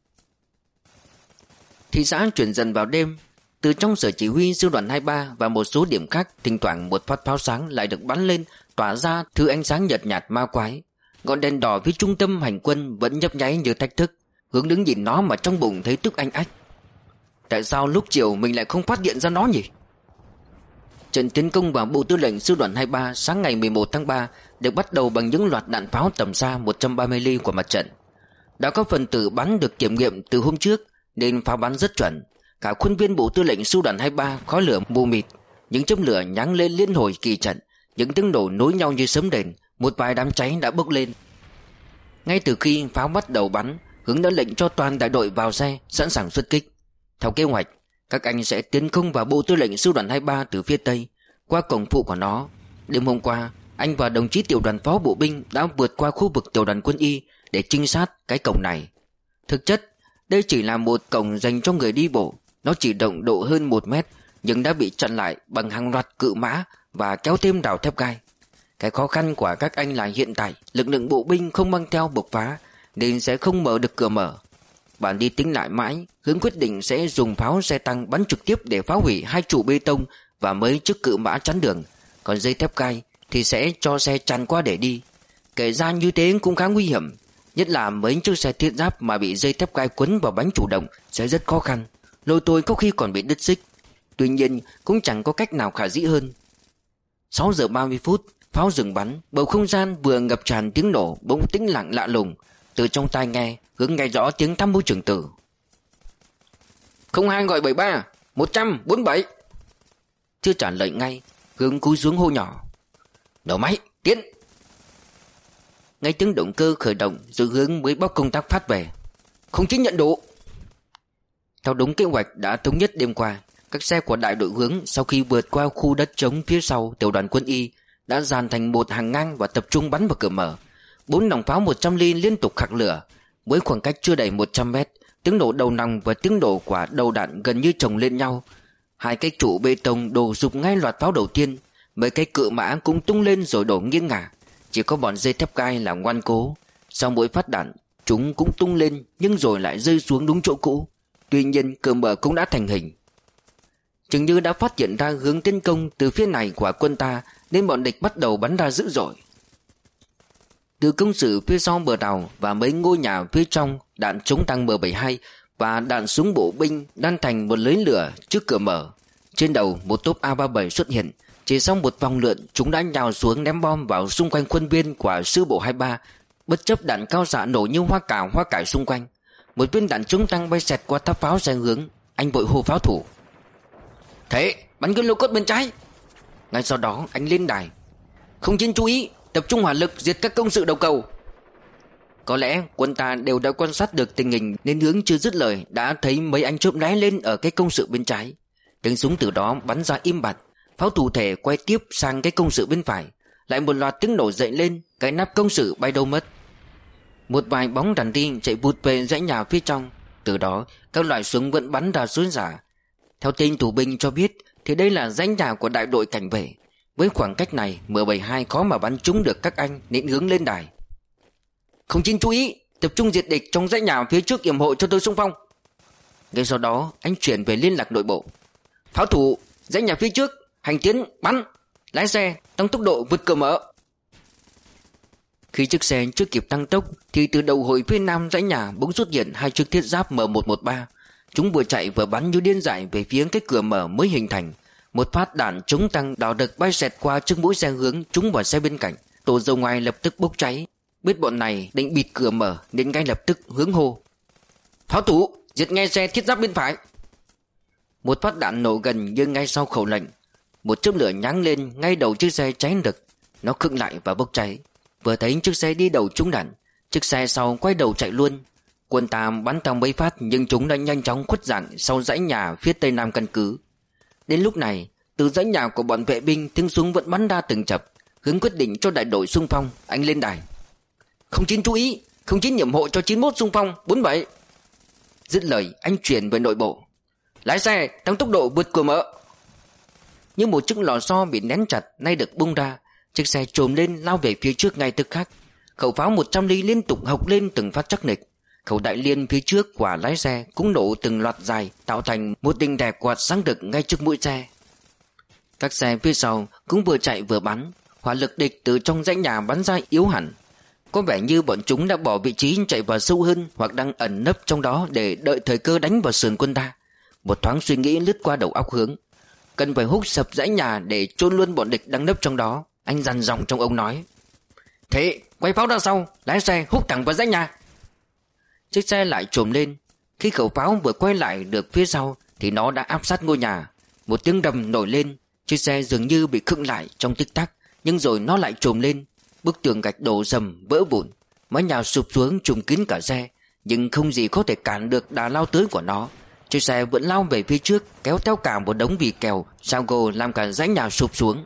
Thị xã chuyển dần vào đêm. Từ trong sở chỉ huy sư đoàn hai ba và một số điểm khác, thỉnh thoảng một phát pháo sáng lại được bắn lên, tỏa ra thứ ánh sáng nhợt nhạt ma quái. Ngọn đèn đỏ phía trung tâm hành quân vẫn nhấp nháy như thách thức. Hướng đứng nhìn nó mà trong bụng thấy tức anh ách. Tại sao lúc chiều mình lại không phát hiện ra nó nhỉ? Trận tiến công vào Bộ Tư lệnh sư đoàn hai ba sáng ngày mười một tháng ba được bắt đầu bằng những loạt đạn pháo tầm xa một trăm ba mươi ly của mặt trận. Đã có phần tử bắn được kiểm nghiệm từ hôm trước nên pháo bắn rất chuẩn. Cả khuôn viên Bộ Tư lệnh sư đoàn hai ba khói lửa mù mịt, những chấm lửa nháng lên liên hồi kỳ trận, những tiếng nổ nối nhau như sấm rền. Một vài đám cháy đã bốc lên. Ngay từ khi pháo bắt đầu bắn, Hướng đã lệnh cho toàn đại đội vào xe, sẵn sàng xuất kích. Theo kế hoạch, các anh sẽ tiến công vào Bộ Tư lệnh sư đoàn hai ba từ phía tây, qua cổng phụ của nó. Đêm hôm qua, anh và đồng chí tiểu đoàn phó bộ binh đã vượt qua khu vực tiểu đoàn quân y để trinh sát cái cổng này. Thực chất, đây chỉ là một cổng dành cho người đi bộ. Nó chỉ rộng độ hơn một mét, nhưng đã bị chặn lại bằng hàng loạt cự mã và kéo thêm rào thép gai. Cái khó khăn của các anh là hiện tại lực lượng bộ binh không mang theo bộc phá nên sẽ không mở được cửa mở. Bạn đi tính lại mãi, Hướng quyết định sẽ dùng pháo xe tăng bắn trực tiếp để phá hủy hai trụ bê tông và mấy chiếc cự mã chắn đường. Còn dây thép gai thì sẽ cho xe tràn qua để đi. Kể ra như thế cũng khá nguy hiểm, nhất là mấy chiếc xe thiết giáp mà bị dây thép gai quấn vào bánh chủ động sẽ rất khó khăn. Lôi tôi có khi còn bị đứt xích. Tuy nhiên cũng chẳng có cách nào khả dĩ hơn. Sáu giờ ba mươi phút, pháo dừng bắn, bầu không gian vừa ngập tràn tiếng nổ bỗng tĩnh lặng lạ lùng. Từ trong tai nghe, Hướng nghe rõ tiếng tham mưu trưởng tử: Không hai gọi bảy ba, một trăm bốn mươi bảy. Chưa trả lời ngay, Hướng cúi xuống hô nhỏ: Đầu máy, tiến. Ngay tiếng động cơ khởi động rồi Hướng mới báo công tác phát về: Không chính nhận đủ. Theo đúng kế hoạch đã thống nhất đêm qua, các xe của đại đội Hướng sau khi vượt qua khu đất trống phía sau tiểu đoàn quân y đã dàn thành một hàng ngang và tập trung bắn vào cửa mở. Bốn nòng pháo một trăm ly liên tục khạc lửa. Với khoảng cách chưa đầy một trăm mét, tiếng nổ đầu nòng và tiếng nổ quả đầu đạn gần như chồng lên nhau. Hai cái trụ bê tông đổ rụp ngay loạt pháo đầu tiên. Mấy cái cự mã cũng tung lên rồi đổ nghiêng ngả. Chỉ có bọn dây thép gai là ngoan cố. Sau mỗi phát đạn, chúng cũng tung lên nhưng rồi lại rơi xuống đúng chỗ cũ. Tuy nhiên cửa mở cũng đã thành hình. Chừng như đã phát hiện ra hướng tiến công từ phía này của quân ta nên bọn địch bắt đầu bắn ra dữ dội. Từ công sự phía sau bờ đào và mấy ngôi nhà phía trong đạn chống tăng M bảy hai và đạn súng bộ binh đan thành một lưới lửa trước cửa mở. Trên đầu một tốp A ba mươi bảy xuất hiện. Chỉ sau một vòng lượn, chúng đã nhào xuống ném bom vào xung quanh khuôn viên của sư bộ hai mươi ba, bất chấp đạn cao xạ nổ như hoa cảo hoa cải xung quanh. Một viên đạn chống tăng bay xẹt qua tháp pháo sai hướng. Anh vội hô pháo thủ: "Thế, bắn cái lô cốt bên trái." Ngay sau đó anh lên đài: "Không chiến chú ý, tập trung hỏa lực diệt các công sự đầu cầu." Có lẽ quân ta đều đã quan sát được tình hình nên Hướng chưa dứt lời đã thấy mấy anh chớp lóe lên ở cái công sự bên trái. Tiếng súng từ đó bắn ra im bặt. Pháo thủ thể quay tiếp sang cái công sự bên phải. Lại một loạt tiếng nổ dậy lên, cái nắp công sự bay đâu mất. Một vài bóng đàn đi chạy vụt về dãy nhà phía trong. Từ đó các loại súng vẫn bắn ra suối giả. Theo tên tù binh cho biết thì đây là dãy nhà của đại đội cảnh vệ. Với khoảng cách này, M bảy hai khó mà bắn trúng được các anh nên Hướng lên đài: "Không chín chú ý, tập trung diệt địch trong dãy nhà phía trước yểm hộ cho tôi xung phong." Ngay sau đó anh chuyển về liên lạc nội bộ: "Pháo thủ, dãy nhà phía trước, hành tiến, bắn, lái xe tăng tốc độ vượt cửa mở." Khi chiếc xe chưa kịp tăng tốc thì từ đầu hội phía nam dãy nhà bỗng xuất hiện hai chiếc thiết giáp M một một ba. Chúng vừa chạy vừa bắn như điên dại về phía cái cửa mở mới hình thành. Một phát đạn chống tăng đỏ đực bay xẹt qua trước mũi xe Hướng trúng vào xe bên cạnh. Tổ dầu ngoài lập tức bốc cháy. Biết bọn này định bịt cửa mở nên ngay lập tức Hướng hô: "Pháo thủ, diệt ngay xe thiết giáp bên phải." Một phát đạn nổ gần nhưng ngay sau khẩu lệnh, một chớp lửa nháng lên ngay đầu chiếc xe cháy rực. Nó khựng lại và bốc cháy. Vừa thấy chiếc xe đi đầu trúng đạn, chiếc xe sau quay đầu chạy luôn. Quân ta bắn tăng mấy phát nhưng chúng đã nhanh chóng khuất dạng sau dãy nhà phía tây nam căn cứ. Đến lúc này, từ dãy nhà của bọn vệ binh tiếng súng vẫn bắn ra từng chập. Hướng quyết định cho đại đội xung phong. Anh lên đài: "Không chín chú ý, không chín nhiệm hộ cho chín mốt xung phong bốn bảy." Dứt lời anh chuyển về nội bộ: "Lái xe tăng tốc độ vượt cửa mở." Như một chiếc lò xo bị nén chặt nay được bung ra. Chiếc xe trồm lên lao về phía trước ngay tức khắc. Khẩu pháo một trăm ly liên tục hộc lên từng phát chắc nịch. Khẩu đại liên phía trước của lái xe cũng nổ từng loạt dài, tạo thành một đình đè quạt sáng rực ngay trước mũi xe. Các xe phía sau cũng vừa chạy vừa bắn. Hỏa lực địch từ trong dãy nhà bắn ra yếu hẳn. Có vẻ như bọn chúng đã bỏ vị trí chạy vào sâu hơn hoặc đang ẩn nấp trong đó để đợi thời cơ đánh vào sườn quân ta. Một thoáng suy nghĩ lướt qua đầu óc Hướng: cần phải húc sập dãy nhà để chôn luôn bọn địch đang nấp trong đó. Anh dằn giọng trong ông nói: "Thế, quay pháo ra sau, lái xe húc thẳng vào dãy nhà." Chiếc xe lại trồm lên. Khi khẩu pháo vừa quay lại được phía sau thì nó đã áp sát ngôi nhà. Một tiếng rầm nổi lên. Chiếc xe dường như bị khựng lại trong tích tắc, nhưng rồi nó lại trồm lên. Bức tường gạch đổ rầm vỡ vụn, mái nhà sụp xuống trùm kín cả xe, nhưng không gì có thể cản được đà lao tới của nó. Chiếc xe vẫn lao về phía trước, kéo theo cả một đống vỉ kèo sao gồ làm cả dãy nhà sụp xuống.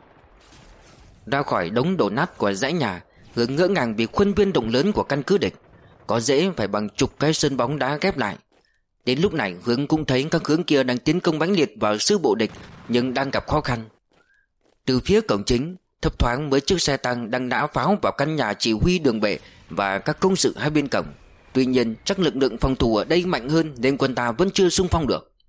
Ra khỏi đống đổ nát của dãy nhà, Hướng ngỡ ngàng vì khuôn viên rộng lớn của căn cứ địch có dễ phải bằng chục cái sân bóng đá ghép lại. Đến lúc này Hướng cũng thấy các hướng kia đang tiến công mãnh liệt vào sư bộ địch, nhưng đang gặp khó khăn. Từ phía cổng chính, thấp thoáng mấy chiếc xe tăng đang nã pháo vào căn nhà chỉ huy đường bệ và các công sự hai bên cổng. Tuy nhiên chắc lực lượng phòng thủ ở đây mạnh hơn nên quân ta vẫn chưa xung phong được.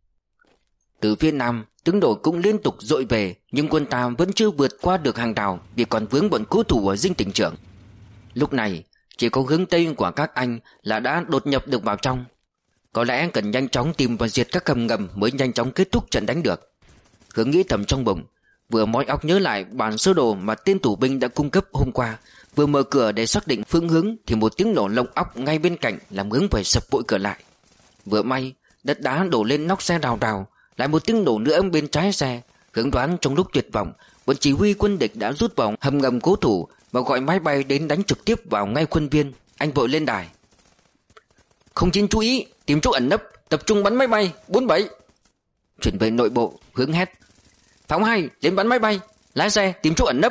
Từ phía nam, tướng đổ cũng liên tục dội về, nhưng quân ta vẫn chưa vượt qua được hàng rào vì còn vướng bọn cố thủ ở dinh tỉnh trưởng. Lúc này chỉ có hướng tây của các anh là đã đột nhập được vào trong. Có lẽ cần nhanh chóng tìm và diệt các hầm ngầm mới nhanh chóng kết thúc trận đánh được. Hướng nghĩ thầm trong bụng, vừa moi óc nhớ lại bản sơ đồ mà tên tù binh đã cung cấp hôm qua, vừa mở cửa để xác định phương hướng thì một tiếng nổ lông óc ngay bên cạnh làm Hướng phải sập vội cửa lại. Vừa may đất đá đổ lên nóc xe rào rào, lại một tiếng nổ nữa bên trái xe. Hướng đoán trong lúc tuyệt vọng, bọn chỉ huy quân địch đã rút vào hầm ngầm cố thủ và gọi máy bay đến đánh trực tiếp vào ngay khuôn viên. Anh vội lên đài: "Không chín chú ý, tìm chỗ ẩn nấp, tập trung bắn máy bay bốn bảy." Chuyển về nội bộ, Hướng hét: "Pháo hai lên bắn máy bay, lái xe tìm chỗ ẩn nấp."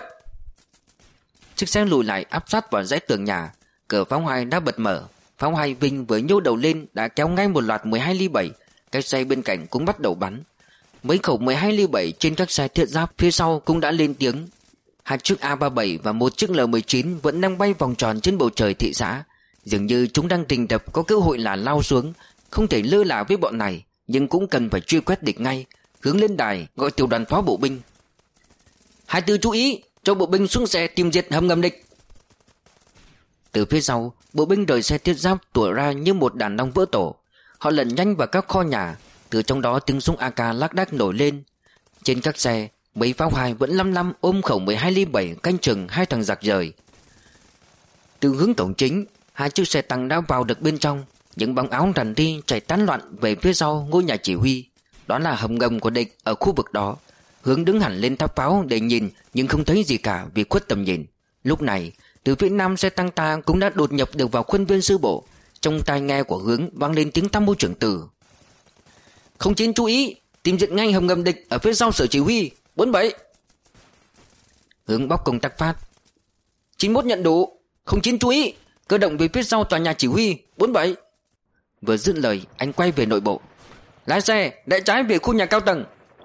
Chiếc xe lùi lại áp sát vào dãy tường nhà. Cửa pháo hai đã bật mở. Pháo hai Vinh vừa nhô đầu lên đã kéo ngay một loạt mười hai ly bảy. Cái xe bên cạnh cũng bắt đầu bắn. Mấy khẩu mười hai ly bảy trên các xe thiết giáp phía sau cũng đã lên tiếng. Hai chiếc A ba mươi bảy và một chiếc L mười chín vẫn đang bay vòng tròn trên bầu trời thị xã. Dường như chúng đang rình rập có cơ hội là lao xuống. Không thể lơ là với bọn này, nhưng cũng cần phải truy quét địch ngay. Hướng lên đài gọi tiểu đoàn pháo bộ binh: "Hai tư chú ý, cho bộ binh xuống xe tìm diệt hầm ngầm địch." Từ phía sau, bộ binh rời xe thiết giáp tủa ra như một đàn ong vỡ tổ. Họ lẩn nhanh vào các kho nhà. Từ trong đó tiếng súng a ca lác đác nổi lên. Trên các xe, mấy pháo hai vẫn lăm lăm ôm khẩu mười hai ly bảy canh chừng hai thằng giặc rời. Từ hướng cổng chính, hai chiếc xe tăng đã vào được bên trong. Những bóng áo rằn đi chạy tán loạn về phía sau ngôi nhà chỉ huy. Đó là hầm ngầm của địch ở khu vực đó. Hướng đứng hẳn lên tháp pháo để nhìn, nhưng không thấy gì cả vì khuất tầm nhìn. Lúc này, từ phía nam xe tăng ta cũng đã đột nhập được vào khuôn viên sư bộ. Trong tai nghe của Hướng vang lên tiếng tham mưu trưởng Từ. Không chín chú ý, tìm diện ngay hầm ngầm địch ở phía sau sở chỉ huy. Bốn bảy. Hướng bóc công tắc phát. Chín mốt nhận đủ. Không chín chú ý, cơ động về phía sau tòa nhà chỉ huy. Bốn bảy. Vừa dứt lời, anh quay về nội bộ. Lái xe đại trái về khu nhà cao tầng.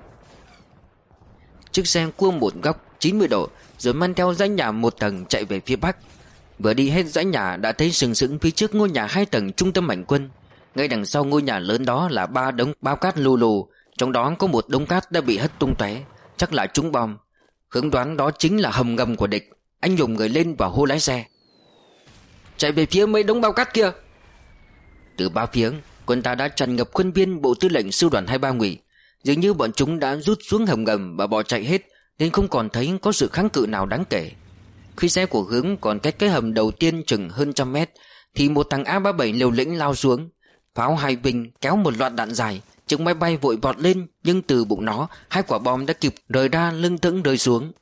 Chiếc xe cua một góc chín mươi độ, rồi mang theo dãy nhà một tầng chạy về phía bắc. Vừa đi hết dãy nhà đã thấy sừng sững phía trước ngôi nhà hai tầng trung tâm hành quân. Ngay đằng sau ngôi nhà lớn đó là ba đống bao cát lù lù. Trong đó có một đống cát đã bị hất tung tóe, chắc là trúng bom. Hướng đoán đó chính là hầm ngầm của địch. Anh nhổm người lên và hô lái xe. Chạy về phía mấy đống bao cát kia. Từ ba phía, quân ta đã tràn ngập khuôn viên bộ tư lệnh sư đoàn hai mươi ba Ngụy. Dường như bọn chúng đã rút xuống hầm ngầm và bỏ chạy hết, nên không còn thấy có sự kháng cự nào đáng kể. Khi xe của Hướng còn cách cái hầm đầu tiên chừng hơn trăm mét, thì một thằng A ba mươi bảy liều lĩnh lao xuống. Pháo hai vinh kéo một loạt đạn dài. Chiếc máy bay vội vọt lên, nhưng từ bụng nó hai quả bom đã kịp rời ra lưng thững rơi xuống.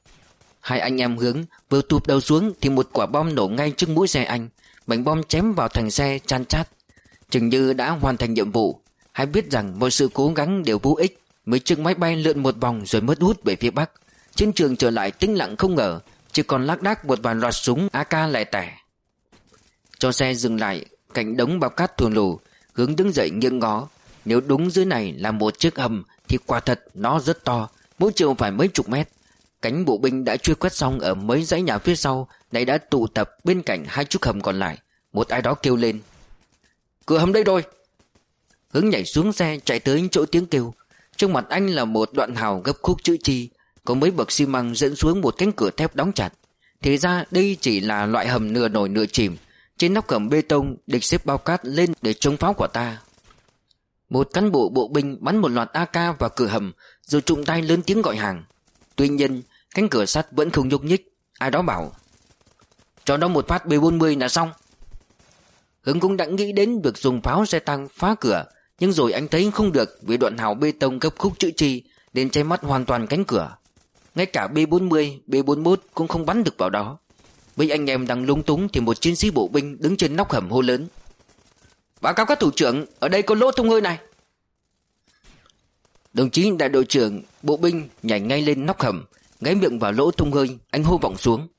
Hai anh em Hướng vừa tụp đầu xuống thì một quả bom nổ ngay trước mũi xe anh. Mảnh bom chém vào thành xe chan chát. Chừng như đã hoàn thành nhiệm vụ. Hay biết rằng mọi sự cố gắng đều vô ích. Mấy chiếc máy bay lượn một vòng rồi mất hút về phía bắc. Chiến trường trở lại tĩnh lặng không ngờ, chỉ còn lác đác một vài loạt súng a ca lẻ tẻ. Cho xe dừng lại cạnh đống bao cát thuần lù, Hướng đứng dậy nghiêng ngó. Nếu đúng dưới này là một chiếc hầm thì quả thật nó rất to, mỗi chiều phải mấy chục mét. Cánh bộ binh đã truy quét xong ở mấy dãy nhà phía sau, này đã tụ tập bên cạnh hai chiếc hầm còn lại. Một ai đó kêu lên. Cửa hầm đây rồi. Hướng nhảy xuống xe chạy tới chỗ tiếng kêu. Trước mặt anh là một đoạn hào gấp khúc chữ chi, có mấy bậc xi măng dẫn xuống một cánh cửa thép đóng chặt. Thì ra đây chỉ là loại hầm nửa nổi nửa chìm. Trên nóc hầm bê tông địch xếp bao cát lên để chống pháo của ta. Một cán bộ bộ binh bắn một loạt a ca vào cửa hầm, rồi trụng tay lớn tiếng gọi hàng. Tuy nhiên cánh cửa sắt vẫn không nhúc nhích. Ai đó bảo cho nó một phát B bốn mươi là xong. Hướng cũng đã nghĩ đến việc dùng pháo xe tăng phá cửa, nhưng rồi anh thấy không được vì đoạn hào bê tông gấp khúc chữ chi nên che mất hoàn toàn cánh cửa. Ngay cả B bốn mươi, B bốn mốt cũng không bắn được vào đó. Mấy anh em đang lung túng thì một chiến sĩ bộ binh đứng trên nóc hầm hô lớn. Báo cáo các thủ trưởng, ở đây có lỗ thông hơi này. Đồng chí đại đội trưởng bộ binh nhảy ngay lên nóc hầm, gáy miệng vào lỗ thông hơi. Anh hô vọng xuống.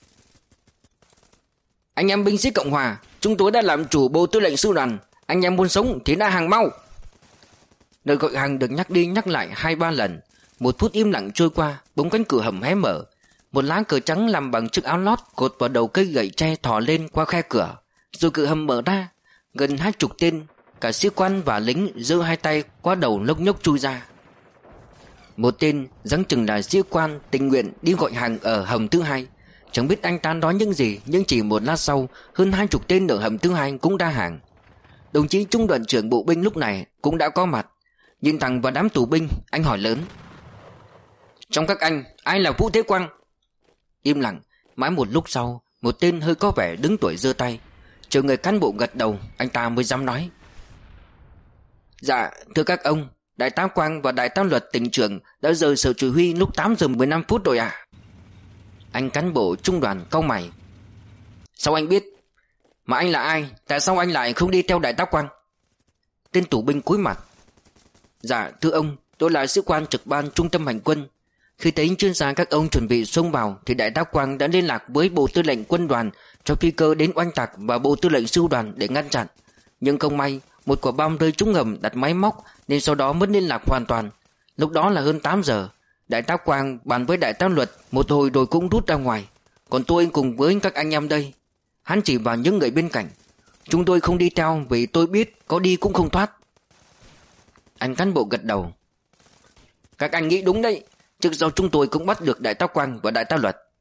Anh em binh sĩ Cộng Hòa, chúng tôi đã làm chủ bộ tư lệnh sư đoàn. Anh em muốn sống thì đã hàng mau. Lời gọi hàng được nhắc đi nhắc lại hai ba lần. Một phút im lặng trôi qua, bỗng cánh cửa hầm hé mở. Một lá cờ trắng làm bằng chiếc áo lót cột vào đầu cây gậy tre thò lên qua khe cửa. Rồi cửa hầm mở ra. Gần hai chục tên, cả sĩ quan và lính giơ hai tay qua đầu lốc nhốc chui ra. Một tên dáng chừng là sĩ quan tình nguyện đi gọi hàng ở hầm thứ hai. Chẳng biết anh ta nói những gì, nhưng chỉ một lát sau, hơn hai chục tên ở hầm thứ hai cũng ra hàng. Đồng chí trung đoàn trưởng bộ binh lúc này cũng đã có mặt. Nhìn thẳng vào đám tù binh, anh hỏi lớn. Trong các anh, ai là Vũ Thế Quang? Im lặng, mãi một lúc sau, một tên hơi có vẻ đứng tuổi giơ tay. Chờ người cán bộ gật đầu, anh ta mới dám nói. Dạ, thưa các ông, Đại tá Quang và Đại tá Luật tỉnh trưởng đã rời sở chỉ huy lúc tám giờ mười lăm phút rồi à? Anh cán bộ trung đoàn cau mày. Sao anh biết? Mà anh là ai? Tại sao anh lại không đi theo Đại tá Quang? Tên tù binh cúi mặt. Dạ, thưa ông, tôi là sĩ quan trực ban trung tâm hành quân. Khi thấy chuyên gia các ông chuẩn bị xông vào thì Đại tá Quang đã liên lạc với bộ tư lệnh quân đoàn cho phi cơ đến oanh tạc và bộ tư lệnh sư đoàn để ngăn chặn. Nhưng không may, một quả bom rơi trúng ngầm đặt máy móc nên sau đó mất liên lạc hoàn toàn. Lúc đó là hơn tám giờ. Đại tá Quang bàn với Đại tá Luật một hồi rồi cũng rút ra ngoài. Còn tôi cùng với các anh em đây. Hắn chỉ vào những người bên cạnh. Chúng tôi không đi theo vì tôi biết có đi cũng không thoát. Anh cán bộ gật đầu. Các anh nghĩ đúng đấy. Trước sau chúng tôi cũng bắt được Đại tá Quang và Đại tá Luật.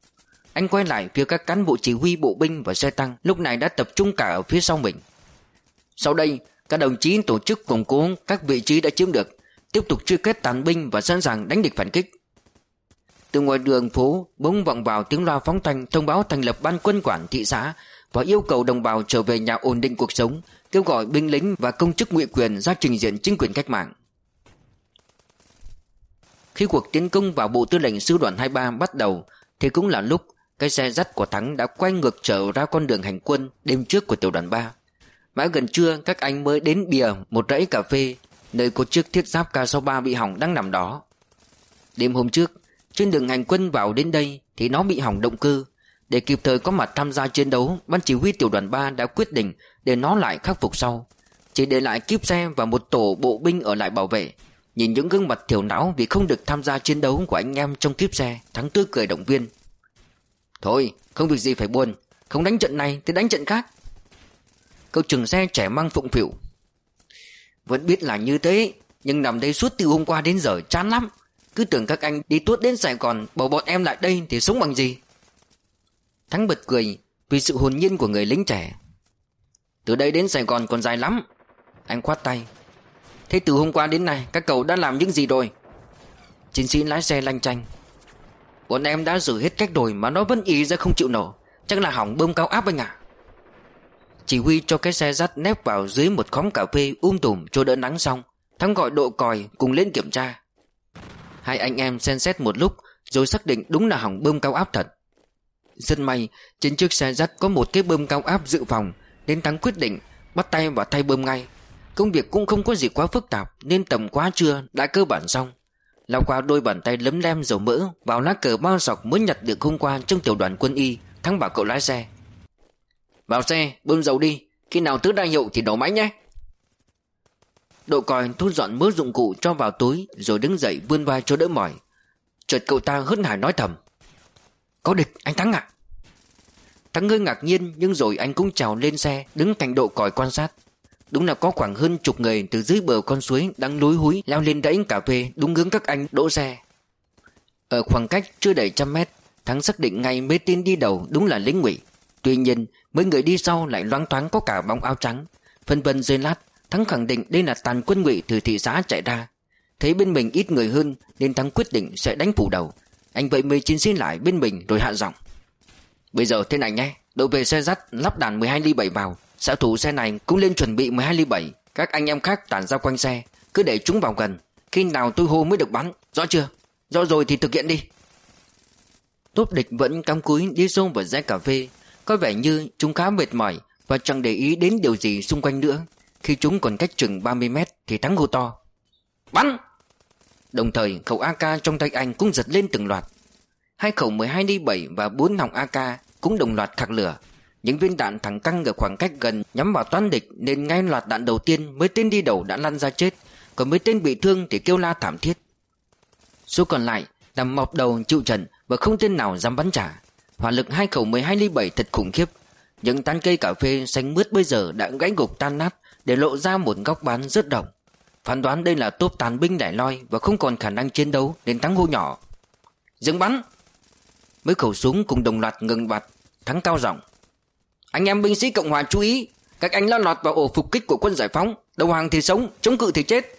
Anh quay lại phía các cán bộ chỉ huy bộ binh và xe tăng lúc này đã tập trung cả ở phía sau mình. Sau đây, các đồng chí tổ chức củng cố các vị trí đã chiếm được, tiếp tục truy kết tàn binh và sẵn sàng đánh địch phản kích. Từ ngoài đường phố bỗng vọng vào tiếng loa phóng thanh thông báo thành lập ban quân quản thị xã và yêu cầu đồng bào trở về nhà ổn định cuộc sống, kêu gọi binh lính và công chức ngụy quyền ra trình diện chính quyền cách mạng. Khi cuộc tiến công vào bộ tư lệnh sư đoàn hai mươi ba bắt đầu thì cũng là lúc cái xe dắt của Thắng đã quay ngược trở ra con đường hành quân đêm trước của tiểu đoàn ba. Mãi gần trưa các anh mới đến bìa một rẫy cà phê nơi có chiếc thiết giáp K sáu mươi ba bị hỏng đang nằm đó. Đêm hôm trước, trên đường hành quân vào đến đây thì nó bị hỏng động cơ. Để kịp thời có mặt tham gia chiến đấu, ban chỉ huy tiểu đoàn ba đã quyết định để nó lại khắc phục sau, chỉ để lại kíp xe và một tổ bộ binh ở lại bảo vệ. Nhìn những gương mặt thiểu não vì không được tham gia chiến đấu của anh em trong kíp xe, Thắng tươi cười động viên. Thôi, không việc gì phải buồn, không đánh trận này thì đánh trận khác. Cậu trưởng xe trẻ măng phụng phịu. Vẫn biết là như thế, nhưng nằm đây suốt từ hôm qua đến giờ chán lắm. Cứ tưởng các anh đi tuốt đến Sài Gòn bảo bọn em lại đây thì sống bằng gì. Thắng bật cười vì sự hồn nhiên của người lính trẻ. Từ đây đến Sài Gòn còn dài lắm. Anh khoát tay. Thế từ hôm qua đến nay các cậu đã làm những gì rồi? Chiến sĩ lái xe lanh chanh. Bọn em đã thử hết cách rồi mà nó vẫn ì ra không chịu nổ. Chắc là hỏng bơm cao áp anh ạ. Chỉ huy cho cái xe dắt nép vào dưới một khóm cà phê um tùm cho đỡ nắng xong, Thắng gọi độ còi cùng lên kiểm tra. Hai anh em xem xét một lúc rồi xác định đúng là hỏng bơm cao áp thật. Rất may trên chiếc xe dắt có một cái bơm cao áp dự phòng, nên Thắng quyết định bắt tay vào thay bơm ngay. Công việc cũng không có gì quá phức tạp nên tầm quá trưa đã cơ bản xong. Lao qua đôi bàn tay lấm lem dầu mỡ vào lá cờ bao sọc mới nhặt được hôm qua trong tiểu đoàn quân y. Thắng bảo cậu lái xe. Vào xe, bơm dầu đi, khi nào tứ đa hiệu thì nổ máy nhé. Độ còi thu dọn mớ dụng cụ cho vào túi rồi đứng dậy vươn vai cho đỡ mỏi. Chợt cậu ta hớn hải nói thầm. Có địch, anh Thắng ạ. Thắng hơi ngạc nhiên nhưng rồi anh cũng trèo lên xe đứng cạnh độ còi quan sát. Đúng là có khoảng hơn chục người từ dưới bờ con suối đang lúi húi leo lên rẫy cà phê đúng hướng các anh đỗ xe. Ở khoảng cách chưa đầy trăm mét, Thắng xác định ngay mấy tên đi đầu đúng là lính Ngụy. Tuy nhiên mấy người đi sau lại loáng thoáng có cả bóng áo trắng. Phân vân giây lát, Thắng khẳng định đây là tàn quân Ngụy từ thị xã chạy ra. Thấy bên mình ít người hơn nên Thắng quyết định sẽ đánh phủ đầu. Anh vậy mới chiến sĩ lại bên mình rồi hạ giọng. Bây giờ thế này nhé, đội về xe dắt lắp đạn mười hai ly bảy vào. Xạ thủ xe này cũng lên chuẩn bị mười hai ly bảy. Các anh em khác tản ra quanh xe, cứ để chúng vào gần. Khi nào tôi hô mới được bắn, rõ chưa? Rõ rồi thì thực hiện đi. Tốp địch vẫn cắm cúi đi sâu vào dãy cà phê. Có vẻ như chúng khá mệt mỏi và chẳng để ý đến điều gì xung quanh nữa. Khi chúng còn cách chừng ba mươi mét thì Thắng hô to. Bắn! Đồng thời khẩu a ca trong tay anh cũng giật lên từng loạt. Hai khẩu mười hai ly bảy và bốn nòng a ca cũng đồng loạt khạc lửa. Những viên đạn thẳng căng ở khoảng cách gần nhắm vào toán địch nên ngay loạt đạn đầu tiên mấy tên đi đầu đã lăn ra chết, còn mấy tên bị thương thì kêu la thảm thiết. Số còn lại nằm mọc đầu chịu trận và không tên nào dám bắn trả. Hỏa lực hai khẩu mười hai ly bảy thật khủng khiếp. Những tán cây cà phê xanh mướt bây giờ đã gãy gục tan nát để lộ ra một góc bán rất rộng. Phán đoán đây là tốp tàn binh lẻ loi và không còn khả năng chiến đấu nên Thắng hô nhỏ. Dừng bắn! Mấy khẩu súng cùng đồng loạt ngừng bặt. Thắng cao giọng. Anh em binh sĩ Cộng hòa chú ý, các anh đã lọt vào ổ phục kích của quân giải phóng, đầu hàng thì sống, chống cự thì chết.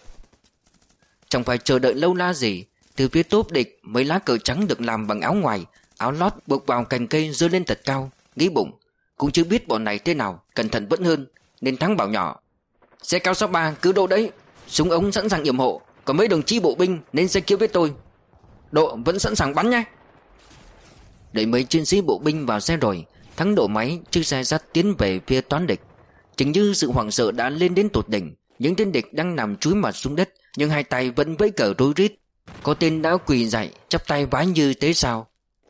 Chẳng phải chờ đợi lâu la gì, từ phía tốp địch mấy lá cờ trắng được làm bằng áo ngoài, áo lót buộc vào cành cây giơ lên thật cao, nghĩ bụng. Cũng chưa biết bọn này thế nào, cẩn thận vẫn hơn, nên Thắng bảo nhỏ. Xe cao sáu ba cứ độ đấy, súng ống sẵn sàng yểm hộ, còn mấy đồng chí bộ binh nên xe kia với tôi. Độ vẫn sẵn sàng bắn nhé. Đợi mấy chiến sĩ bộ binh vào xe rồi, Thắng đổ máy chiếc xe dắt tiến về phía toán địch. Chừng như sự hoảng sợ đã lên đến tột đỉnh. Những tên địch đang nằm chúi mặt xuống đất, nhưng hai tay vẫn vẫy cờ rối rít. Có tên đã quỳ dậy chắp tay vái như thế sao.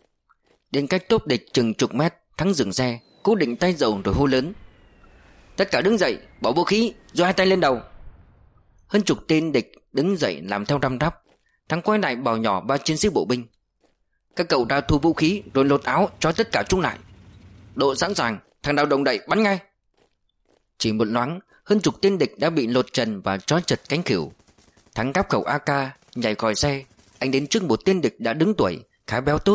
Đến cách tốp địch chừng chục mét, Thắng dừng xe, cố định tay dầu rồi hô lớn. Tất cả đứng dậy, bỏ vũ khí, giơ hai tay lên đầu. Hơn chục tên địch đứng dậy làm theo răm rắp. Thắng quay lại bảo nhỏ ba chiến sĩ bộ binh. Các cậu ra thu vũ khí rồi lột áo cho tất cả chúng lại. Độ sẵn sàng, thằng nào đồng đậy bắn ngay. Chỉ một loáng, hơn chục tên địch đã bị lột trần và trói chật cánh khỉu. Thắng gắp khẩu a ca, nhảy khỏi xe. Anh đến trước một tên địch đã đứng tuổi, khá béo tốt.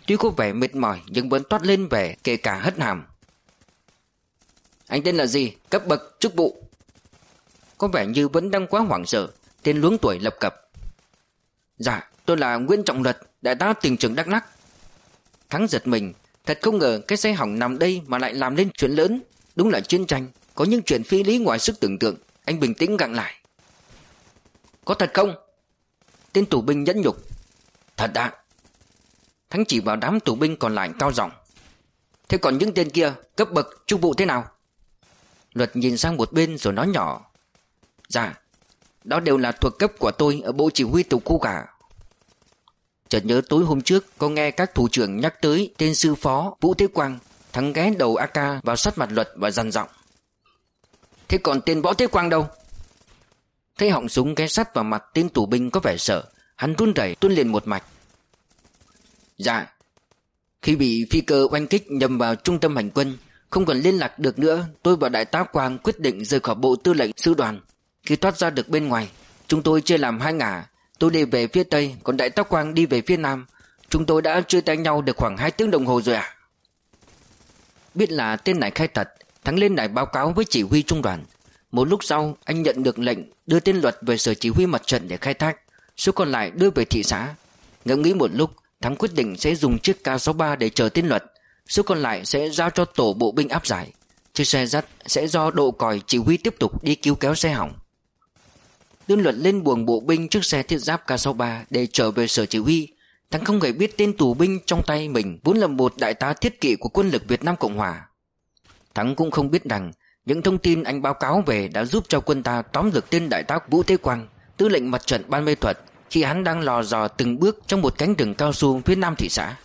tuy có vẻ mệt mỏi nhưng vẫn toát lên vẻ kể cả hất hàm. Anh tên là gì? Cấp bậc, chức vụ? Có vẻ như vẫn đang quá hoảng sợ, tên luống tuổi lập cập. Dạ, tôi là Nguyễn Trọng Luật, đại tá tỉnh trưởng Đắk Lắk. Thắng giật mình, thật không ngờ cái xe hỏng nằm đây mà lại làm lên chuyện lớn. Đúng là chiến tranh, có những chuyện phi lý ngoài sức tưởng tượng. Anh bình tĩnh gặng lại. Có thật không? Tên tù binh nhẫn nhục. Thật ạ. Thắng chỉ vào đám tù binh còn lại cao giọng. Thế còn những tên kia, cấp bậc, chức vụ thế nào? Luật nhìn sang một bên rồi nói nhỏ. Dạ, đó đều là thuộc cấp của tôi ở bộ chỉ huy tiểu khu cả. Chợt nhớ tối hôm trước có nghe các thủ trưởng nhắc tới tên sư phó Vũ Thế Quang. Thắng ghé đầu a ca vào sát mặt Luật và dằn giọng. Thế còn tên Võ Thế Quang đâu? Thấy họng súng ghé sát vào mặt tên tù binh có vẻ sợ, hắn run rẩy tuôn liền một mạch. Dạ, khi bị phi cơ oanh kích nhầm vào trung tâm hành quân, không còn liên lạc được nữa, tôi và đại tá Quang quyết định rời khỏi bộ tư lệnh sư đoàn. Khi thoát ra được bên ngoài, chúng tôi chia làm hai ngả, tôi đi về phía tây, còn đại tá Quang đi về phía nam. Chúng tôi đã chia tay nhau được khoảng hai tiếng đồng hồ rồi ạ. Biết là tên này khai thật, Thắng lên đài báo cáo với chỉ huy trung đoàn. Một lúc sau, anh nhận được lệnh đưa tên Luật về sở chỉ huy mặt trận để khai thác, số còn lại đưa về thị xã. Ngẫm nghĩ một lúc, Thắng quyết định sẽ dùng chiếc K sáu ba để chờ tên Luật, số còn lại sẽ giao cho tổ bộ binh áp giải. Chiếc xe dắt sẽ do độ còi chỉ huy tiếp tục đi cứu kéo xe hỏng. Tên Luật lên buồng bộ binh chiếc xe thiết giáp K sáu ba để trở về sở chỉ huy. Thắng không hề biết tên tù binh trong tay mình vốn là một đại tá thiết kỵ của quân lực Việt Nam Cộng Hòa. Thắng cũng không biết rằng những thông tin anh báo cáo về đã giúp cho quân ta tóm được tên đại tá Vũ Thế Quang, tư lệnh mặt trận Ban Mê Thuật, khi hắn đang lò dò từng bước trong một cánh rừng cao su phía nam thị xã.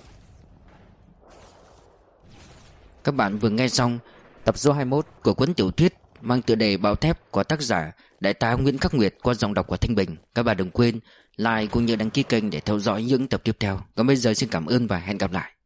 Các bạn vừa nghe xong tập số hai mươi mốt của cuốn tiểu thuyết mang tựa đề Bão Thép của tác giả đại tá Nguyễn Khắc Nguyệt qua giọng đọc của Thanh Bình. Các bạn đừng quên like cũng như đăng ký kênh để theo dõi những tập tiếp theo. Còn bây giờ xin cảm ơn và hẹn gặp lại.